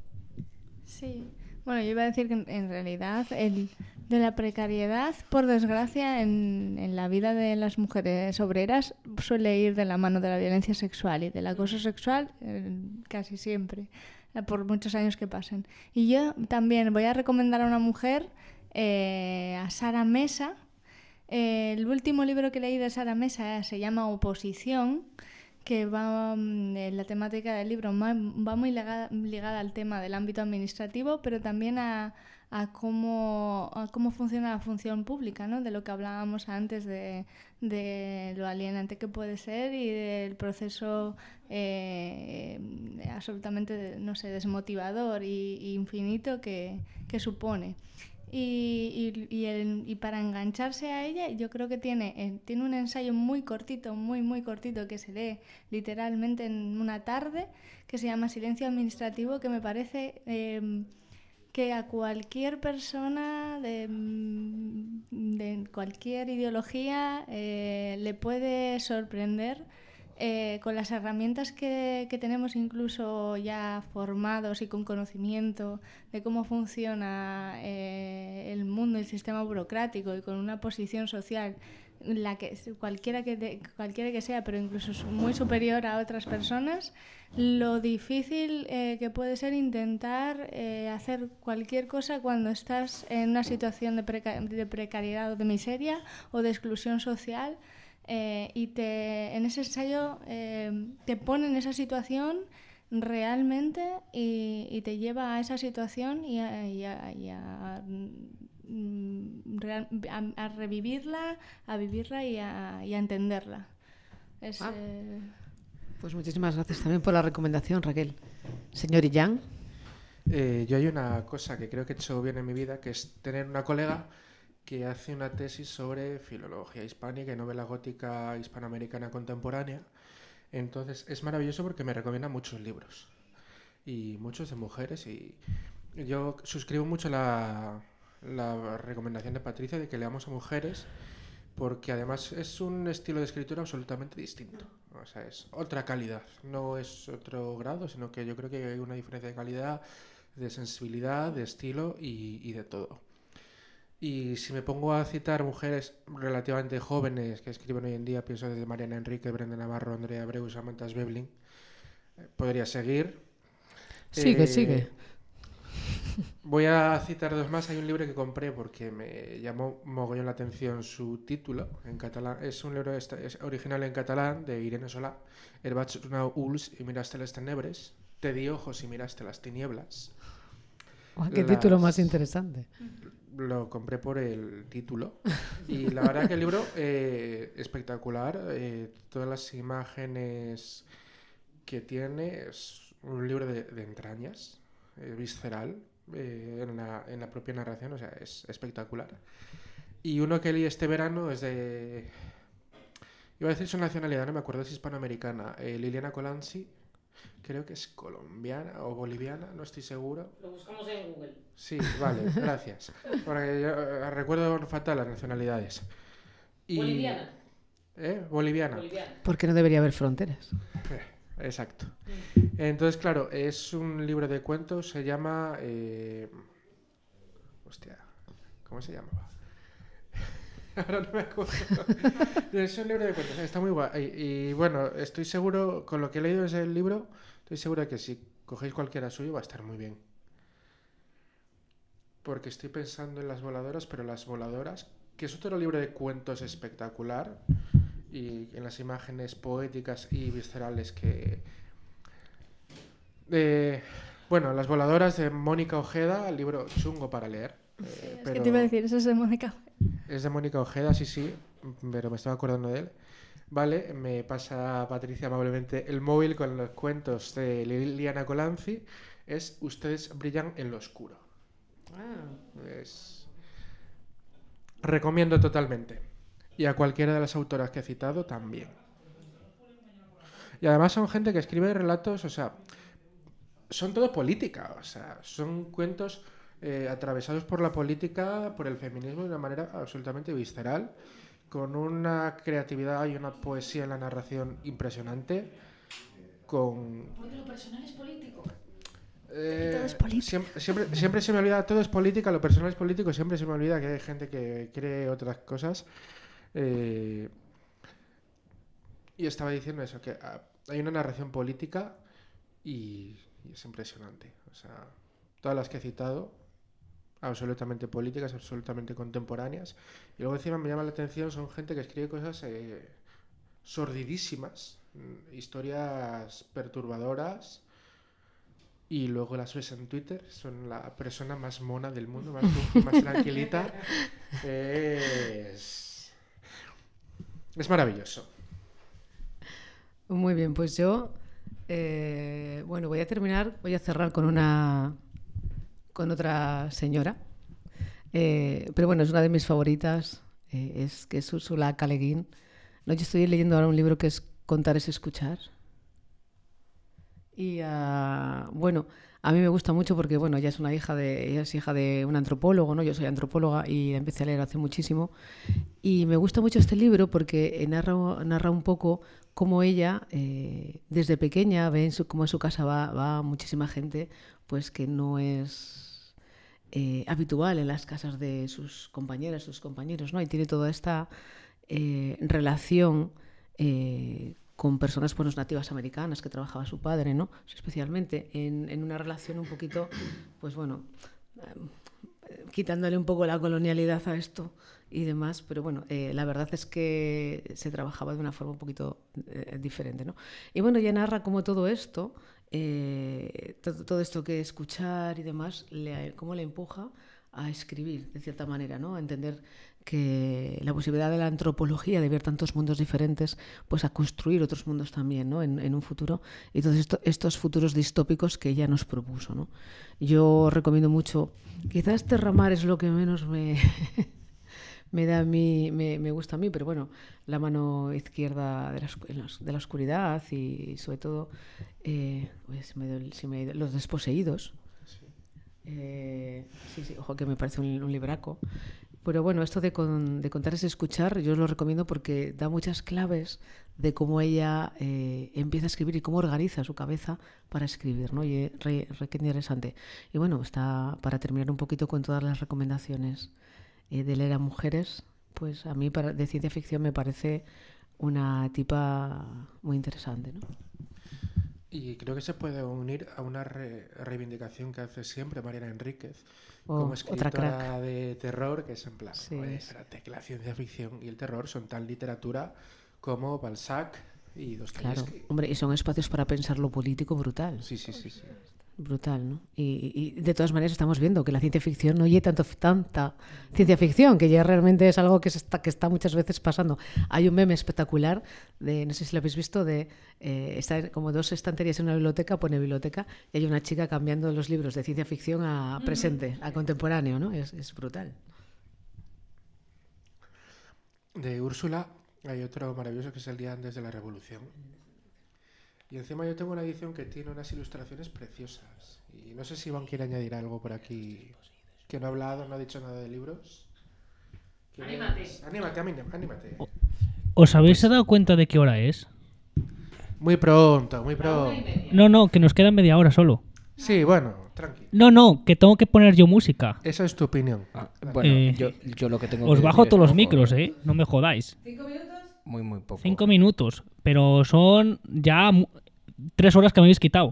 Sí, bueno, yo iba a decir que en, en realidad el de la precariedad, por desgracia, en, en la vida de las mujeres obreras suele ir de la mano de la violencia sexual y del acoso sexual eh, casi siempre, eh, por muchos años que pasen. Y yo también voy a recomendar a una mujer, eh, a Sara Mesa. Eh, el último libro que leí de Sara Mesa se llama Oposición, que va, eh, la temática del libro va muy ligada, ligada al tema del ámbito administrativo, pero también a, a cómo, a cómo funciona la función pública, ¿no? De lo que hablábamos antes de, de lo alienante que puede ser y del proceso eh, absolutamente, no sé, desmotivador y, y infinito que, que supone. Y, y, y, el, y para engancharse a ella, yo creo que tiene, eh, tiene un ensayo muy cortito, muy, muy cortito, que se lee literalmente en una tarde, que se llama Silencio Administrativo, que me parece eh, que a cualquier persona de, de cualquier ideología eh, le puede sorprender. Eh, con las herramientas que, que tenemos incluso ya formados y con conocimiento de cómo funciona eh, el mundo, el sistema burocrático y con una posición social la que cualquiera que de, cualquiera que sea, pero incluso muy superior a otras personas, lo difícil eh, que puede ser intentar eh, hacer cualquier cosa cuando estás en una situación de, preca- de precariedad o de miseria o de exclusión social. Eh, y te, en ese ensayo eh, te pone en esa situación realmente y, y te lleva a esa situación y a, y a, y a, a, a revivirla, a vivirla y a, y a entenderla. Es, Ah. eh... Pues muchísimas gracias también por la recomendación, Raquel. Señor Illán. Eh, yo hay una cosa que creo que he hecho bien en mi vida, que es tener una colega que hace una tesis sobre filología hispánica y novela gótica hispanoamericana contemporánea. Entonces es maravilloso porque me recomienda muchos libros y muchos de mujeres, y yo suscribo mucho la, la recomendación de Patricia de que leamos a mujeres, porque además es un estilo de escritura absolutamente distinto. O sea, es otra calidad, no es otro grado, sino que yo creo que hay una diferencia de calidad, de sensibilidad, de estilo y, y de todo. Y si me pongo a citar mujeres relativamente jóvenes que escriben hoy en día, pienso desde Mariana Enrique, Brenda Navarro, Andrea Abreu y Samantha Schweblin, eh, podría seguir. Sigue, Eh, sigue. Voy a citar dos más. Hay un libro que compré porque me llamó mogollón la atención su título en catalán. Es un libro es original en catalán de Irene Solà. El vaig donar ulls y miraste les tenebres. Te di ojos y miraste las tinieblas. Oh, qué Las... título más interesante. Lo compré por el título y la verdad que el libro eh, espectacular, eh, todas las imágenes que tiene, es un libro de, de entrañas, eh, visceral, eh, en, la, en la propia narración, o sea, es espectacular. Y uno que leí este verano es de, iba a decir su nacionalidad, no me acuerdo si es hispanoamericana, eh, Liliana Colanzi. Creo que es colombiana o boliviana, no estoy seguro. Lo buscamos en Google. Sí, vale, gracias. Porque yo eh, recuerdo fatal las nacionalidades. Y... Boliviana. ¿Eh? Boliviana. Boliviana. Porque no debería haber fronteras. Eh, exacto. Entonces, claro, es un libro de cuentos, se llama... Eh... Hostia, ¿cómo se llamaba? Ahora no me acuerdo. Es un libro de cuentos, está muy guay. Y, y bueno, estoy seguro, con lo que he leído de ese libro, estoy seguro de que si cogéis cualquiera suyo va a estar muy bien. Porque estoy pensando en Las voladoras, pero Las voladoras, que es otro libro de cuentos espectacular, y en las imágenes poéticas y viscerales que... Eh, bueno, Las voladoras de Mónica Ojeda, el libro chungo para leer. Eh, Sí, es pero... que te iba a decir, eso es de Mónica. Es de Mónica Ojeda, sí, sí, pero me estaba acordando de él. Vale, me pasa Patricia amablemente el móvil con los cuentos de Liliana Colanzi. Es Ustedes brillan en lo oscuro. Ah. Es... Recomiendo totalmente. Y a cualquiera de las autoras que he citado también. Y además son gente que escribe relatos, o sea, son todo política, o sea, son cuentos eh, atravesados por la política, por el feminismo de una manera absolutamente visceral, con una creatividad y una poesía en la narración impresionante, con... Porque lo personal es político. Eh, todo es política. Siempre, siempre, siempre se me olvida, todo es política, lo personal es político, siempre se me olvida que hay gente que cree otras cosas. Eh, y estaba diciendo eso, que ah, hay una narración política y, y es impresionante. O sea, todas las que he citado, absolutamente políticas, absolutamente contemporáneas. Y luego encima me llama la atención, son gente que escribe cosas eh, sordidísimas, historias perturbadoras, y luego las ves en Twitter, son la persona más mona del mundo, más, dulce, más tranquilita. Es... es maravilloso. Muy bien, pues yo, eh, bueno, voy a terminar, voy a cerrar con una, con otra señora, eh, pero bueno, es una de mis favoritas, eh, es que es Úrsula K. Le Guin. No, yo estoy leyendo ahora un libro que es Contar es escuchar. Y uh, bueno, a mí me gusta mucho porque bueno, ella es una hija de, ella es hija de un antropólogo, ¿no? Yo soy antropóloga y la empecé a leer hace muchísimo. Y me gusta mucho este libro porque narra, narra un poco cómo ella, eh, desde pequeña, ve en su, cómo en su casa va, va muchísima gente, pues que no es eh, habitual en las casas de sus compañeras, sus compañeros, ¿no? Y tiene toda esta eh, relación eh, con personas pues, nativas americanas que trabajaba su padre, ¿no? Especialmente en, en una relación un poquito, pues bueno, eh, quitándole un poco la colonialidad a esto y demás, pero bueno, eh, la verdad es que se trabajaba de una forma un poquito eh, diferente, ¿no? Y bueno, ya narra cómo todo esto, eh, todo, todo esto que escuchar y demás, le, cómo le empuja a escribir, de cierta manera, ¿no? A entender que la posibilidad de la antropología de ver tantos mundos diferentes, pues a construir otros mundos también, ¿no? en, en un futuro, y todos esto, estos futuros distópicos que ella nos propuso, ¿no? Yo recomiendo mucho, quizás Terramar es lo que menos me, me da a mí, me, me gusta a mí, pero bueno, La mano izquierda de la, de la oscuridad y sobre todo eh, pues me, si me, Los desposeídos. Eh, sí, sí, ojo que me parece un, un libraco. Pero bueno, esto de, con, de contar es escuchar, yo os lo recomiendo porque da muchas claves de cómo ella eh, empieza a escribir y cómo organiza su cabeza para escribir, ¿no? Y es re, re qué interesante. Y bueno, está para terminar un poquito con todas las recomendaciones eh, de leer a mujeres, pues a mí para, de ciencia ficción me parece una tipa muy interesante, ¿no? Y creo que se puede unir a una re reivindicación que hace siempre Mariana Enríquez, oh, como escritora de terror, que es en plan, sí, oye, espérate, que la ciencia ficción y el terror son tan literatura como Balzac y Dostoyevsky. Claro, hombre, y son espacios para pensar lo político brutal. Sí, sí, sí, sí. Brutal, ¿no? Y, y de todas maneras estamos viendo que la ciencia ficción no lleva tanto, tanta ciencia ficción, que ya realmente es algo que, se está, que está muchas veces pasando. Hay un meme espectacular, de no sé si lo habéis visto, de eh, está como dos estanterías en una biblioteca, pone biblioteca, y hay una chica cambiando los libros de ciencia ficción a presente, a contemporáneo, ¿no? Es, es brutal. De Úrsula hay otro maravilloso que es El día antes de la revolución. Y encima yo tengo una edición que tiene unas ilustraciones preciosas. Y no sé si Iván quiere añadir algo por aquí que no ha hablado, no ha dicho nada de libros. Anímate. Anímate, anímate. ¿Os habéis dado cuenta de qué hora es? Muy pronto, muy pronto. No, no, que nos queda media hora solo. Sí, bueno, tranquilo. No, no, que tengo que poner yo música. Esa es tu opinión. Ah, bueno, Eh, yo, yo lo que tengo Os que bajo decir todos es, los ojo, micros, ¿eh? No me jodáis. ¿Cinco minutos? Muy, muy poco. Cinco minutos. Pero son ya mu- tres horas que me habéis quitado.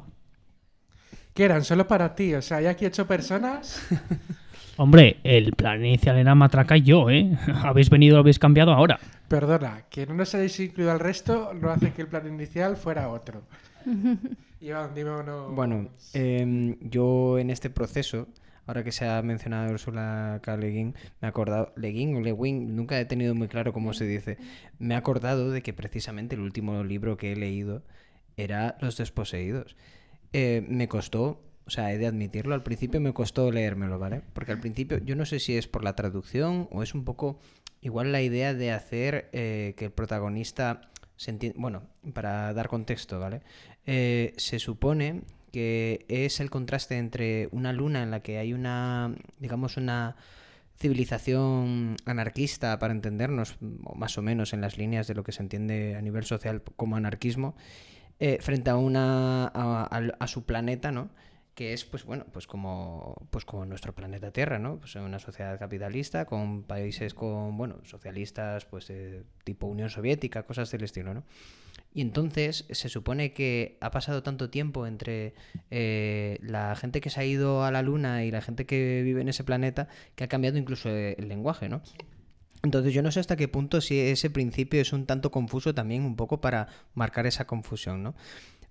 ¿Qué eran? Solo para ti. O sea, hay aquí ocho personas. Hombre, el plan inicial era Matraca y yo, ¿eh? Habéis venido, lo habéis cambiado ahora. Perdona, que no nos hayáis incluido al resto no hace que el plan inicial fuera otro. Iván, dime uno. Bueno, eh, yo en este proceso, ahora que se ha mencionado Úrsula K. Le Guin, me he acordado, Le Guin o Le Guin, nunca he tenido muy claro cómo se dice, me he acordado de que precisamente el último libro que he leído era Los desposeídos. Eh, me costó, o sea, he de admitirlo, al principio me costó leérmelo, ¿vale? Porque al principio, yo no sé si es por la traducción o es un poco igual la idea de hacer eh, que el protagonista se entienda. Bueno, para dar contexto, ¿vale? Eh, se supone que es el contraste entre una luna en la que hay una, digamos, una civilización anarquista, para entendernos, o más o menos en las líneas de lo que se entiende a nivel social como anarquismo, eh, frente a una a, a, a su planeta, ¿no? Que es, pues bueno, pues como pues como nuestro planeta Tierra, ¿no? Pues una sociedad capitalista con países con, bueno, socialistas, pues eh, tipo Unión Soviética, cosas del estilo, ¿no? Y entonces se supone que ha pasado tanto tiempo entre eh, la gente que se ha ido a la Luna y la gente que vive en ese planeta que ha cambiado incluso el lenguaje, ¿no? Entonces yo no sé hasta qué punto si ese principio es un tanto confuso también, un poco para marcar esa confusión, ¿no?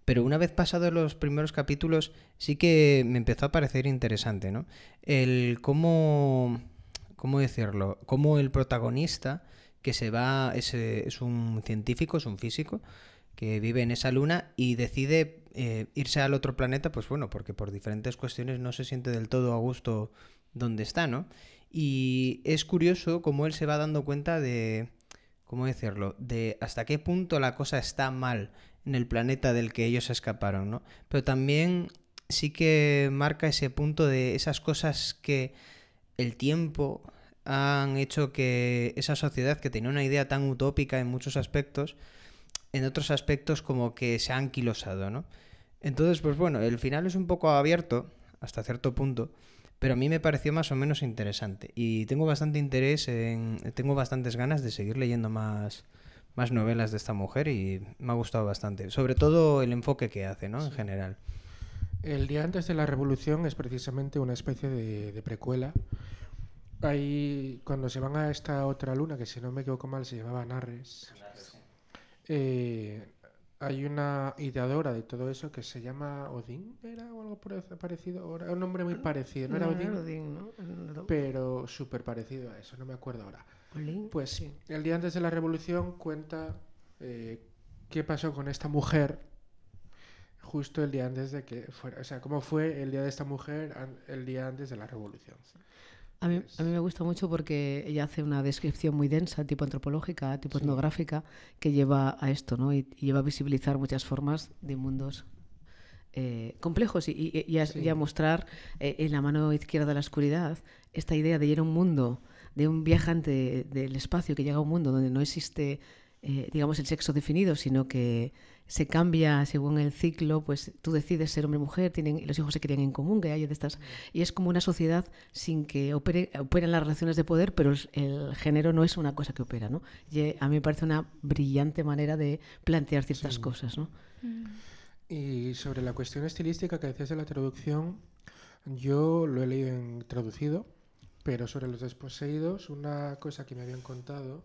Pero una vez pasados los primeros capítulos, sí que me empezó a parecer interesante, ¿no? El cómo, ¿cómo decirlo? Cómo el protagonista, que se va, es, es un científico, es un físico, que vive en esa luna y decide eh, irse al otro planeta, pues bueno, porque por diferentes cuestiones no se siente del todo a gusto donde está, ¿no? Y es curioso cómo él se va dando cuenta de, ¿cómo decirlo?, de hasta qué punto la cosa está mal en el planeta del que ellos escaparon, ¿no? Pero también sí que marca ese punto de esas cosas que el tiempo han hecho que esa sociedad, que tenía una idea tan utópica en muchos aspectos, en otros aspectos como que se ha anquilosado, ¿no? Entonces, pues bueno, el final es un poco abierto hasta cierto punto, pero a mí me pareció más o menos interesante y tengo bastante interés en, tengo bastantes ganas de seguir leyendo más, más novelas de esta mujer y me ha gustado bastante, sobre todo el enfoque que hace, ¿no? En Sí. general. El día antes de la revolución es precisamente una especie de, de precuela. Ahí, cuando se van a esta otra luna, que si no me equivoco mal se llamaba Narres, eh, hay una ideadora de todo eso que se llama Odín, ¿era o algo por- parecido? O era un nombre muy parecido, no era Odín, Odín, ¿no? No. pero súper parecido a eso, no me acuerdo ahora. Olín. Pues sí, el día antes de la revolución cuenta eh, qué pasó con esta mujer justo el día antes de que fuera, o sea, cómo fue el día de esta mujer an- el día antes de la revolución. A mí, a mí me gusta mucho porque ella hace una descripción muy densa, tipo antropológica, tipo Sí. etnográfica, que lleva a esto, ¿no? Y, y lleva a visibilizar muchas formas de mundos eh, complejos y, y- y a, Sí. y a mostrar eh, en la mano izquierda de la oscuridad esta idea de ir a un mundo, de un viajante del espacio que llega a un mundo donde no existe, eh, digamos, el sexo definido, sino que se cambia según el ciclo, pues tú decides ser hombre o mujer, tienen, y los hijos se crían en común, que hay de estas, y es como una sociedad sin que opere, operen las relaciones de poder, pero el, el género no es una cosa que opera, ¿no? Y eh, a mí me parece una brillante manera de plantear ciertas Sí. cosas, ¿no? Y sobre la cuestión estilística que decías de la traducción, yo lo he leído en traducido, pero sobre los desposeídos, una cosa que me habían contado,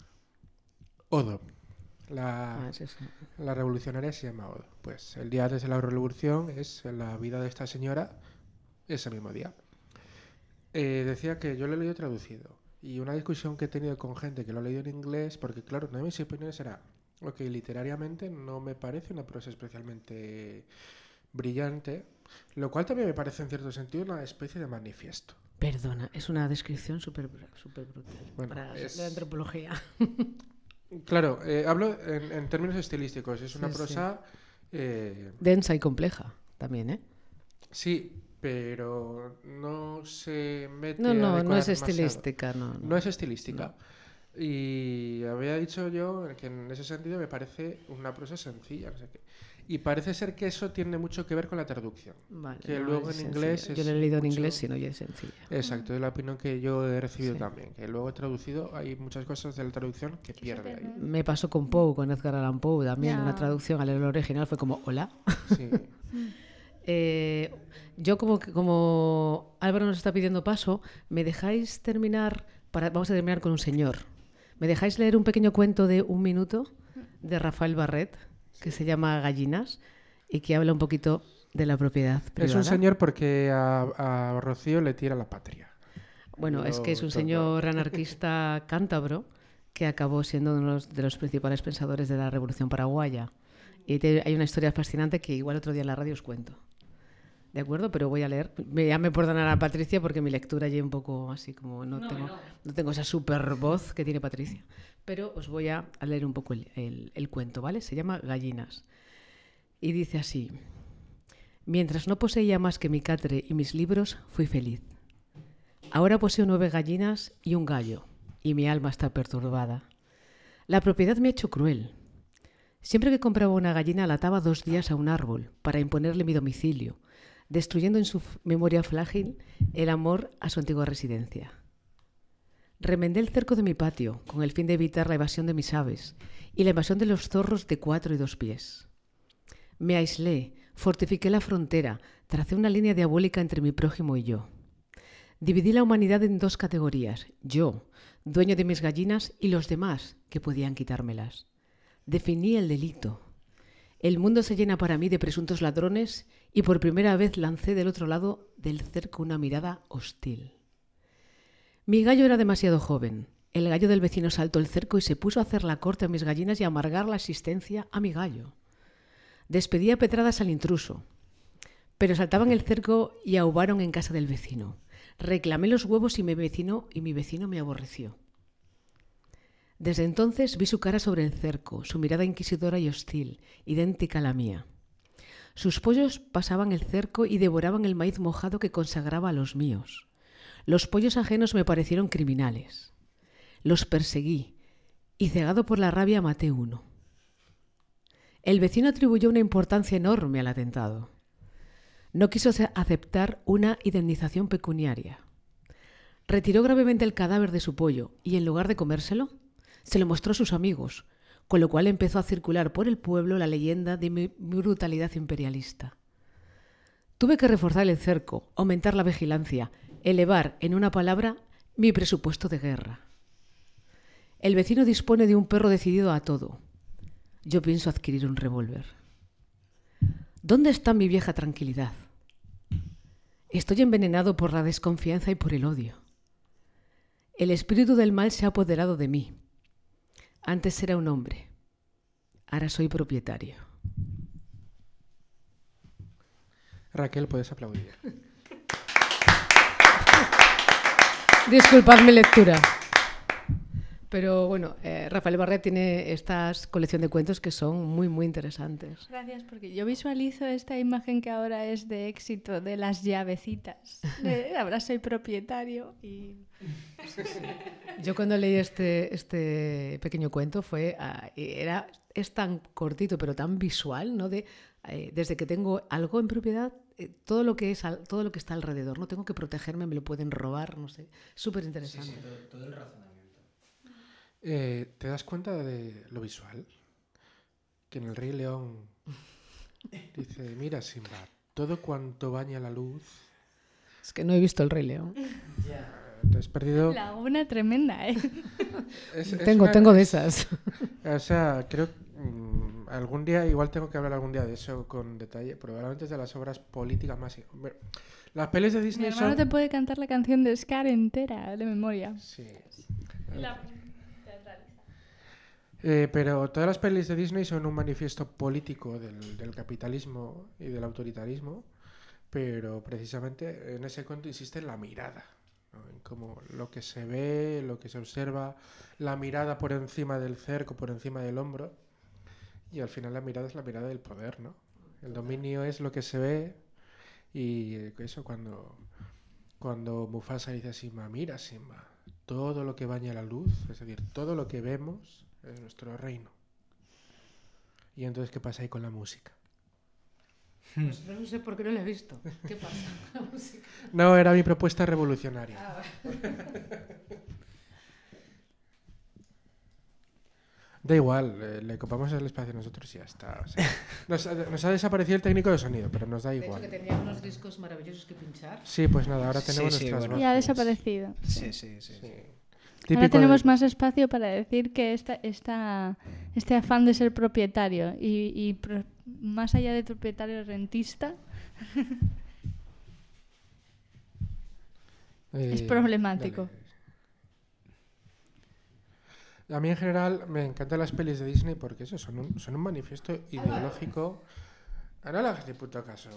Odo, la, Ah, es eso. la revolucionaria se llama Odo. Pues el día antes de la revolución es la vida de esta señora ese mismo día. Eh, decía que yo lo he leído traducido y una discusión que he tenido con gente que lo ha leído en inglés, porque claro, una de mis opiniones era, ok, literariamente no me parece una prosa especialmente brillante, lo cual también me parece en cierto sentido una especie de manifiesto. Perdona, es una descripción súper súper brutal Bueno, para es- la antropología. Claro, eh, hablo en, en términos estilísticos, es una Sí, sí. prosa... eh, Densa y compleja también, ¿eh? sí, pero no se mete No, a no, no decorar es demasiado. estilística, no. no. No es estilística. Y había dicho yo que en ese sentido me parece una prosa sencilla. No sé qué. Y parece ser que eso tiene mucho que ver con la traducción. Vale, que no, luego es en sencilla. inglés Yo es lo he leído en mucho- inglés y no, ya es sencilla. Exacto, es la opinión que yo he recibido Sí. también. Que luego traducido hay muchas cosas de la traducción que pierde ahí. Me pasó con Poe, con Edgar Allan Poe también, Ya. una traducción al original fue como, hola. Sí. Eh, yo como, que- como Álvaro nos está pidiendo paso, ¿me dejáis terminar? Para, vamos a terminar con un señor. ¿Me dejáis leer un pequeño cuento de un minuto de Rafael Barret, que se llama Gallinas, y que habla un poquito de la propiedad Es privada? un señor porque a, a Rocío le tira la patria. Bueno, es que es un Lo- señor anarquista cántabro que acabó siendo uno de los, de los principales pensadores de la Revolución Paraguaya. Y te- hay una historia fascinante que igual otro día en la radio os cuento. ¿De acuerdo? Pero voy a leer. Me, ya me perdonará Patricia porque mi lectura ya un poco así como no, No, tengo, no. no tengo esa super voz que tiene Patricia. Pero os voy a, a leer un poco el, el- el cuento, ¿vale? Se llama Gallinas. Y dice así. Mientras no poseía más que mi catre y mis libros, fui feliz. Ahora poseo nueve gallinas y un gallo, y mi alma está perturbada. La propiedad me ha hecho cruel. Siempre que compraba una gallina la ataba dos días a un árbol para imponerle mi domicilio, destruyendo en su f- memoria frágil el amor a su antigua residencia. Remendé el cerco de mi patio con el fin de evitar la evasión de mis aves y la invasión de los zorros de cuatro y dos pies. Me aislé, fortifiqué la frontera, tracé una línea diabólica entre mi prójimo y yo. Dividí la humanidad en dos categorías, yo, dueño de mis gallinas, y los demás, que podían quitármelas. Definí el delito. El mundo se llena para mí de presuntos ladrones y por primera vez lancé del otro lado del cerco una mirada hostil. Mi gallo era demasiado joven. El gallo del vecino saltó el cerco y se puso a hacer la corte a mis gallinas y a amargar la existencia a mi gallo. Despedía pedradas al intruso, pero saltaban el cerco y ahubaron en casa del vecino. Reclamé los huevos y mi vecino, y mi vecino me aborreció. Desde entonces vi su cara sobre el cerco, su mirada inquisidora y hostil, idéntica a la mía. Sus pollos pasaban el cerco y devoraban el maíz mojado que consagraba a los míos. Los pollos ajenos me parecieron criminales. Los perseguí y, cegado por la rabia, maté uno. El vecino atribuyó una importancia enorme al atentado. No quiso aceptar una indemnización pecuniaria. Retiró gravemente el cadáver de su pollo y, en lugar de comérselo, se lo mostró a sus amigos, con lo cual empezó a circular por el pueblo la leyenda de mi brutalidad imperialista. Tuve que reforzar el cerco, aumentar la vigilancia, elevar, en una palabra, mi presupuesto de guerra. El vecino dispone de un perro decidido a todo. Yo pienso adquirir un revólver. ¿Dónde está mi vieja tranquilidad? Estoy envenenado por la desconfianza y por el odio. El espíritu del mal se ha apoderado de mí. Antes era un hombre. Ahora soy propietario. Raquel, puedes aplaudir. Disculpad mi lectura. Pero bueno, eh, Rafael Barré tiene esta colección de cuentos que son muy, muy interesantes. Gracias, porque yo visualizo esta imagen que ahora es de éxito de las llavecitas. De, ahora soy propietario y... Yo cuando leí este, este pequeño cuento fue uh, era es tan cortito pero tan visual, ¿no? De eh, desde que tengo algo en propiedad, eh, todo lo que es al, todo lo que está alrededor, no tengo que protegerme, me lo pueden robar, no sé, súper interesante. Sí, sí, todo, todo el razonamiento. Eh, ¿Te das cuenta de lo visual? Que en el Rey León dice, mira Simba, todo cuanto baña la luz. Es que no he visto el Rey León. Ya. Te has perdido. Laguna tremenda, ¿eh? Es, es tengo, una, tengo de es, esas. O sea, creo mmm, algún día, igual tengo que hablar algún día de eso con detalle. Probablemente es de las obras políticas más. Hombre, las pelis de Disney Mi hermano son. te puede cantar la canción de Scar entera, de memoria. Sí. La... Eh, pero todas las pelis de Disney son un manifiesto político del, del capitalismo y del autoritarismo, pero precisamente en ese cuento insiste en la mirada, ¿no? En cómo lo que se ve, lo que se observa, la mirada por encima del cerco, por encima del hombro, y al final la mirada es la mirada del poder, ¿no? El dominio es lo que se ve, y eso cuando, cuando Mufasa dice a Simba, mira Simba, todo lo que baña la luz, es decir, todo lo que vemos es nuestro reino. Y entonces, ¿qué pasa ahí con la música? Pues no sé por qué no la he visto. ¿Qué pasa con la música? No, era mi propuesta revolucionaria. Ah, bueno. Da igual, eh, le copamos el espacio nosotros y ya está. O sea, nos, ha, nos ha desaparecido el técnico de sonido, pero nos da igual. De hecho, que tenía unos discos maravillosos que pinchar. Sí, pues nada, ahora tenemos Sí, sí, nuestras bueno. voces. Ya ha desaparecido. Sí, sí, sí. Sí. Ahora Típico tenemos de- más espacio para decir que esta, esta, este afán de ser propietario y, y pro- más allá de propietario rentista es Eh, problemático. dale. A mí en general me encantan las pelis de Disney porque eso, son un, son un manifiesto ideológico. Ah, no le hagas ni puto caso.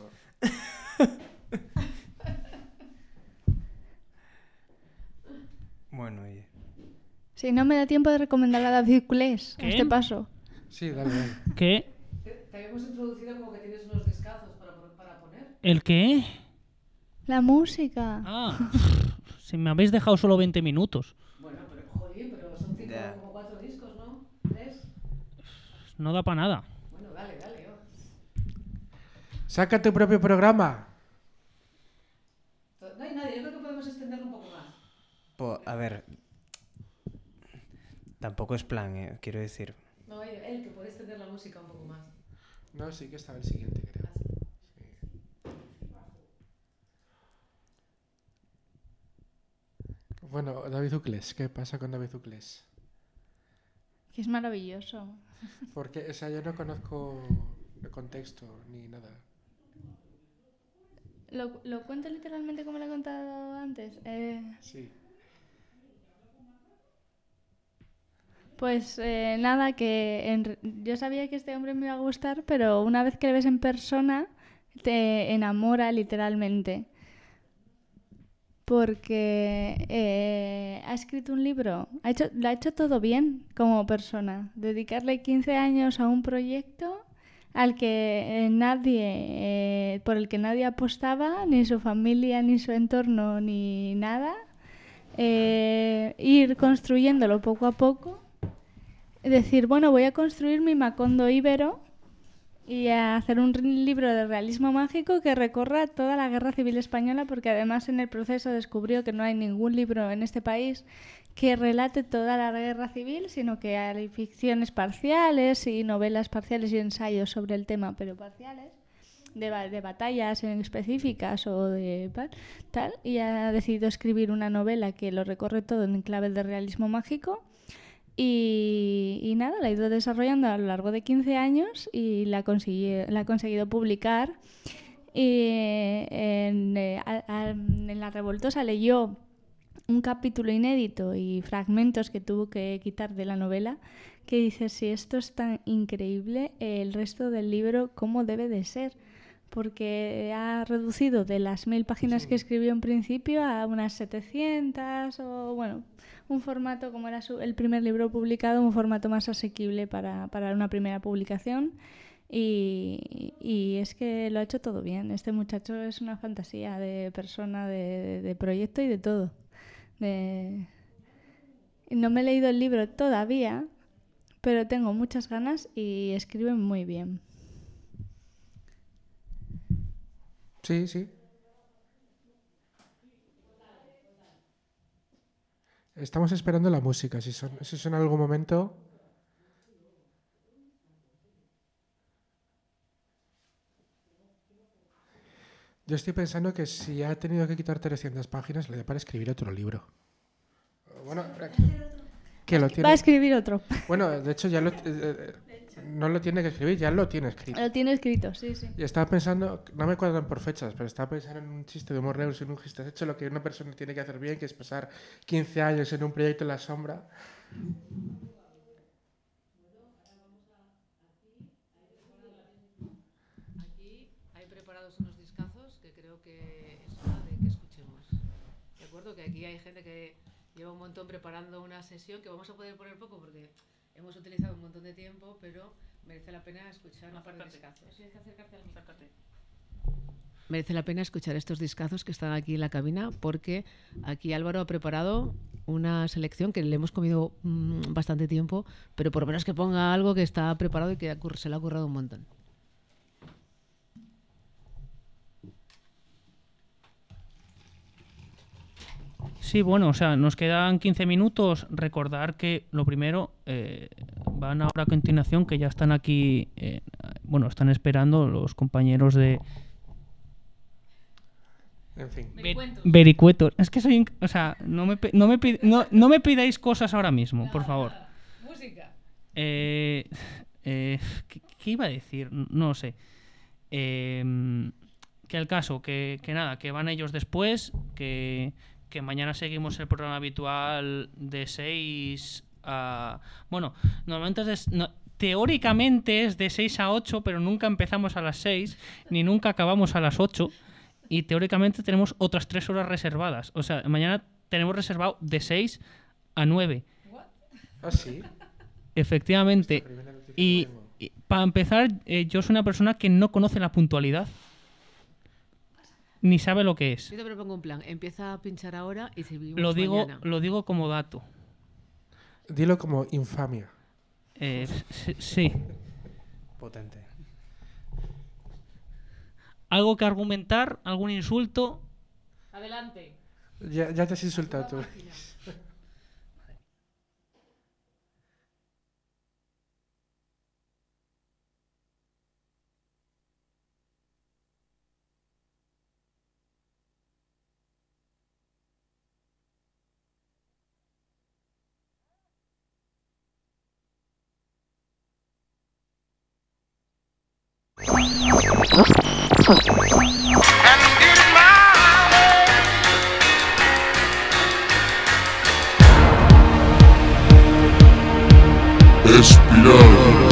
Bueno, oye. Si no me da tiempo de recomendar a David Culés a ¿Qué? este paso. Sí, dale, dale. ¿Qué? Te habíamos introducido como que tienes unos discazos para, para poner. ¿El qué? La música. Ah, si me habéis dejado solo veinte minutos. Bueno, pero jolín, pero son cinco, Ya. como cuatro discos, ¿no? ¿Tres? No da para nada. Bueno, dale, dale. Oh. Saca tu propio programa. No hay nadie, yo creo que podemos extenderlo un poco más. Po- a ver. Tampoco es plan, eh, quiero decir. No, él, él, que puede extender la música un poco más. No, sí que estaba el siguiente, creo. Sí. Bueno, David Uclés, ¿qué pasa con David Uclés? Que es maravilloso. Porque, o sea, yo no conozco No contexto ni nada. ¿Lo, lo cuento literalmente como lo he contado antes? Eh, Sí. Pues eh, nada, que en re- yo sabía que este hombre me iba a gustar, pero una vez que le ves en persona, te enamora literalmente. Porque eh, ha escrito un libro, ha hecho, lo ha hecho todo bien como persona. Dedicarle quince años a un proyecto al que eh, nadie, eh, por el que nadie apostaba, ni su familia, ni su entorno, ni nada. Eh, ir construyéndolo poco a poco. Decir, bueno, voy a construir mi Macondo íbero y a hacer un libro de realismo mágico que recorra toda la Guerra Civil Española, porque además en el proceso descubrió que no hay ningún libro en este país que relate toda la Guerra Civil, sino que hay ficciones parciales y novelas parciales y ensayos sobre el tema, pero parciales, de, ba- de batallas en específicas o de pa- tal, y ha decidido escribir una novela que lo recorre todo en clave de realismo mágico. Y, y nada, la ha ido desarrollando a lo largo de quince años y la, consegui- la ha conseguido publicar. Y en, eh, a- a- en La Revoltosa leyó un capítulo inédito y fragmentos que tuvo que quitar de la novela, que dice, si esto es tan increíble, el resto del libro, ¿cómo debe de ser? Porque ha reducido de las mil páginas Sí. que escribió en principio a unas setecientas o bueno, un formato como era su- el primer libro publicado, un formato más asequible para, para una primera publicación. Y, y es que lo ha hecho todo bien. Este muchacho es una fantasía de persona, de, de- de proyecto y de todo. De... No me he leído el libro todavía, pero tengo muchas ganas y escribe muy bien. Sí, sí. Estamos esperando la música. Si son, si son en algún momento. Yo estoy pensando que si ha tenido que quitar trescientas páginas, le da para escribir otro libro. Bueno, que lo Va a tiene. escribir otro. Bueno, de hecho ya lo, eh, eh, no lo tiene que escribir, ya lo tiene escrito. Lo tiene escrito, sí, sí. Y estaba pensando, no me cuadran por fechas, pero estaba pensando en un chiste de humor negro, en un chiste hecho lo que una persona tiene que hacer bien, que es pasar quince años en un proyecto en la sombra. Aquí hay preparados unos discazos que creo que es hora de que escuchemos. De acuerdo, que aquí hay gente que lleva un montón preparando una sesión que vamos a poder poner poco porque hemos utilizado un montón de tiempo, pero merece la pena escuchar un par de discazos. Tienes que acercarte al micro. Merece la pena escuchar estos discazos que están aquí en la cabina porque aquí Álvaro ha preparado una selección que le hemos comido mmm, bastante tiempo, pero por lo menos que ponga algo que está preparado y que se le ha currado un montón. Sí, bueno, o sea, nos quedan quince minutos. Recordar que lo primero, eh, van ahora a continuación, que ya están aquí, eh, bueno, están esperando los compañeros de En fin. Vericuentos. Vericuetos. Es que soy, inc- o sea, no me, pe- no me, pi- no, no me pidáis cosas ahora mismo, por favor. Música. Eh, eh, ¿qué, qué iba a decir? No lo sé. Eh, que el caso, que, que nada, que van ellos después, que, que mañana seguimos el programa habitual de seis a... Bueno, normalmente es de s- no, teóricamente es de seis a ocho, pero nunca empezamos a las seis, ni nunca acabamos a las ocho, y teóricamente tenemos otras tres horas reservadas. O sea, mañana tenemos reservado de seis a nueve. Ah, sí. Efectivamente. Esta primera noticia que Y, tengo. y para empezar, eh, yo soy una persona que no conoce la puntualidad. Ni sabe lo que es. Yo te propongo un plan. Empieza a pinchar ahora y seguimos Lo digo, mañana. lo digo como dato. Dilo como infamia. Eh, s- sí. Potente. ¿Algo que argumentar? ¿Algún insulto? Adelante. Ya, ya te has insultado tú. Espiral.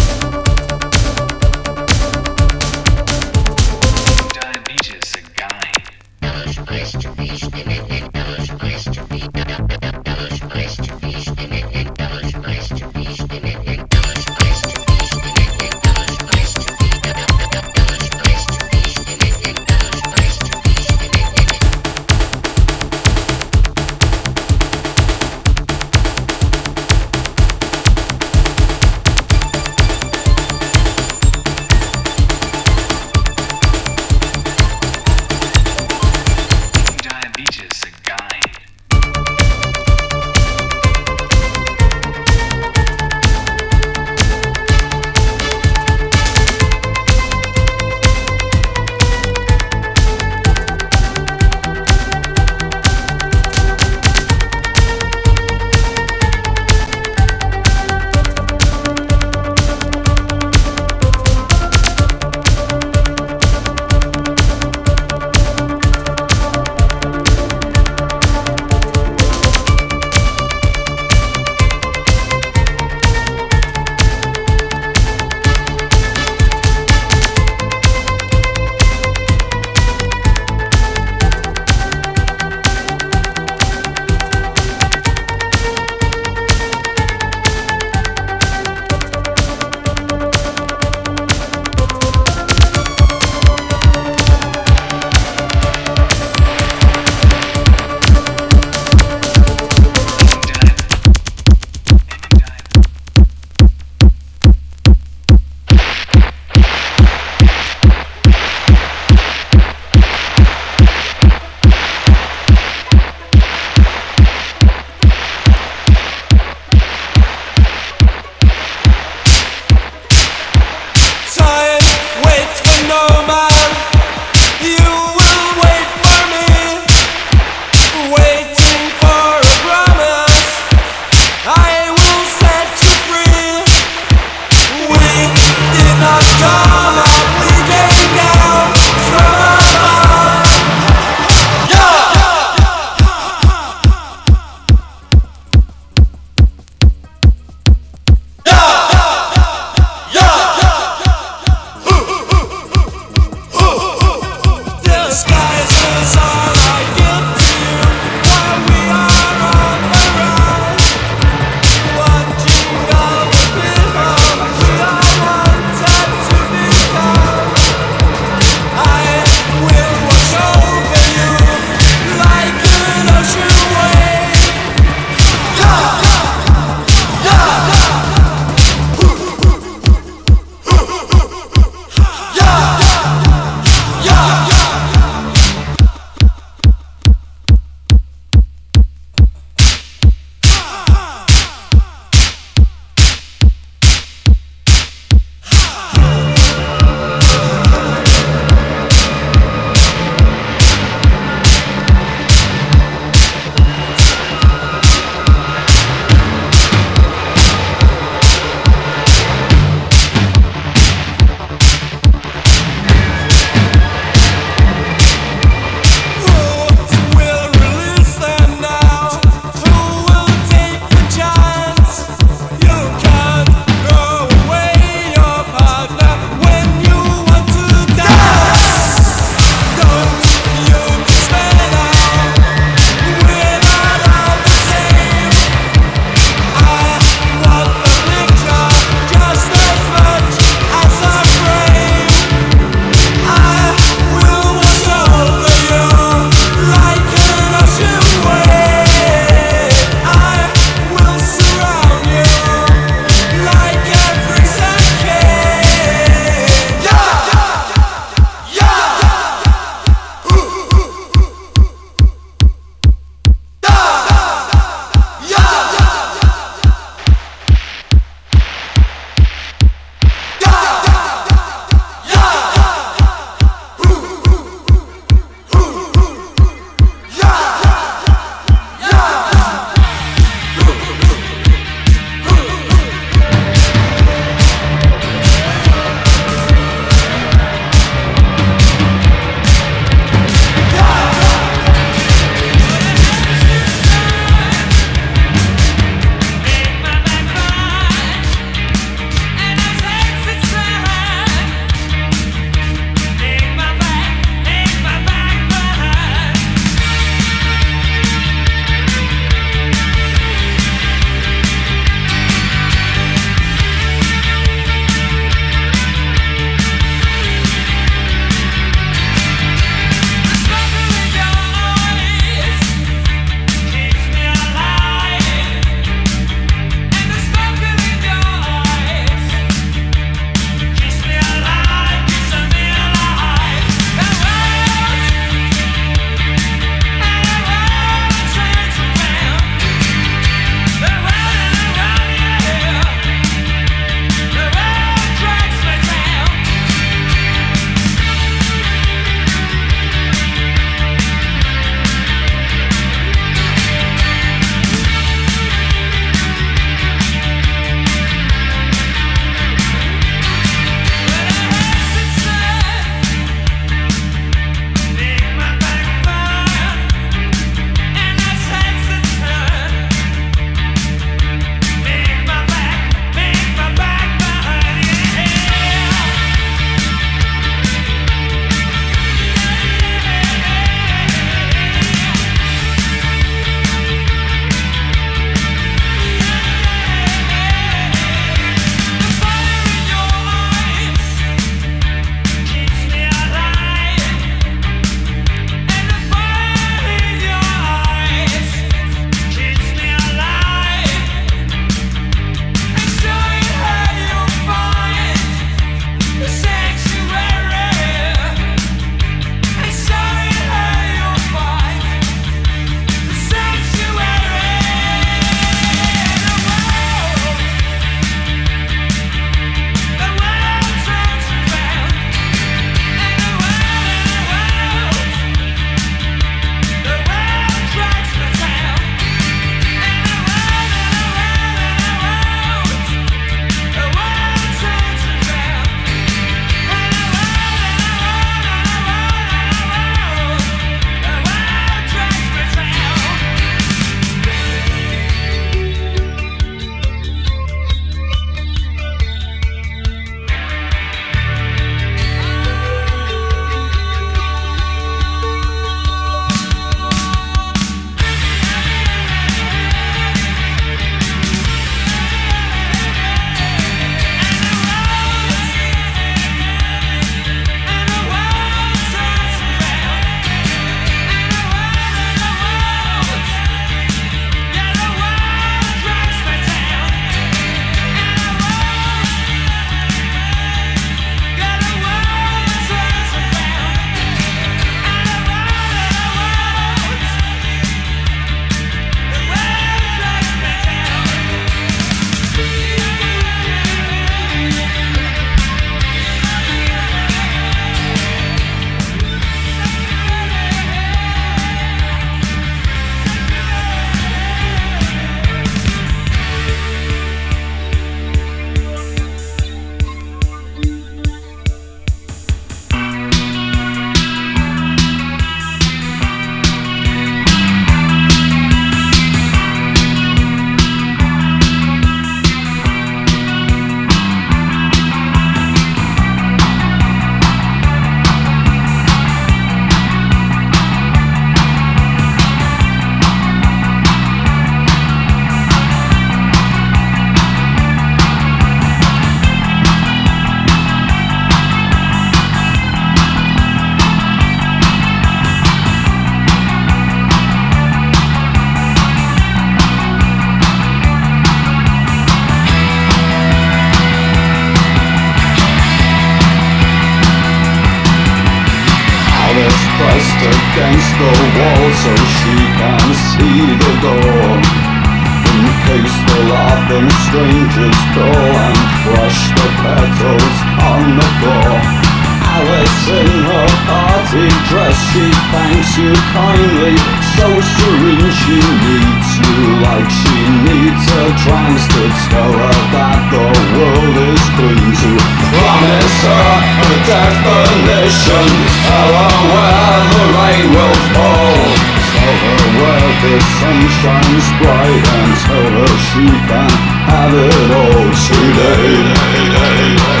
pressed against the wall so she can see the door. In case the laughing strangers go and crush the petals on the floor. Alice in her party dress, she thanks you kindly, so serene she needs you like she needs her trance to tell her that the world is clean. To promise her a definition, tell her where the rain will fall, tell her where the sun shines bright, and tell her she can have it all today.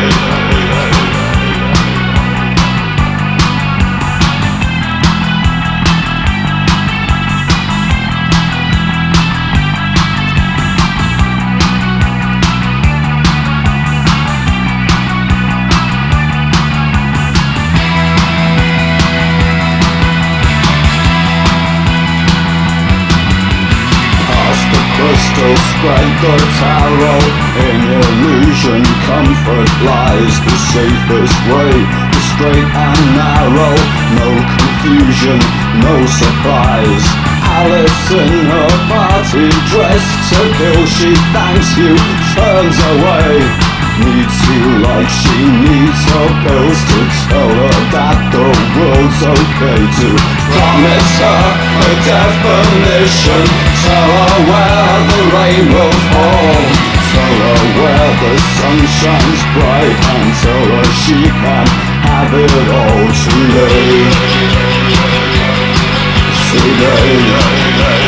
Crystal spread the tarot, in illusion comfort lies. The safest way, the straight and narrow, no confusion, no surprise. Alice in her party dress to kill, she thanks you, turns away. Needs you like she needs her pills to tell her that the world's okay. To promise her a definition, tell her where the rain will fall, tell her where the sun shines bright, and tell her she can have it all today. Today.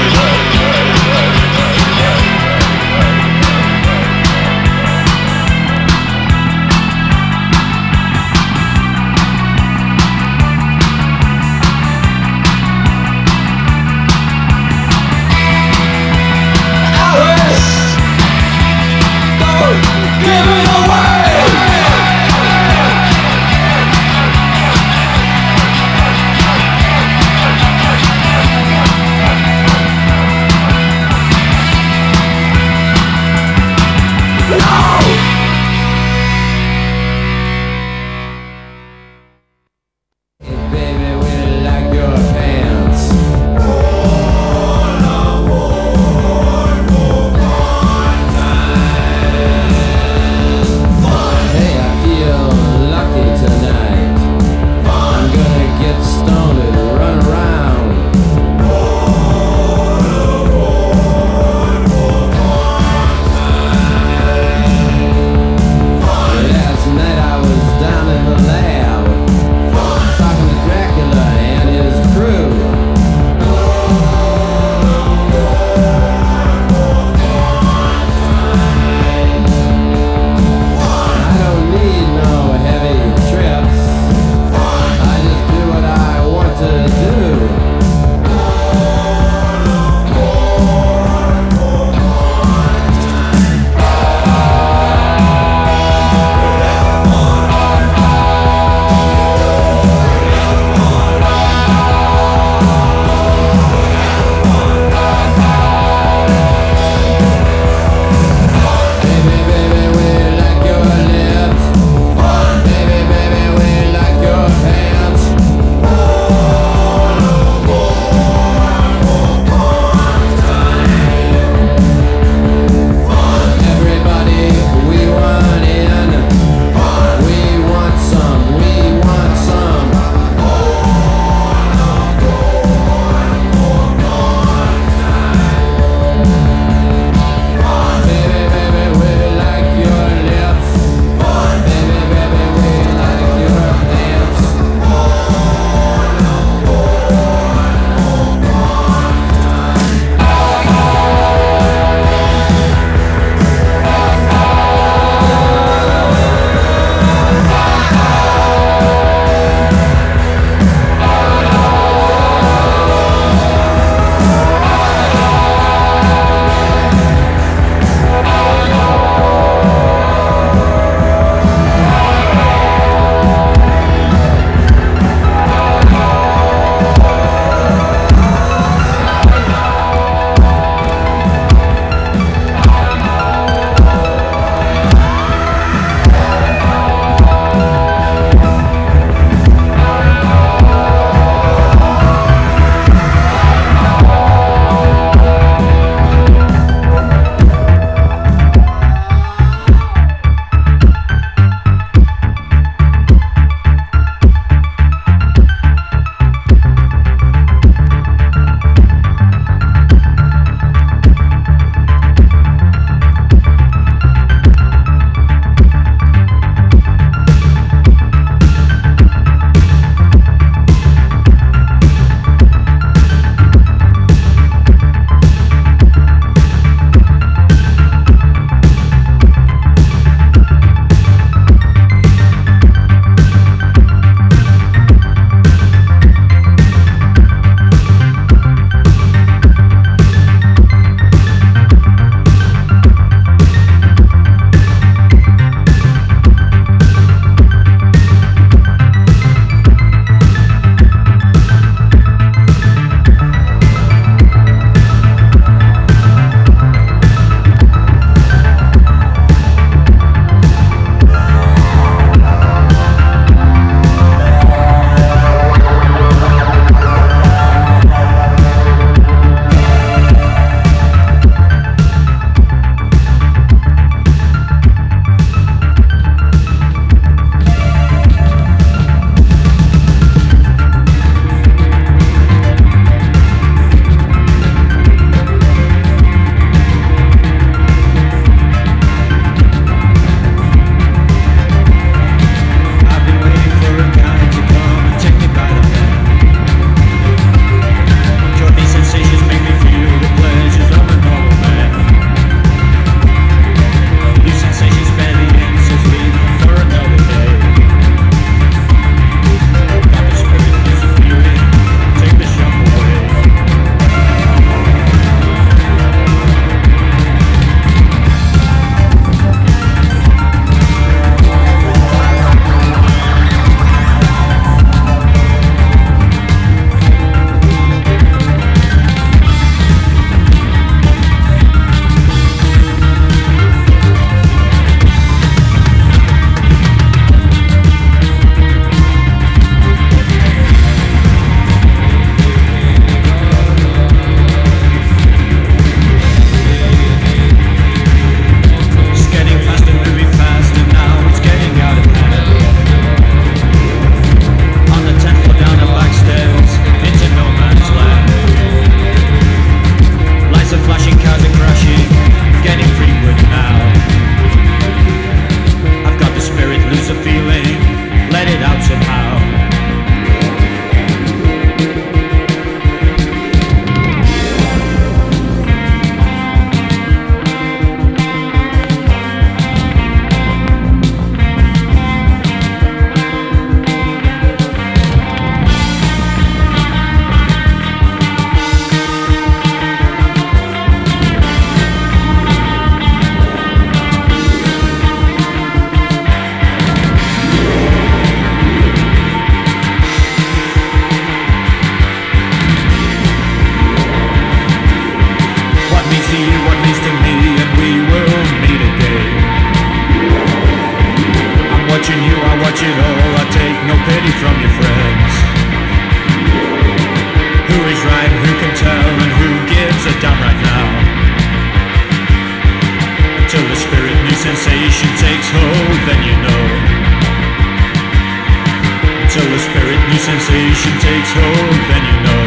told, then you know.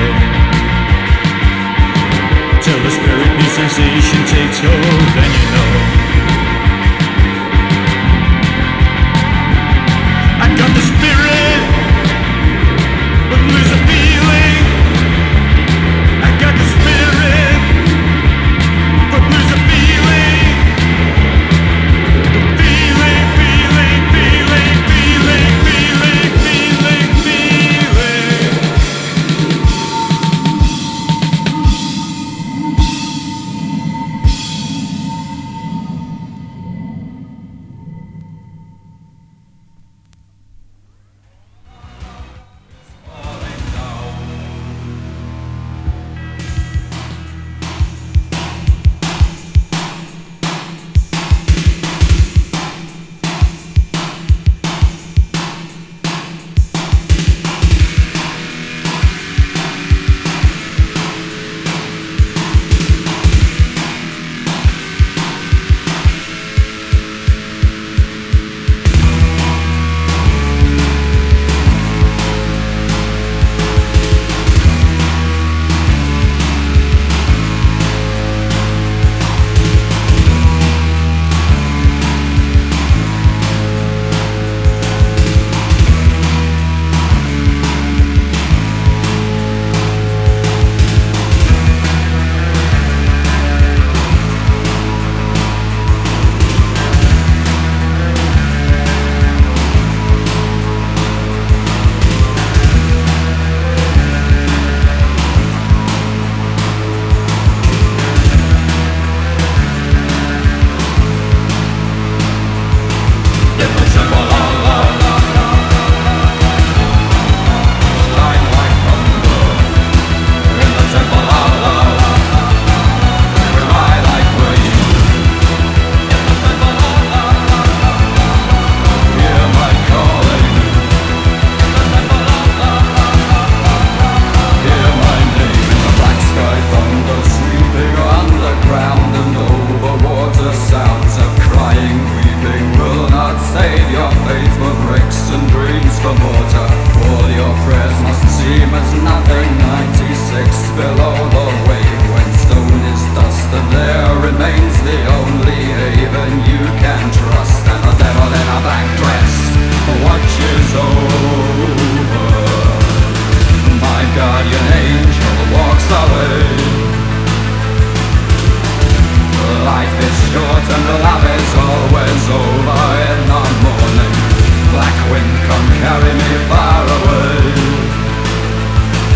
Till the spirit new sensation takes hold, then you know. I got the spirit, but lose the feeling. I got the spirit, but lose the feeling. The feeling, feeling, feeling, feeling, feeling, feeling, feeling. Wind, come carry me far away.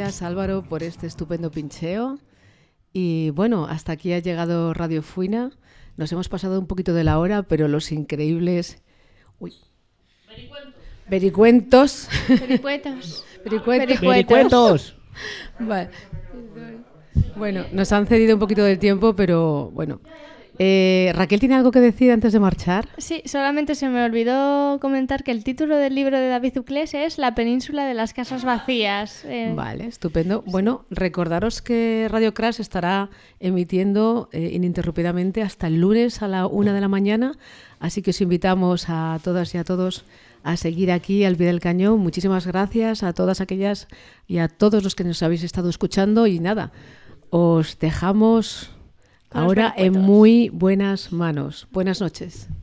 gracias Álvaro por este estupendo pincheo. Y bueno, hasta aquí ha llegado Radio Fuina. Nos hemos pasado un poquito de la hora, pero los increíbles... Uy. Vericuentos. Vericuetos. Vericuentos. Vericuetos. Vale. Bueno, nos han cedido un poquito del tiempo, pero bueno. Eh, Raquel, ¿tiene algo que decir antes de marchar? Sí, solamente se me olvidó comentar que el título del libro de David Uclés es La península de las casas vacías. Eh, Vale, estupendo. Bueno, recordaros que Radio Crash estará emitiendo eh, ininterrumpidamente hasta el lunes a la una de la mañana, así que os invitamos a todas y a todos a seguir aquí al pie del cañón. Muchísimas gracias a todas aquellas y a todos los que nos habéis estado escuchando y nada, os dejamos ahora en muy buenas manos. Buenas noches.